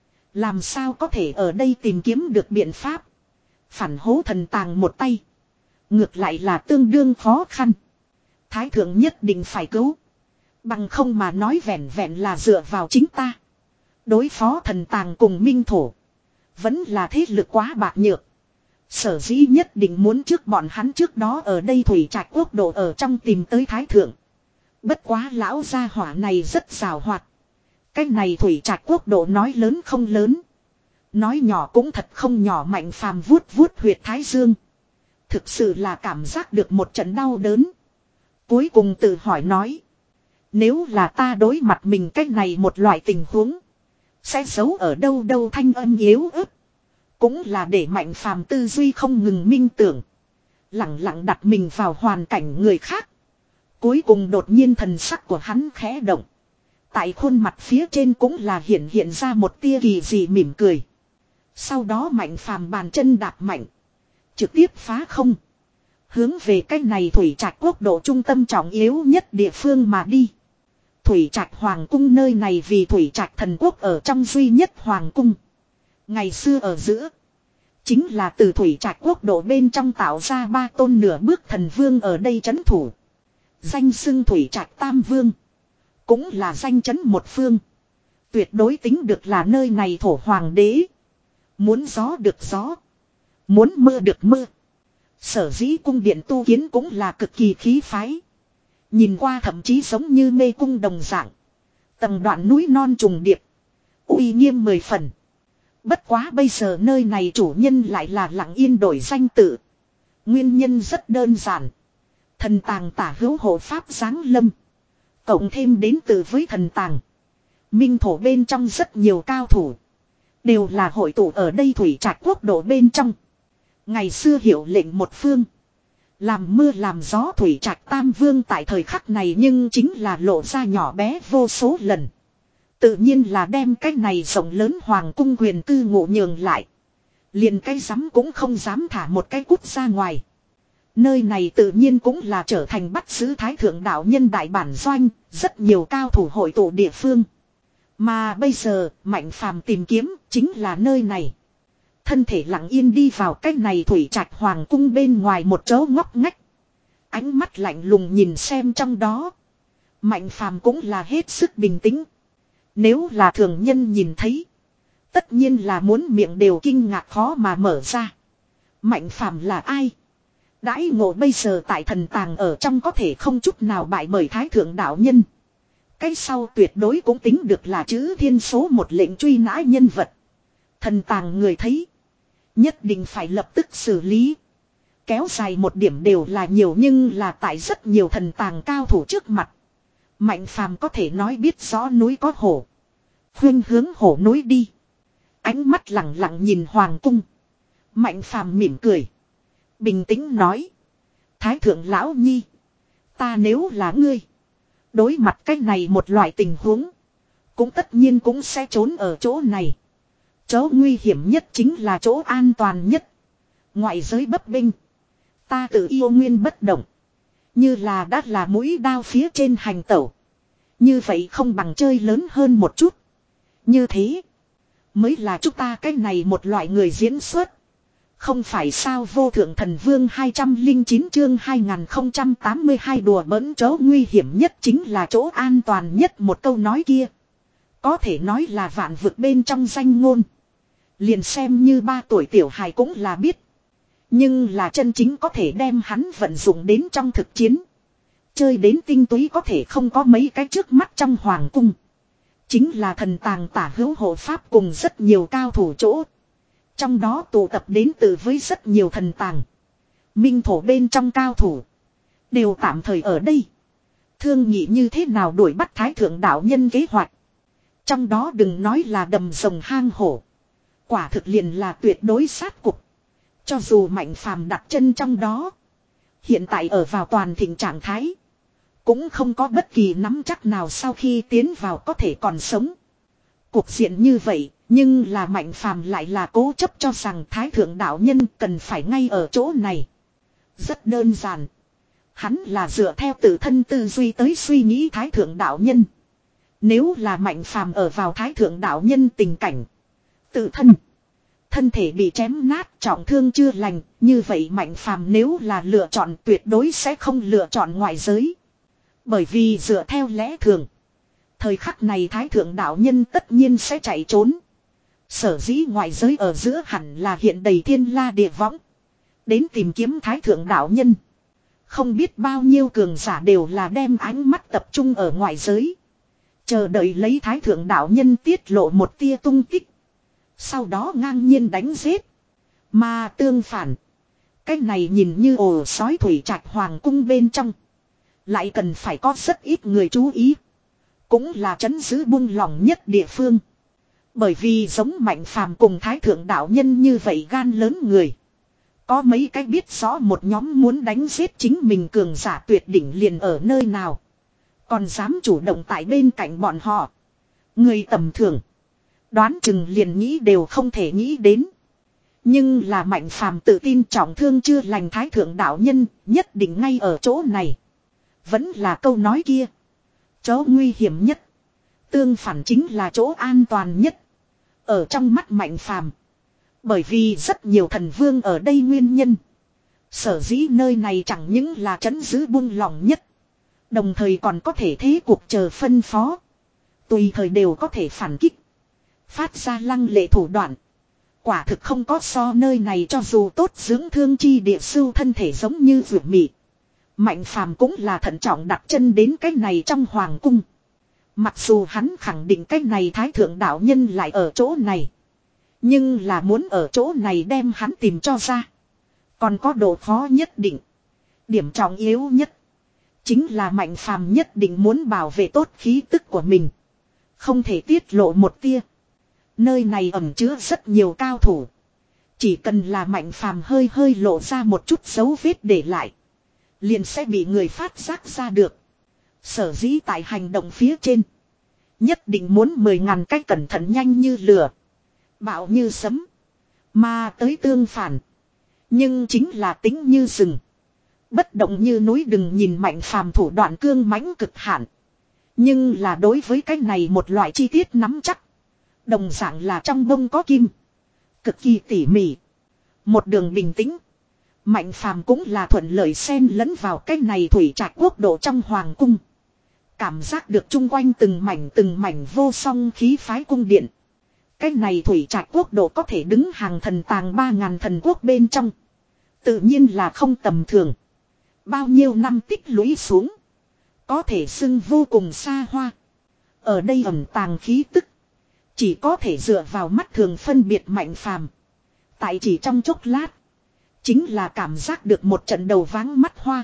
Speaker 1: Làm sao có thể ở đây tìm kiếm được biện pháp. Phản hố thần tàng một tay. Ngược lại là tương đương khó khăn. Thái thượng nhất định phải cứu. Bằng không mà nói vẹn vẹn là dựa vào chính ta. Đối phó thần tàng cùng minh thổ. Vẫn là thế lực quá bạc nhược. Sở dĩ nhất định muốn trước bọn hắn trước đó ở đây thủy trạch quốc độ ở trong tìm tới thái thượng. Bất quá lão gia hỏa này rất xào hoạt. Cái này thủy trạch quốc độ nói lớn không lớn. Nói nhỏ cũng thật không nhỏ. Mạnh Phàm vuốt vuốt huyệt thái dương. Thực sự là cảm giác được một trận đau đớn. Cuối cùng tự hỏi nói. Nếu là ta đối mặt mình cái này một loại tình huống. Sẽ giấu ở đâu đâu thanh âm yếu ớt. Cũng là để Mạnh Phàm tư duy không ngừng minh tưởng. Lặng lặng đặt mình vào hoàn cảnh người khác. Cuối cùng đột nhiên thần sắc của hắn khẽ động. Tại khuôn mặt phía trên cũng là hiện hiện ra một tia kỳ dị mỉm cười. Sau đó Mạnh Phàm bàn chân đạp mạnh. Trực tiếp phá không. Hướng về cái này thủy trạch quốc độ trung tâm trọng yếu nhất địa phương mà đi. Thủy trạch hoàng cung nơi này vì thủy trạch thần quốc ở trong duy nhất hoàng cung. Ngày xưa ở giữa. Chính là từ thủy trạch quốc độ bên trong tạo ra ba tôn nửa bước thần vương ở đây trấn thủ. Danh xưng thủy trạch tam vương. Cũng là danh chấn một phương. Tuyệt đối tính được là nơi này thổ hoàng đế. Muốn gió được gió. Muốn mưa được mưa. Sở dĩ cung điện tu kiến cũng là cực kỳ khí phái. Nhìn qua thậm chí giống như mê cung đồng dạng. Tầng đoạn núi non trùng điệp. Uy nghiêm mười phần. Bất quá bây giờ nơi này chủ nhân lại là lặng yên đổi danh tự. Nguyên nhân rất đơn giản. Thần tàng tả hữu hộ pháp giáng lâm. Cộng thêm đến từ với thần tàng. Minh thổ bên trong rất nhiều cao thủ. Đều là hội tụ ở đây thủy trạch quốc độ bên trong. Ngày xưa hiệu lệnh một phương. Làm mưa làm gió thủy trạch tam vương tại thời khắc này nhưng chính là lộ ra nhỏ bé vô số lần. Tự nhiên là đem cái này rộng lớn hoàng cung quyền cư ngụ nhường lại. Liền cái rắm cũng không dám thả một cái cút ra ngoài. Nơi này tự nhiên cũng là trở thành bắt giữ thái thượng đạo nhân đại bản doanh, rất nhiều cao thủ hội tụ địa phương. Mà bây giờ, Mạnh Phàm tìm kiếm chính là nơi này. Thân thể lặng yên đi vào cái này thủy trạch hoàng cung bên ngoài một chỗ ngóc ngách. Ánh mắt lạnh lùng nhìn xem trong đó. Mạnh Phàm cũng là hết sức bình tĩnh. Nếu là thường nhân nhìn thấy, tất nhiên là muốn miệng đều kinh ngạc khó mà mở ra. Mạnh Phàm là ai? Đãi ngộ bây giờ tại thần tàng ở trong có thể không chút nào bại bởi thái thượng đạo nhân. Cái sau tuyệt đối cũng tính được là chữ thiên số một lệnh truy nã nhân vật. Thần tàng người thấy, nhất định phải lập tức xử lý. Kéo dài một điểm đều là nhiều, nhưng là tại rất nhiều thần tàng cao thủ trước mặt. Mạnh Phàm có thể nói biết rõ núi có hổ. Khuyên hướng hổ núi đi. Ánh mắt lặng lặng nhìn hoàng cung. Mạnh Phàm mỉm cười. Bình tĩnh nói. Thái thượng lão nhi. Ta nếu là ngươi. Đối mặt cái này một loại tình huống. Cũng tất nhiên cũng sẽ trốn ở chỗ này. Chỗ nguy hiểm nhất chính là chỗ an toàn nhất. Ngoại giới bấp bênh. Ta tự yêu nguyên bất động. Như là đã là mũi đao phía trên hành tẩu. Như vậy không bằng chơi lớn hơn một chút. Như thế. Mới là chúng ta cái này một loại người diễn xuất. Không phải sao vô thượng thần vương hai trăm lẻ chín chương hai nghìn không trăm tám mươi hai đùa bỡn chỗ nguy hiểm nhất chính là chỗ an toàn nhất, một câu nói kia. Có thể nói là vạn vực bên trong danh ngôn. Liền xem như ba tuổi tiểu hài cũng là biết. Nhưng là chân chính có thể đem hắn vận dụng đến trong thực chiến. Chơi đến tinh túy có thể không có mấy cái trước mắt trong hoàng cung. Chính là thần tàng tả hữu hộ pháp cùng rất nhiều cao thủ chỗ. Trong đó tụ tập đến từ với rất nhiều thần tàng. Minh thổ bên trong cao thủ. Đều tạm thời ở đây. Thương nghị như thế nào đuổi bắt thái thượng đạo nhân kế hoạch. Trong đó đừng nói là đầm rồng hang hổ. Quả thực liền là tuyệt đối sát cục. Cho dù Mạnh Phàm đặt chân trong đó. Hiện tại ở vào toàn thịnh trạng thái. Cũng không có bất kỳ nắm chắc nào sau khi tiến vào có thể còn sống. Cuộc diện như vậy, nhưng là Mạnh Phàm lại là cố chấp cho rằng thái thượng đạo nhân cần phải ngay ở chỗ này. Rất đơn giản. Hắn là dựa theo tự thân tư duy tới suy nghĩ thái thượng đạo nhân. Nếu là Mạnh Phàm ở vào thái thượng đạo nhân tình cảnh. Tự thân. Thân thể bị chém nát, trọng thương chưa lành, như vậy Mạnh Phàm nếu là lựa chọn tuyệt đối sẽ không lựa chọn ngoại giới. Bởi vì dựa theo lẽ thường, thời khắc này thái thượng đạo nhân tất nhiên sẽ chạy trốn. Sở dĩ ngoại giới ở giữa hẳn là hiện đầy thiên la địa võng. Đến tìm kiếm thái thượng đạo nhân. Không biết bao nhiêu cường giả đều là đem ánh mắt tập trung ở ngoại giới. Chờ đợi lấy thái thượng đạo nhân tiết lộ một tia tung tích. Sau đó ngang nhiên đánh giết. Mà tương phản. Cái này nhìn như ồ sói thủy trạch hoàng cung bên trong. Lại cần phải có rất ít người chú ý. Cũng là trấn giữ buông lỏng nhất địa phương. Bởi vì giống Mạnh Phàm cùng thái thượng đạo nhân như vậy gan lớn người. Có mấy cái biết rõ một nhóm muốn đánh giết chính mình cường giả tuyệt đỉnh liền ở nơi nào. Còn dám chủ động tại bên cạnh bọn họ. Người tầm thường. Đoán chừng liền nghĩ đều không thể nghĩ đến. Nhưng là Mạnh Phàm tự tin trọng thương chưa lành thái thượng đạo nhân nhất định ngay ở chỗ này. Vẫn là câu nói kia. Chỗ nguy hiểm nhất. Tương phản chính là chỗ an toàn nhất. Ở trong mắt Mạnh Phàm. Bởi vì rất nhiều thần vương ở đây nguyên nhân. Sở dĩ nơi này chẳng những là trấn giữ buông lỏng nhất. Đồng thời còn có thể thế cuộc chờ phân phó. Tùy thời đều có thể phản kích. Phát ra lăng lệ thủ đoạn. Quả thực không có so nơi này cho dù tốt dưỡng thương chi địa sưu thân thể giống như vượt mị. Mạnh Phàm cũng là thận trọng đặt chân đến cái này trong hoàng cung. Mặc dù hắn khẳng định cái này thái thượng đạo nhân lại ở chỗ này. Nhưng là muốn ở chỗ này đem hắn tìm cho ra. Còn có độ khó nhất định. Điểm trọng yếu nhất. Chính là Mạnh Phàm nhất định muốn bảo vệ tốt khí tức của mình. Không thể tiết lộ một tia. Nơi này ẩn chứa rất nhiều cao thủ. Chỉ cần là Mạnh Phàm hơi hơi lộ ra một chút dấu vết để lại. Liền sẽ bị người phát giác ra được. Sở dĩ tại hành động phía trên. Nhất định muốn mười ngàn cách cẩn thận nhanh như lửa. Bạo như sấm. Mà tới tương phản. Nhưng chính là tính như rừng. Bất động như núi, đừng nhìn Mạnh Phàm thủ đoạn cương mãnh cực hạn. Nhưng là đối với cái này một loại chi tiết nắm chắc. Đồng dạng là trong bông có kim. Cực kỳ tỉ mỉ. Một đường bình tĩnh. Mạnh Phàm cũng là thuận lợi xen lẫn vào cái này thủy trạch quốc độ trong hoàng cung. Cảm giác được chung quanh từng mảnh từng mảnh vô song khí phái cung điện. Cái này thủy trạch quốc độ có thể đứng hàng thần tàng ba ngàn thần quốc bên trong. Tự nhiên là không tầm thường. Bao nhiêu năm tích lũy xuống. Có thể xưng vô cùng xa hoa. Ở đây ẩn tàng khí tức. Chỉ có thể dựa vào mắt thường phân biệt Mạnh Phàm. Tại chỉ trong chốc lát. Chính là cảm giác được một trận đầu váng mắt hoa.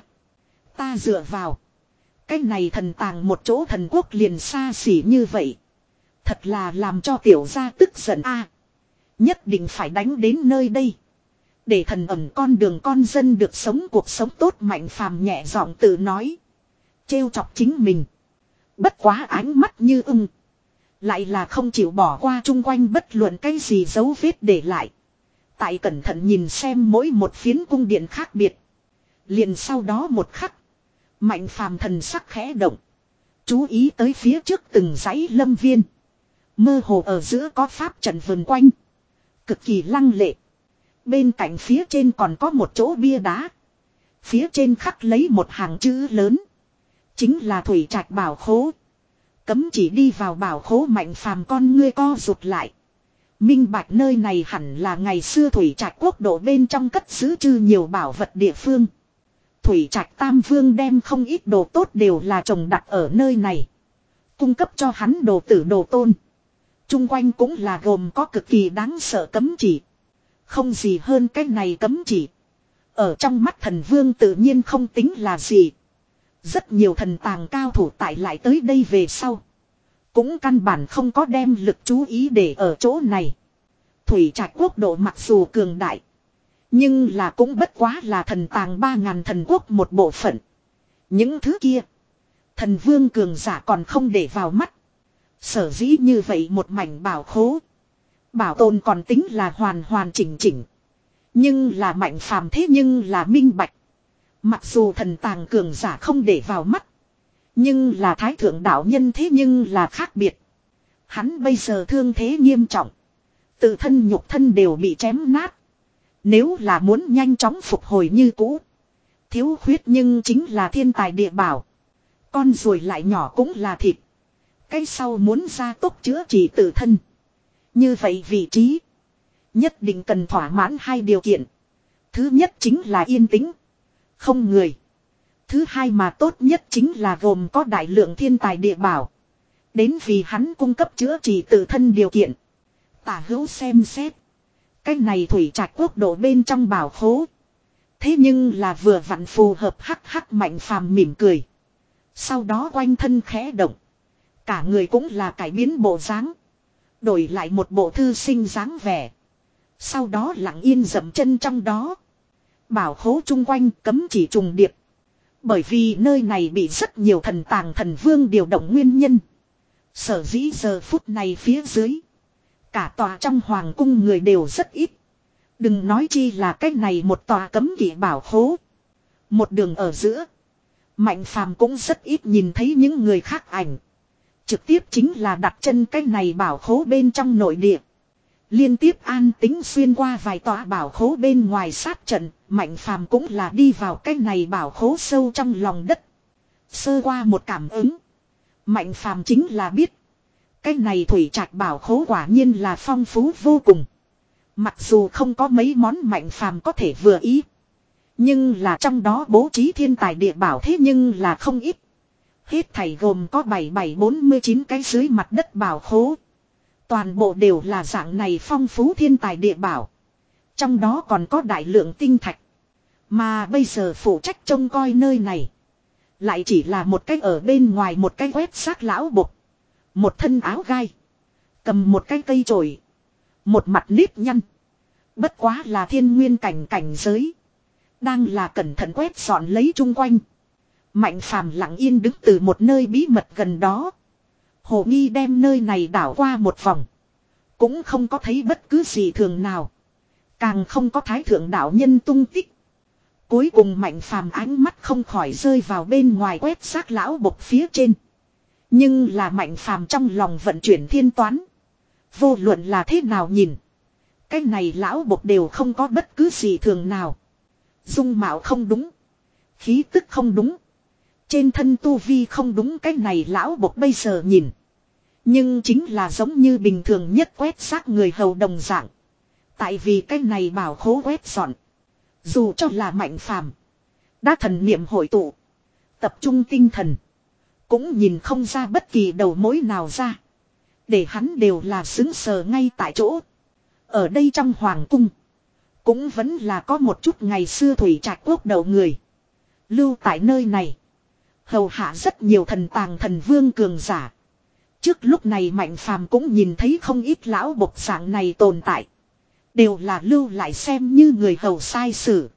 Speaker 1: Ta dựa vào. Cái này thần tàng một chỗ thần quốc liền xa xỉ như vậy. Thật là làm cho tiểu gia tức giận a. Nhất định phải đánh đến nơi đây. Để thần ẩn con đường con dân được sống cuộc sống tốt. Mạnh Phàm nhẹ giọng tự nói. Trêu chọc chính mình. Bất quá ánh mắt như ưng. Lại là không chịu bỏ qua chung quanh bất luận cái gì dấu vết để lại. Tại cẩn thận nhìn xem mỗi một phiến cung điện khác biệt. Liền sau đó một khắc. Mạnh Phàm thần sắc khẽ động. Chú ý tới phía trước từng dãy lâm viên. Mơ hồ ở giữa có pháp trận vần quanh. Cực kỳ lăng lệ. Bên cạnh phía trên còn có một chỗ bia đá. Phía trên khắc lấy một hàng chữ lớn. Chính là thủy trạch bảo khố. Cấm chỉ đi vào bảo khố. Mạnh Phàm con ngươi co rụt lại. Minh bạch nơi này hẳn là ngày xưa thủy trạch quốc độ bên trong cất giữ chư nhiều bảo vật địa phương. Thủy trạch Tam Vương đem không ít đồ tốt đều là trồng đặt ở nơi này. Cung cấp cho hắn đồ tử đồ tôn. Trung quanh cũng là gồm có cực kỳ đáng sợ cấm chỉ. Không gì hơn cái này cấm chỉ. Ở trong mắt thần vương tự nhiên không tính là gì. Rất nhiều thần tàng cao thủ tại lại tới đây về sau. Cũng căn bản không có đem lực chú ý để ở chỗ này. Thủy trạch quốc độ mặc dù cường đại. Nhưng là cũng bất quá là thần tàng ba ngàn thần quốc một bộ phận. Những thứ kia. Thần vương cường giả còn không để vào mắt. Sở dĩ như vậy một mảnh bảo khố. Bảo tồn còn tính là hoàn hoàn chỉnh chỉnh. Nhưng là Mạnh Phàm thế nhưng là minh bạch. Mặc dù thần tàng cường giả không để vào mắt. Nhưng là thái thượng đạo nhân thế nhưng là khác biệt. Hắn bây giờ thương thế nghiêm trọng. Tự thân nhục thân đều bị chém nát. Nếu là muốn nhanh chóng phục hồi như cũ. Thiếu khuyết nhưng chính là thiên tài địa bảo. Con ruồi lại nhỏ cũng là thịt. Cái sau muốn ra tốc chữa trị tự thân. Như vậy vị trí. Nhất định cần thỏa mãn hai điều kiện. Thứ nhất chính là yên tĩnh. Không người. Thứ hai mà tốt nhất chính là gồm có đại lượng thiên tài địa bảo. Đến vì hắn cung cấp chữa trị tự thân điều kiện. Tả hữu xem xét. Cái này thủy trạch quốc độ bên trong bảo khố. Thế nhưng là vừa vặn phù hợp. Hắc hắc. Mạnh Phàm mỉm cười. Sau đó quanh thân khẽ động. Cả người cũng là cải biến bộ dáng. Đổi lại một bộ thư sinh dáng vẻ. Sau đó lặng yên dậm chân trong đó. Bảo khố chung quanh cấm chỉ trùng điệp. Bởi vì nơi này bị rất nhiều thần tàng thần vương điều động nguyên nhân. Sở dĩ giờ phút này phía dưới. Cả tòa trong hoàng cung người đều rất ít. Đừng nói chi là cái này một tòa cấm kỵ bảo khố. Một đường ở giữa. Mạnh Phàm cũng rất ít nhìn thấy những người khác ảnh. Trực tiếp chính là đặt chân cái này bảo khố bên trong nội địa. Liên tiếp an tính xuyên qua vài tòa bảo khố bên ngoài sát trận. Mạnh Phàm cũng là đi vào cái này bảo khố sâu trong lòng đất. Sơ qua một cảm ứng. Mạnh Phàm chính là biết. Cái này thủy trạch bảo khố quả nhiên là phong phú vô cùng. Mặc dù không có mấy món Mạnh Phàm có thể vừa ý. Nhưng là trong đó bố trí thiên tài địa bảo thế nhưng là không ít. Hết thảy gồm có bảy bảy bốn mươi chín cái dưới mặt đất bảo khố. Toàn bộ đều là dạng này phong phú thiên tài địa bảo. Trong đó còn có đại lượng tinh thạch. Mà bây giờ phụ trách trông coi nơi này. Lại chỉ là một cái ở bên ngoài một cái quét xác lão bục. Một thân áo gai. Cầm một cái cây chổi. Một mặt nếp nhăn. Bất quá là thiên nguyên cảnh cảnh giới. Đang là cẩn thận quét dọn lấy chung quanh. Mạnh Phàm lặng yên đứng từ một nơi bí mật gần đó. Hồ nghi đem nơi này đảo qua một vòng. Cũng không có thấy bất cứ gì thường nào. Càng không có thái thượng đạo nhân tung tích. Cuối cùng Mạnh Phàm ánh mắt không khỏi rơi vào bên ngoài quét xác lão bộc phía trên. Nhưng là Mạnh Phàm trong lòng vận chuyển thiên toán. Vô luận là thế nào nhìn. Cái này lão bộc đều không có bất cứ gì thường nào. Dung mạo không đúng. Khí tức không đúng. Trên thân tu vi không đúng, cái này lão bộc bây giờ nhìn. Nhưng chính là giống như bình thường nhất quét xác người hầu đồng dạng. Tại vì cái này bảo khố quét dọn. Dù cho là Mạnh Phàm đã thần niệm hội tụ. Tập trung tinh thần. Cũng nhìn không ra bất kỳ đầu mối nào ra. Để hắn đều là xứng sờ ngay tại chỗ. Ở đây trong hoàng cung. Cũng vẫn là có một chút ngày xưa thủy trạch quốc đầu người. Lưu tại nơi này. Hầu hạ rất nhiều thần tàng thần vương cường giả. Trước lúc này Mạnh Phàm cũng nhìn thấy không ít lão bộc dạng này tồn tại. Đều là lưu lại xem như người hầu sai sử.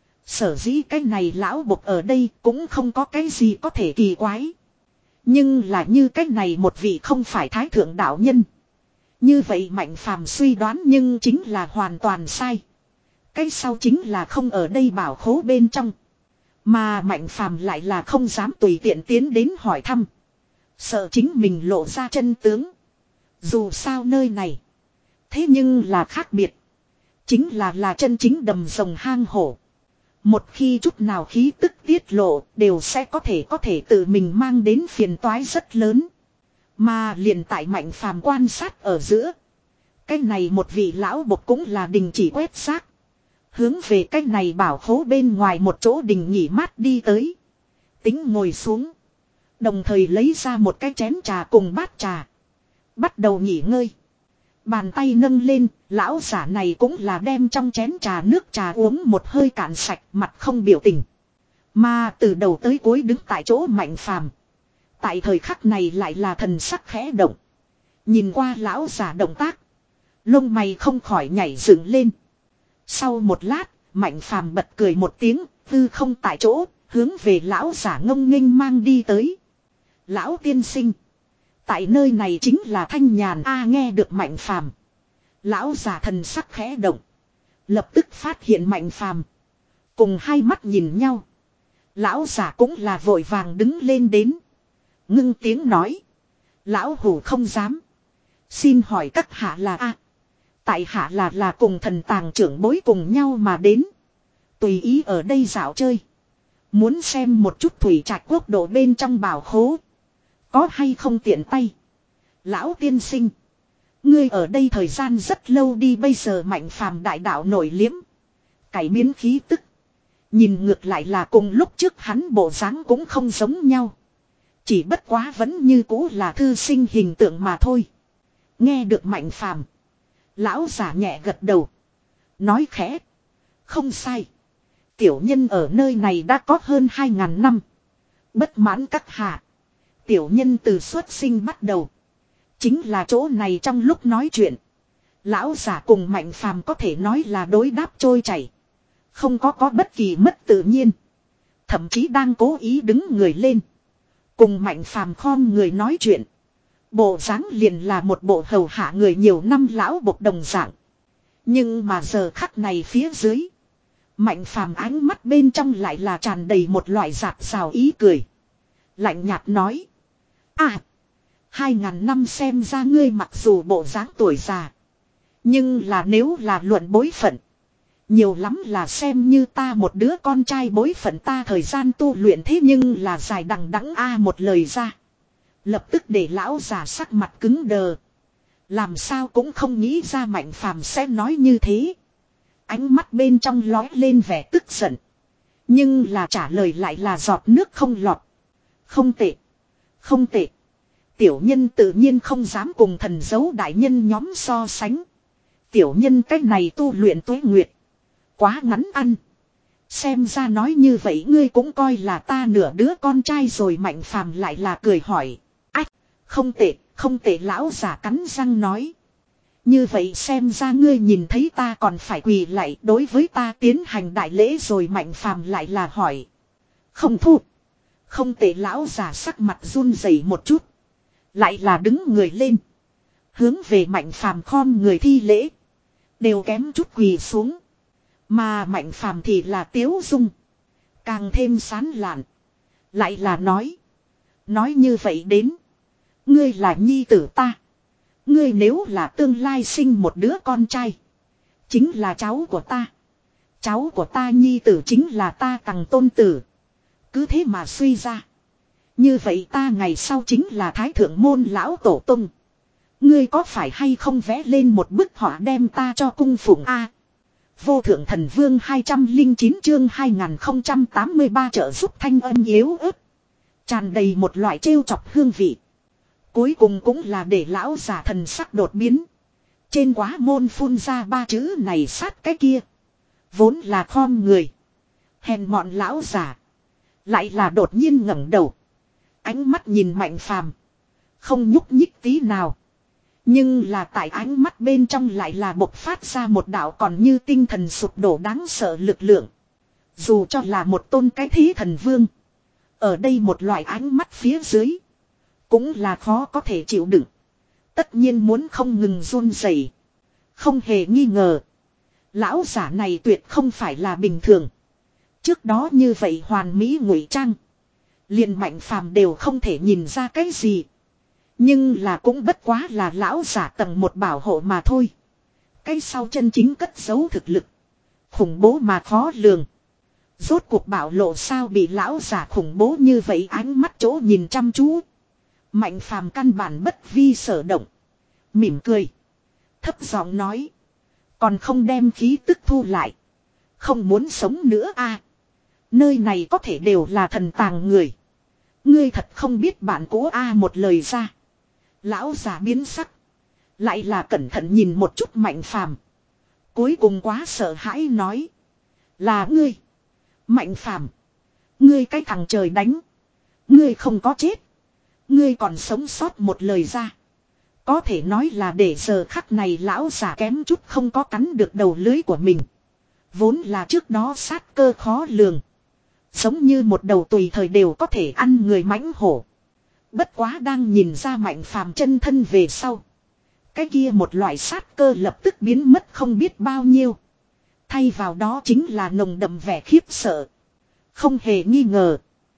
Speaker 1: Sở dĩ cái này lão bộc ở đây cũng không có cái gì có thể kỳ quái. Nhưng là như cái này một vị không phải thái thượng đạo nhân. Như vậy Mạnh Phàm suy đoán nhưng chính là hoàn toàn sai. Cái sau chính là không ở đây bảo khố bên trong. Mà Mạnh Phàm lại là không dám tùy tiện tiến đến hỏi thăm. Sợ chính mình lộ ra chân tướng. Dù sao nơi này. Thế nhưng là khác biệt. Chính là là chân chính đầm rồng hang hổ. Một khi chút nào khí tức tiết lộ đều sẽ có thể có thể tự mình mang đến phiền toái rất lớn. Mà liền tại Mạnh Phàm quan sát ở giữa. Cái này một vị lão bộc cũng là đình chỉ quét xác. Hướng về cái này bảo khố bên ngoài một chỗ đình nghỉ mát đi tới. Tính ngồi xuống. Đồng thời lấy ra một cái chén trà cùng bát trà. Bắt đầu nghỉ ngơi. Bàn tay nâng lên, lão giả này cũng là đem trong chén trà nước trà uống một hơi cạn sạch, mặt không biểu tình. Mà từ đầu tới cuối đứng tại chỗ Mạnh Phàm. Tại thời khắc này lại là thần sắc khẽ động. Nhìn qua lão giả động tác. Lông mày không khỏi nhảy dựng lên. Sau một lát, Mạnh Phàm bật cười một tiếng, tư không tại chỗ, hướng về lão giả ngông nghênh mang đi tới. Lão tiên sinh. Tại nơi này chính là thanh nhàn a. Nghe được Mạnh Phàm, lão giả thần sắc khẽ động. Lập tức phát hiện Mạnh Phàm. Cùng hai mắt nhìn nhau. Lão giả cũng là vội vàng đứng lên đến. Ngưng tiếng nói. Lão hủ không dám. Xin hỏi các hạ là a? Tại hạ là là cùng thần tàng trưởng bối cùng nhau mà đến. Tùy ý ở đây dạo chơi. Muốn xem một chút thủy trạch quốc độ bên trong bảo khố. Có hay không tiện tay. Lão tiên sinh. Ngươi ở đây thời gian rất lâu đi, bây giờ Mạnh Phàm đại đạo nổi liếm. Cải biến khí tức. Nhìn ngược lại là cùng lúc trước hắn bộ dáng cũng không giống nhau. Chỉ bất quá vẫn như cũ là thư sinh hình tượng mà thôi. Nghe được Mạnh Phàm, lão giả nhẹ gật đầu. Nói khẽ. Không sai. Tiểu nhân ở nơi này đã có hơn hai ngàn năm. Bất mãn các hạ. Tiểu nhân từ xuất sinh bắt đầu. Chính là chỗ này trong lúc nói chuyện. Lão giả cùng Mạnh Phàm có thể nói là đối đáp trôi chảy. Không có có bất kỳ mất tự nhiên. Thậm chí đang cố ý đứng người lên. Cùng Mạnh Phàm khom người nói chuyện. Bộ dáng liền là một bộ hầu hạ người nhiều năm lão bộc đồng dạng. Nhưng mà giờ khắc này phía dưới. Mạnh Phàm ánh mắt bên trong lại là tràn đầy một loại giạt rào ý cười. Lạnh nhạt nói. À. Hai ngàn năm xem ra ngươi mặc dù bộ dáng tuổi già. Nhưng là nếu là luận bối phận. Nhiều lắm là xem như ta một đứa con trai bối phận, ta thời gian tu luyện thế nhưng là dài đằng đẵng a. Một lời ra. Lập tức để lão già sắc mặt cứng đờ. Làm sao cũng không nghĩ ra Mạnh Phàm sẽ nói như thế. Ánh mắt bên trong lói lên vẻ tức giận. Nhưng là trả lời lại là giọt nước không lọt. Không tệ. Không tệ. Tiểu nhân tự nhiên không dám cùng thần dấu đại nhân nhóm so sánh. Tiểu nhân cách này tu luyện tuế nguyệt. Quá ngắn ăn. Xem ra nói như vậy ngươi cũng coi là ta nửa đứa con trai rồi. Mạnh Phàm lại là cười hỏi. Ách, không tệ, không tệ. Lão giả cắn răng nói. Như vậy xem ra ngươi nhìn thấy ta còn phải quỳ lạy đối với ta tiến hành đại lễ rồi. Mạnh Phàm lại là hỏi. Không thu. Không tệ. Lão giả sắc mặt run rẩy một chút. Lại là đứng người lên. Hướng về Mạnh Phàm khom người thi lễ. Đều kém chút quỳ xuống. Mà Mạnh Phàm thì là tiếu dung. Càng thêm sán lạn. Lại là nói. Nói như vậy đến. Ngươi là nhi tử ta. Ngươi nếu là tương lai sinh một đứa con trai. Chính là cháu của ta. Cháu của ta nhi tử chính là ta tằng tôn tử. Cứ thế mà suy ra. Như vậy ta ngày sau chính là thái thượng môn lão tổ tông. Ngươi có phải hay không vẽ lên một bức họa đem ta cho cung phụng a? Vô thượng thần vương hai trăm linh chín chương hai nghìn không trăm tám mươi ba trợ giúp thanh âm yếu ớt. Tràn đầy một loại trêu chọc hương vị. Cuối cùng cũng là để lão giả thần sắc đột biến. Trên quá môn phun ra ba chữ này sát cái kia. Vốn là khom người. Hèn mọn lão giả. Lại là đột nhiên ngẩng đầu. Ánh mắt nhìn Mạnh Phàm, không nhúc nhích tí nào. Nhưng là tại ánh mắt bên trong lại là bộc phát ra một đạo còn như tinh thần sụp đổ đáng sợ lực lượng. Dù cho là một tôn cái thí thần vương. Ở đây một loại ánh mắt phía dưới. Cũng là khó có thể chịu đựng. Tất nhiên muốn không ngừng run rẩy. Không hề nghi ngờ. Lão giả này tuyệt không phải là bình thường. Trước đó như vậy hoàn mỹ ngụy trang. Liền Mạnh Phàm đều không thể nhìn ra cái gì. Nhưng là cũng bất quá là lão giả tầng một bảo hộ mà thôi. Cái sau chân chính cất giấu thực lực. Khủng bố mà khó lường. Rốt cuộc bảo lộ sao bị lão giả khủng bố như vậy ánh mắt chỗ nhìn chăm chú. Mạnh Phàm căn bản bất vi sở động. Mỉm cười. Thấp giọng nói. Còn không đem khí tức thu lại. Không muốn sống nữa a. Nơi này có thể đều là thần tàng người. Ngươi thật không biết bạn cố a một lời ra. Lão già biến sắc. Lại là cẩn thận nhìn một chút Mạnh Phàm. Cuối cùng quá sợ hãi nói. Là ngươi. Mạnh Phàm. Ngươi cái thằng trời đánh. Ngươi không có chết. Ngươi còn sống sót một lời ra. Có thể nói là để giờ khắc này lão già kém chút không có cắn được đầu lưới của mình. Vốn là trước đó sát cơ khó lường. Giống như một đầu tùy thời đều có thể ăn người mãnh hổ. Bất quá đang nhìn ra Mạnh Phàm chân thân về sau. Cái kia một loại sát cơ lập tức biến mất không biết bao nhiêu. Thay vào đó chính là nồng đậm vẻ khiếp sợ. Không hề nghi ngờ.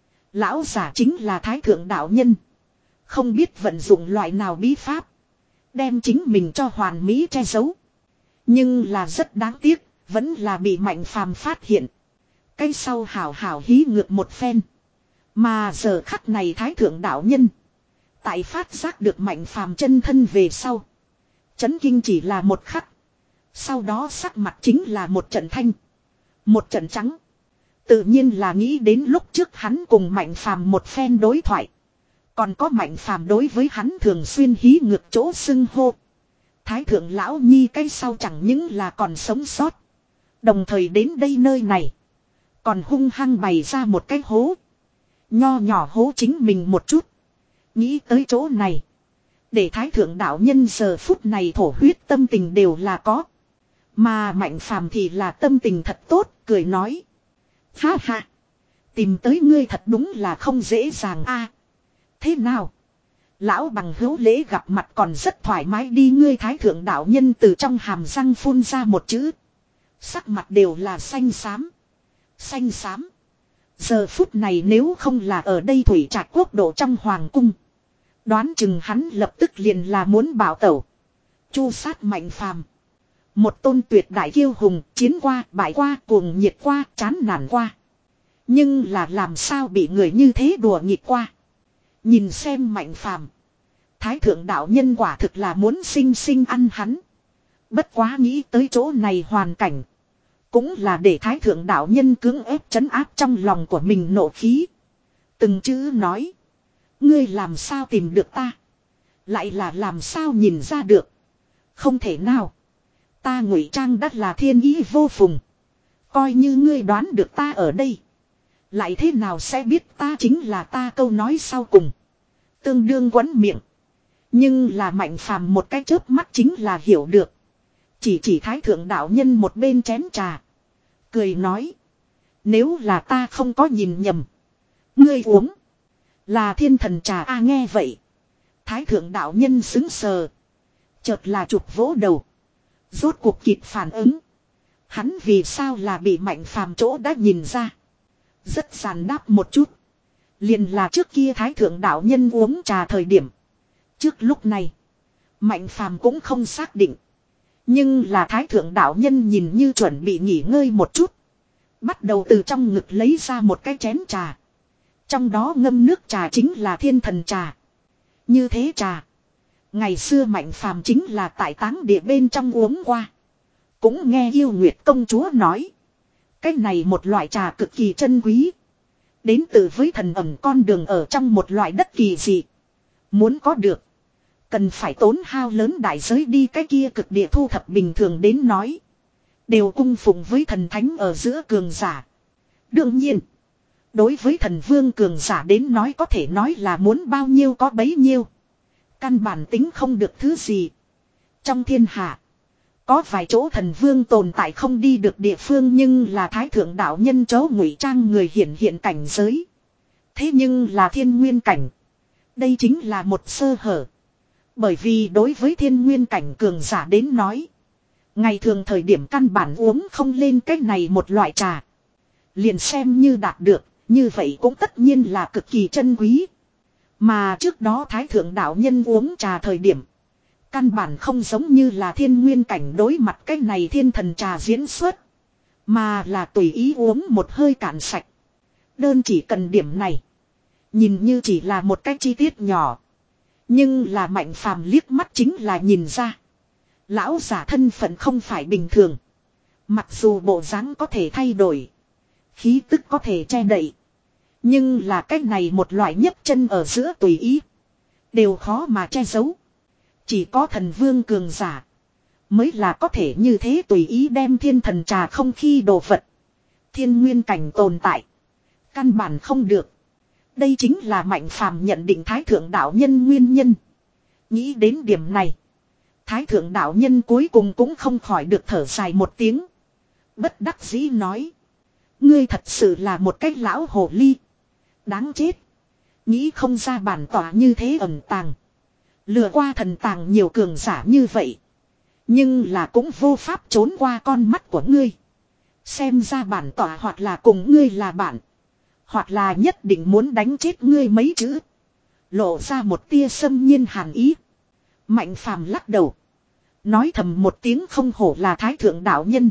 Speaker 1: Lão giả chính là Thái Thượng Đạo Nhân. Không biết vận dụng loại nào bí pháp. Đem chính mình cho hoàn mỹ che giấu. Nhưng là rất đáng tiếc. Vẫn là bị Mạnh Phàm phát hiện. Cái sau hảo hảo hí ngược một phen. Mà giờ khắc này Thái Thượng Đạo Nhân. Tại phát giác được Mạnh Phàm chân thân về sau. Chấn kinh chỉ là một khắc. Sau đó sắc mặt chính là một trận thanh. Một trận trắng. Tự nhiên là nghĩ đến lúc trước hắn cùng Mạnh Phàm một phen đối thoại. Còn có Mạnh Phàm đối với hắn thường xuyên hí ngược chỗ xưng hô. Thái Thượng Lão Nhi cái sau chẳng những là còn sống sót. Đồng thời đến đây nơi này. Còn hung hăng bày ra một cái hố. Nho nhỏ hố chính mình một chút. Nghĩ tới chỗ này. Để Thái Thượng Đạo Nhân giờ phút này thổ huyết tâm tình đều là có. Mà Mạnh Phàm thì là tâm tình thật tốt, cười nói. Ha ha. Tìm tới ngươi thật đúng là không dễ dàng a. Thế nào? Lão bằng hữu lễ gặp mặt còn rất thoải mái đi, ngươi Thái Thượng Đạo Nhân từ trong hàm răng phun ra một chữ. Sắc mặt đều là xanh xám. Xanh xám. Giờ phút này nếu không là ở đây Thủy Trạch quốc độ trong hoàng cung. Đoán chừng hắn lập tức liền là muốn bảo tẩu. Chu sát Mạnh Phàm. Một tôn tuyệt đại kiêu hùng, chiến qua, bại qua, cuồng nhiệt qua, chán nản qua. Nhưng là làm sao bị người như thế đùa nghịch qua. Nhìn xem Mạnh Phàm. Thái Thượng Đạo Nhân quả thực là muốn sinh sinh ăn hắn. Bất quá nghĩ tới chỗ này hoàn cảnh. Cũng là để Thái Thượng Đạo Nhân cưỡng ép trấn áp trong lòng của mình nộ khí. Từng chữ nói. Ngươi làm sao tìm được ta? Lại là làm sao nhìn ra được? Không thể nào. Ta ngụy trang đắt là thiên ý vô phùng. Coi như ngươi đoán được ta ở đây. Lại thế nào sẽ biết ta chính là ta, câu nói sau cùng. Tương đương quấn miệng. Nhưng là Mạnh Phàm một cái chớp mắt chính là hiểu được. Chỉ chỉ Thái Thượng Đạo Nhân một bên chén trà. Cười nói. Nếu là ta không có nhìn nhầm. Ngươi uống. Là thiên thần trà a, nghe vậy. Thái thượng đạo nhân xứng sờ. Chợt là chụp vỗ đầu. Rốt cuộc kịp phản ứng. Hắn vì sao là bị Mạnh Phàm chỗ đã nhìn ra. Rất sàn đáp một chút. Liền là trước kia Thái thượng đạo nhân uống trà thời điểm. Trước lúc này. Mạnh Phàm cũng không xác định. Nhưng là Thái thượng đạo nhân nhìn như chuẩn bị nghỉ ngơi một chút. Bắt đầu từ trong ngực lấy ra một cái chén trà. Trong đó ngâm nước trà chính là thiên thần trà. Như thế trà. Ngày xưa Mạnh Phàm chính là tại táng địa bên trong uống qua. Cũng nghe Yêu Nguyệt công chúa nói. Cái này một loại trà cực kỳ chân quý. Đến từ với thần ẩm con đường ở trong một loại đất kỳ dị. Muốn có được. Cần phải tốn hao lớn đại giới đi cái kia cực địa thu thập bình thường đến nói. Đều cung phụng với thần thánh ở giữa cường giả. Đương nhiên. Đối với thần vương cường giả đến nói có thể nói là muốn bao nhiêu có bấy nhiêu. Căn bản tính không được thứ gì. Trong thiên hạ. Có vài chỗ thần vương tồn tại không đi được địa phương nhưng là thái thượng đạo nhân chấu ngụy trang người hiển hiện cảnh giới. Thế nhưng là thiên nguyên cảnh. Đây chính là một sơ hở. Bởi vì đối với thiên nguyên cảnh cường giả đến nói. Ngày thường thời điểm căn bản uống không lên cái này một loại trà. Liền xem như đạt được, như vậy cũng tất nhiên là cực kỳ chân quý. Mà trước đó thái thượng đạo nhân uống trà thời điểm. Căn bản không giống như là thiên nguyên cảnh đối mặt cái này thiên thần trà diễn xuất. Mà là tùy ý uống một hơi cạn sạch. Đơn chỉ cần điểm này. Nhìn như chỉ là một cái chi tiết nhỏ. Nhưng là Mạnh Phàm liếc mắt chính là nhìn ra. Lão giả thân phận không phải bình thường. Mặc dù bộ dáng có thể thay đổi. Khí tức có thể che đậy. Nhưng là cái này một loại nhấp chân ở giữa tùy ý. Đều khó mà che giấu. Chỉ có thần vương cường giả. Mới là có thể như thế tùy ý đem thiên thần trà không khi đồ vật. Thiên nguyên cảnh tồn tại. Căn bản không được. Đây chính là Mạnh Phàm nhận định thái thượng đạo nhân nguyên nhân. Nghĩ đến điểm này. Thái thượng đạo nhân cuối cùng cũng không khỏi được thở dài một tiếng. Bất đắc dĩ nói. Ngươi thật sự là một cái lão hồ ly. Đáng chết. Nghĩ không ra bản tỏa như thế ẩn tàng. Lừa qua thần tàng nhiều cường giả như vậy. Nhưng là cũng vô pháp trốn qua con mắt của ngươi. Xem ra bản tỏa hoặc là cùng ngươi là bạn. Hoặc là nhất định muốn đánh chết ngươi mấy chữ. Lộ ra một tia xâm nhiên hàn ý. Mạnh Phàm lắc đầu. Nói thầm một tiếng không hổ là thái thượng đạo nhân.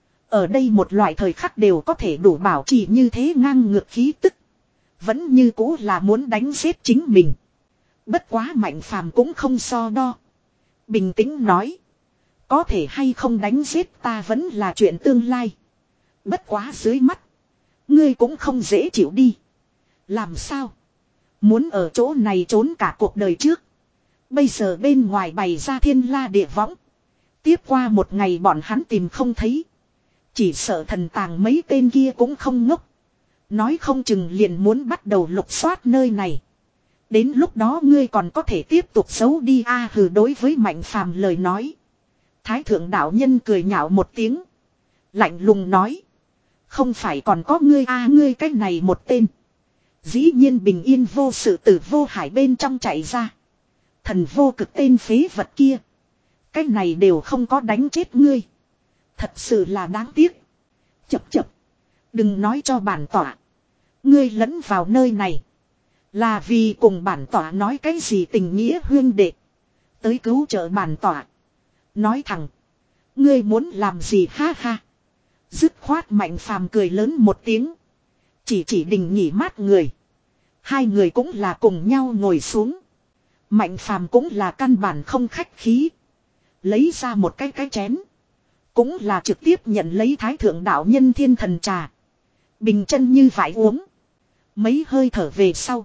Speaker 1: Ở đây một loại thời khắc đều có thể đủ bảo trì như thế ngang ngược khí tức. Vẫn như cũ là muốn đánh giết chính mình. Bất quá Mạnh Phàm cũng không so đo. Bình tĩnh nói. Có thể hay không đánh giết ta vẫn là chuyện tương lai. Bất quá dưới mắt. Ngươi cũng không dễ chịu đi. Làm sao? Muốn ở chỗ này trốn cả cuộc đời trước. Bây giờ bên ngoài bày ra thiên la địa võng. Tiếp qua một ngày bọn hắn tìm không thấy. Chỉ sợ thần tàng mấy tên kia cũng không ngốc. Nói không chừng liền muốn bắt đầu lục soát nơi này. Đến lúc đó ngươi còn có thể tiếp tục giấu đi a à, hừ đối với Mạnh Phàm lời nói. Thái thượng đạo nhân cười nhạo một tiếng. Lạnh lùng nói. Không phải còn có ngươi a à, ngươi cách này một tên. Dĩ nhiên bình yên vô sự từ vô hải bên trong chạy ra. Thần vô cực tên phế vật kia. Cái này đều không có đánh chết ngươi. Thật sự là đáng tiếc. Chập chập. Đừng nói cho bản tỏa. Ngươi lẫn vào nơi này. Là vì cùng bản tỏa nói cái gì tình nghĩa huyên đệ. Tới cứu trợ bản tỏa. Nói thẳng. Ngươi muốn làm gì ha ha. Dứt khoát Mạnh Phàm cười lớn một tiếng. Chỉ chỉ đình nghỉ mát người. Hai người cũng là cùng nhau ngồi xuống. Mạnh Phàm cũng là căn bản không khách khí. Lấy ra một cái cái chén. Cũng là trực tiếp nhận lấy thái thượng đạo nhân thiên thần trà. Bình chân như vải uống. Mấy hơi thở về sau.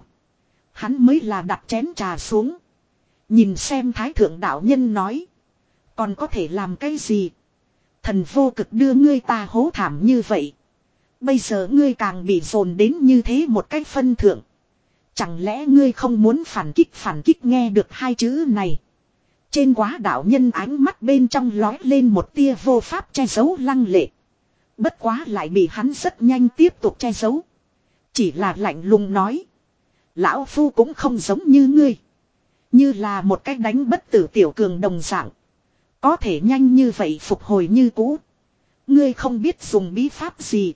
Speaker 1: Hắn mới là đặt chén trà xuống. Nhìn xem thái thượng đạo nhân nói. Còn có thể làm cái gì? Thần vô cực đưa ngươi ta hố thảm như vậy. Bây giờ ngươi càng bị dồn đến như thế một cái phân thượng. Chẳng lẽ ngươi không muốn phản kích phản kích nghe được hai chữ này. Trên quá đạo nhân ánh mắt bên trong lói lên một tia vô pháp che giấu lăng lệ. Bất quá lại bị hắn rất nhanh tiếp tục che giấu. Chỉ là lạnh lùng nói. Lão Phu cũng không giống như ngươi. Như là một cách đánh bất tử tiểu cường đồng dạng. Có thể nhanh như vậy phục hồi như cũ. Ngươi không biết dùng bí pháp gì.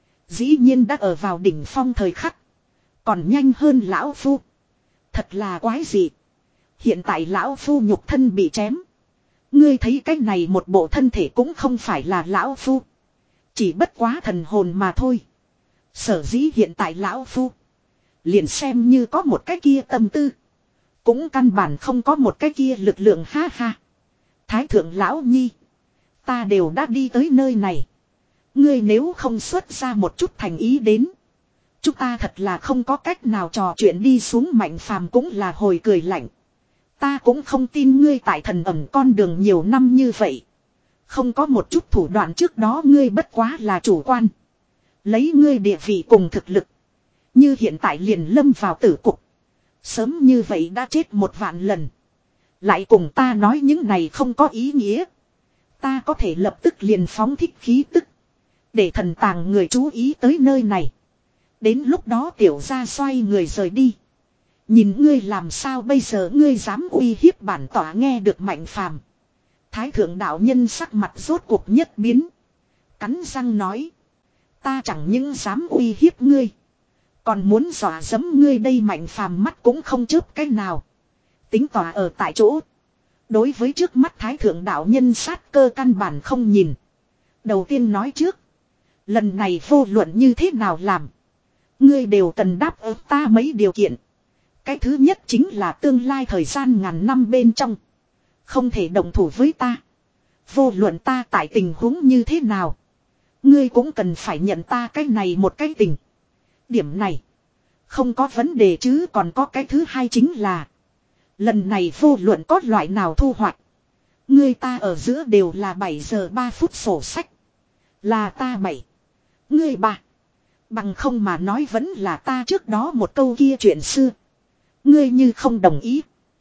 Speaker 1: Dĩ nhiên đã ở vào đỉnh phong thời khắc. Còn nhanh hơn lão phu. Thật là quái dị. Hiện tại lão phu nhục thân bị chém. Ngươi thấy cái này một bộ thân thể cũng không phải là lão phu. Chỉ bất quá thần hồn mà thôi. Sở dĩ hiện tại lão phu. Liền xem như có một cái kia tâm tư. Cũng căn bản không có một cái kia lực lượng ha ha. Thái thượng lão nhi. Ta đều đã đi tới nơi này. Ngươi nếu không xuất ra một chút thành ý đến. Chúng ta thật là không có cách nào trò chuyện đi xuống. Mạnh phàm cũng là hồi cười lạnh. Ta cũng không tin ngươi tại thần ẩm con đường nhiều năm như vậy. Không có một chút thủ đoạn trước đó ngươi bất quá là chủ quan. Lấy ngươi địa vị cùng thực lực. Như hiện tại liền lâm vào tử cục. Sớm như vậy đã chết một vạn lần. Lại cùng ta nói những này không có ý nghĩa. Ta có thể lập tức liền phóng thích khí tức. Để thần tàng người chú ý tới nơi này. Đến lúc đó tiểu gia xoay người rời đi. Nhìn ngươi làm sao bây giờ ngươi dám uy hiếp bản tỏa nghe được Mạnh phàm. Thái thượng đạo nhân sắc mặt rốt cuộc nhất biến. Cắn răng nói. Ta chẳng những dám uy hiếp ngươi. Còn muốn dọa dẫm ngươi đây. Mạnh phàm mắt cũng không chớp cái nào. Tính tỏa ở tại chỗ. Đối với trước mắt thái thượng đạo nhân sát cơ căn bản không nhìn. Đầu tiên nói trước. Lần này vô luận như thế nào làm. Ngươi đều cần đáp ứng ta mấy điều kiện. Cái thứ nhất chính là tương lai thời gian ngàn năm bên trong. Không thể đồng thủ với ta. Vô luận ta tại tình huống như thế nào. Ngươi cũng cần phải nhận ta cái này một cái tình. Điểm này. Không có vấn đề chứ còn có cái thứ hai chính là. Lần này vô luận có loại nào thu hoạch. Ngươi ta ở giữa đều là bảy giờ ba phút sổ sách. Là ta bảy. Ngươi ba. Bằng không mà nói vẫn là ta trước đó một câu kia chuyện xưa. Ngươi như không đồng ý.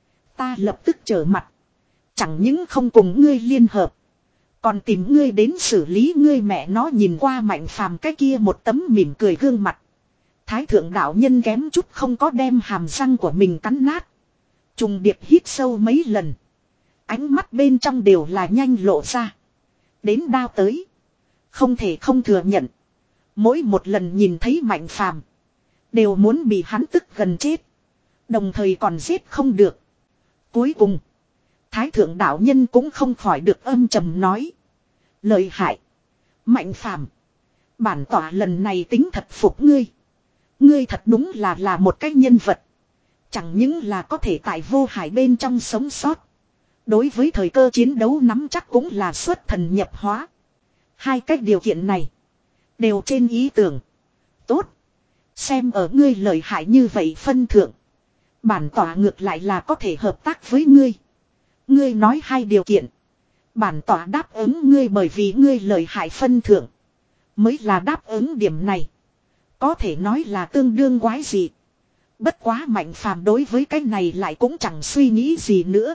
Speaker 1: Ta lập tức trở mặt. Chẳng những không cùng ngươi liên hợp. Còn tìm ngươi đến xử lý ngươi mẹ nó nhìn qua Mạnh phàm cái kia một tấm mỉm cười gương mặt. Thái thượng đạo nhân kém chút không có đem hàm răng của mình cắn nát. Trùng điệp hít sâu mấy lần. Ánh mắt bên trong đều là nhanh lộ ra. Đến đao tới. Không thể không thừa nhận. Mỗi một lần nhìn thấy Mạnh phàm. Đều muốn bị hắn tức gần chết. Đồng thời còn giết không được. Cuối cùng. Thái thượng đạo nhân cũng không khỏi được âm trầm nói. Lợi hại. Mạnh phàm. Bản tỏa lần này tính thật phục ngươi. Ngươi thật đúng là là một cái nhân vật. Chẳng những là có thể tại vô hải bên trong sống sót. Đối với thời cơ chiến đấu nắm chắc cũng là xuất thần nhập hóa. Hai cách điều kiện này. Đều trên ý tưởng. Tốt. Xem ở ngươi lợi hại như vậy phân thượng. Bản tỏa ngược lại là có thể hợp tác với ngươi. Ngươi nói hai điều kiện. Bản tỏa đáp ứng ngươi bởi vì ngươi lợi hại phân thượng. Mới là đáp ứng điểm này. Có thể nói là tương đương quái gì. Bất quá Mạnh phàm đối với cái này lại cũng chẳng suy nghĩ gì nữa.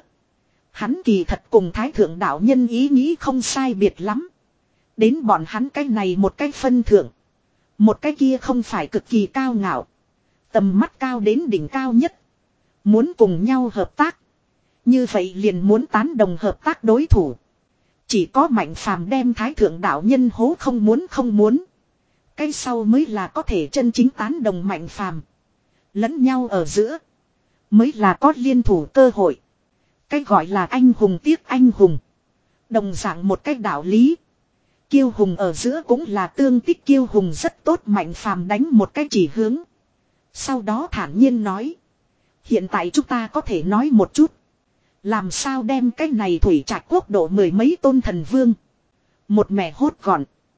Speaker 1: Hắn kỳ thật cùng thái thượng đạo nhân ý nghĩ không sai biệt lắm. Đến bọn hắn cái này một cái phân thượng. Một cái kia không phải cực kỳ cao ngạo. Tầm mắt cao đến đỉnh cao nhất. Muốn cùng nhau hợp tác. Như vậy liền muốn tán đồng hợp tác đối thủ. Chỉ có Mạnh phàm đem thái thượng đạo nhân hố không muốn không muốn. Cái sau mới là có thể chân chính tán đồng Mạnh phàm. Lẫn nhau ở giữa. Mới là có liên thủ cơ hội. Cái gọi là anh hùng tiếc anh hùng. Đồng dạng một cách đạo lý. Kiêu hùng ở giữa cũng là tương tích kiêu hùng rất tốt. Mạnh phàm đánh một cái chỉ hướng. Sau đó thản nhiên nói. Hiện tại chúng ta có thể nói một chút. Làm sao đem cái này thủy trạch quốc độ mười mấy tôn thần vương. Một mẻ hốt gọn.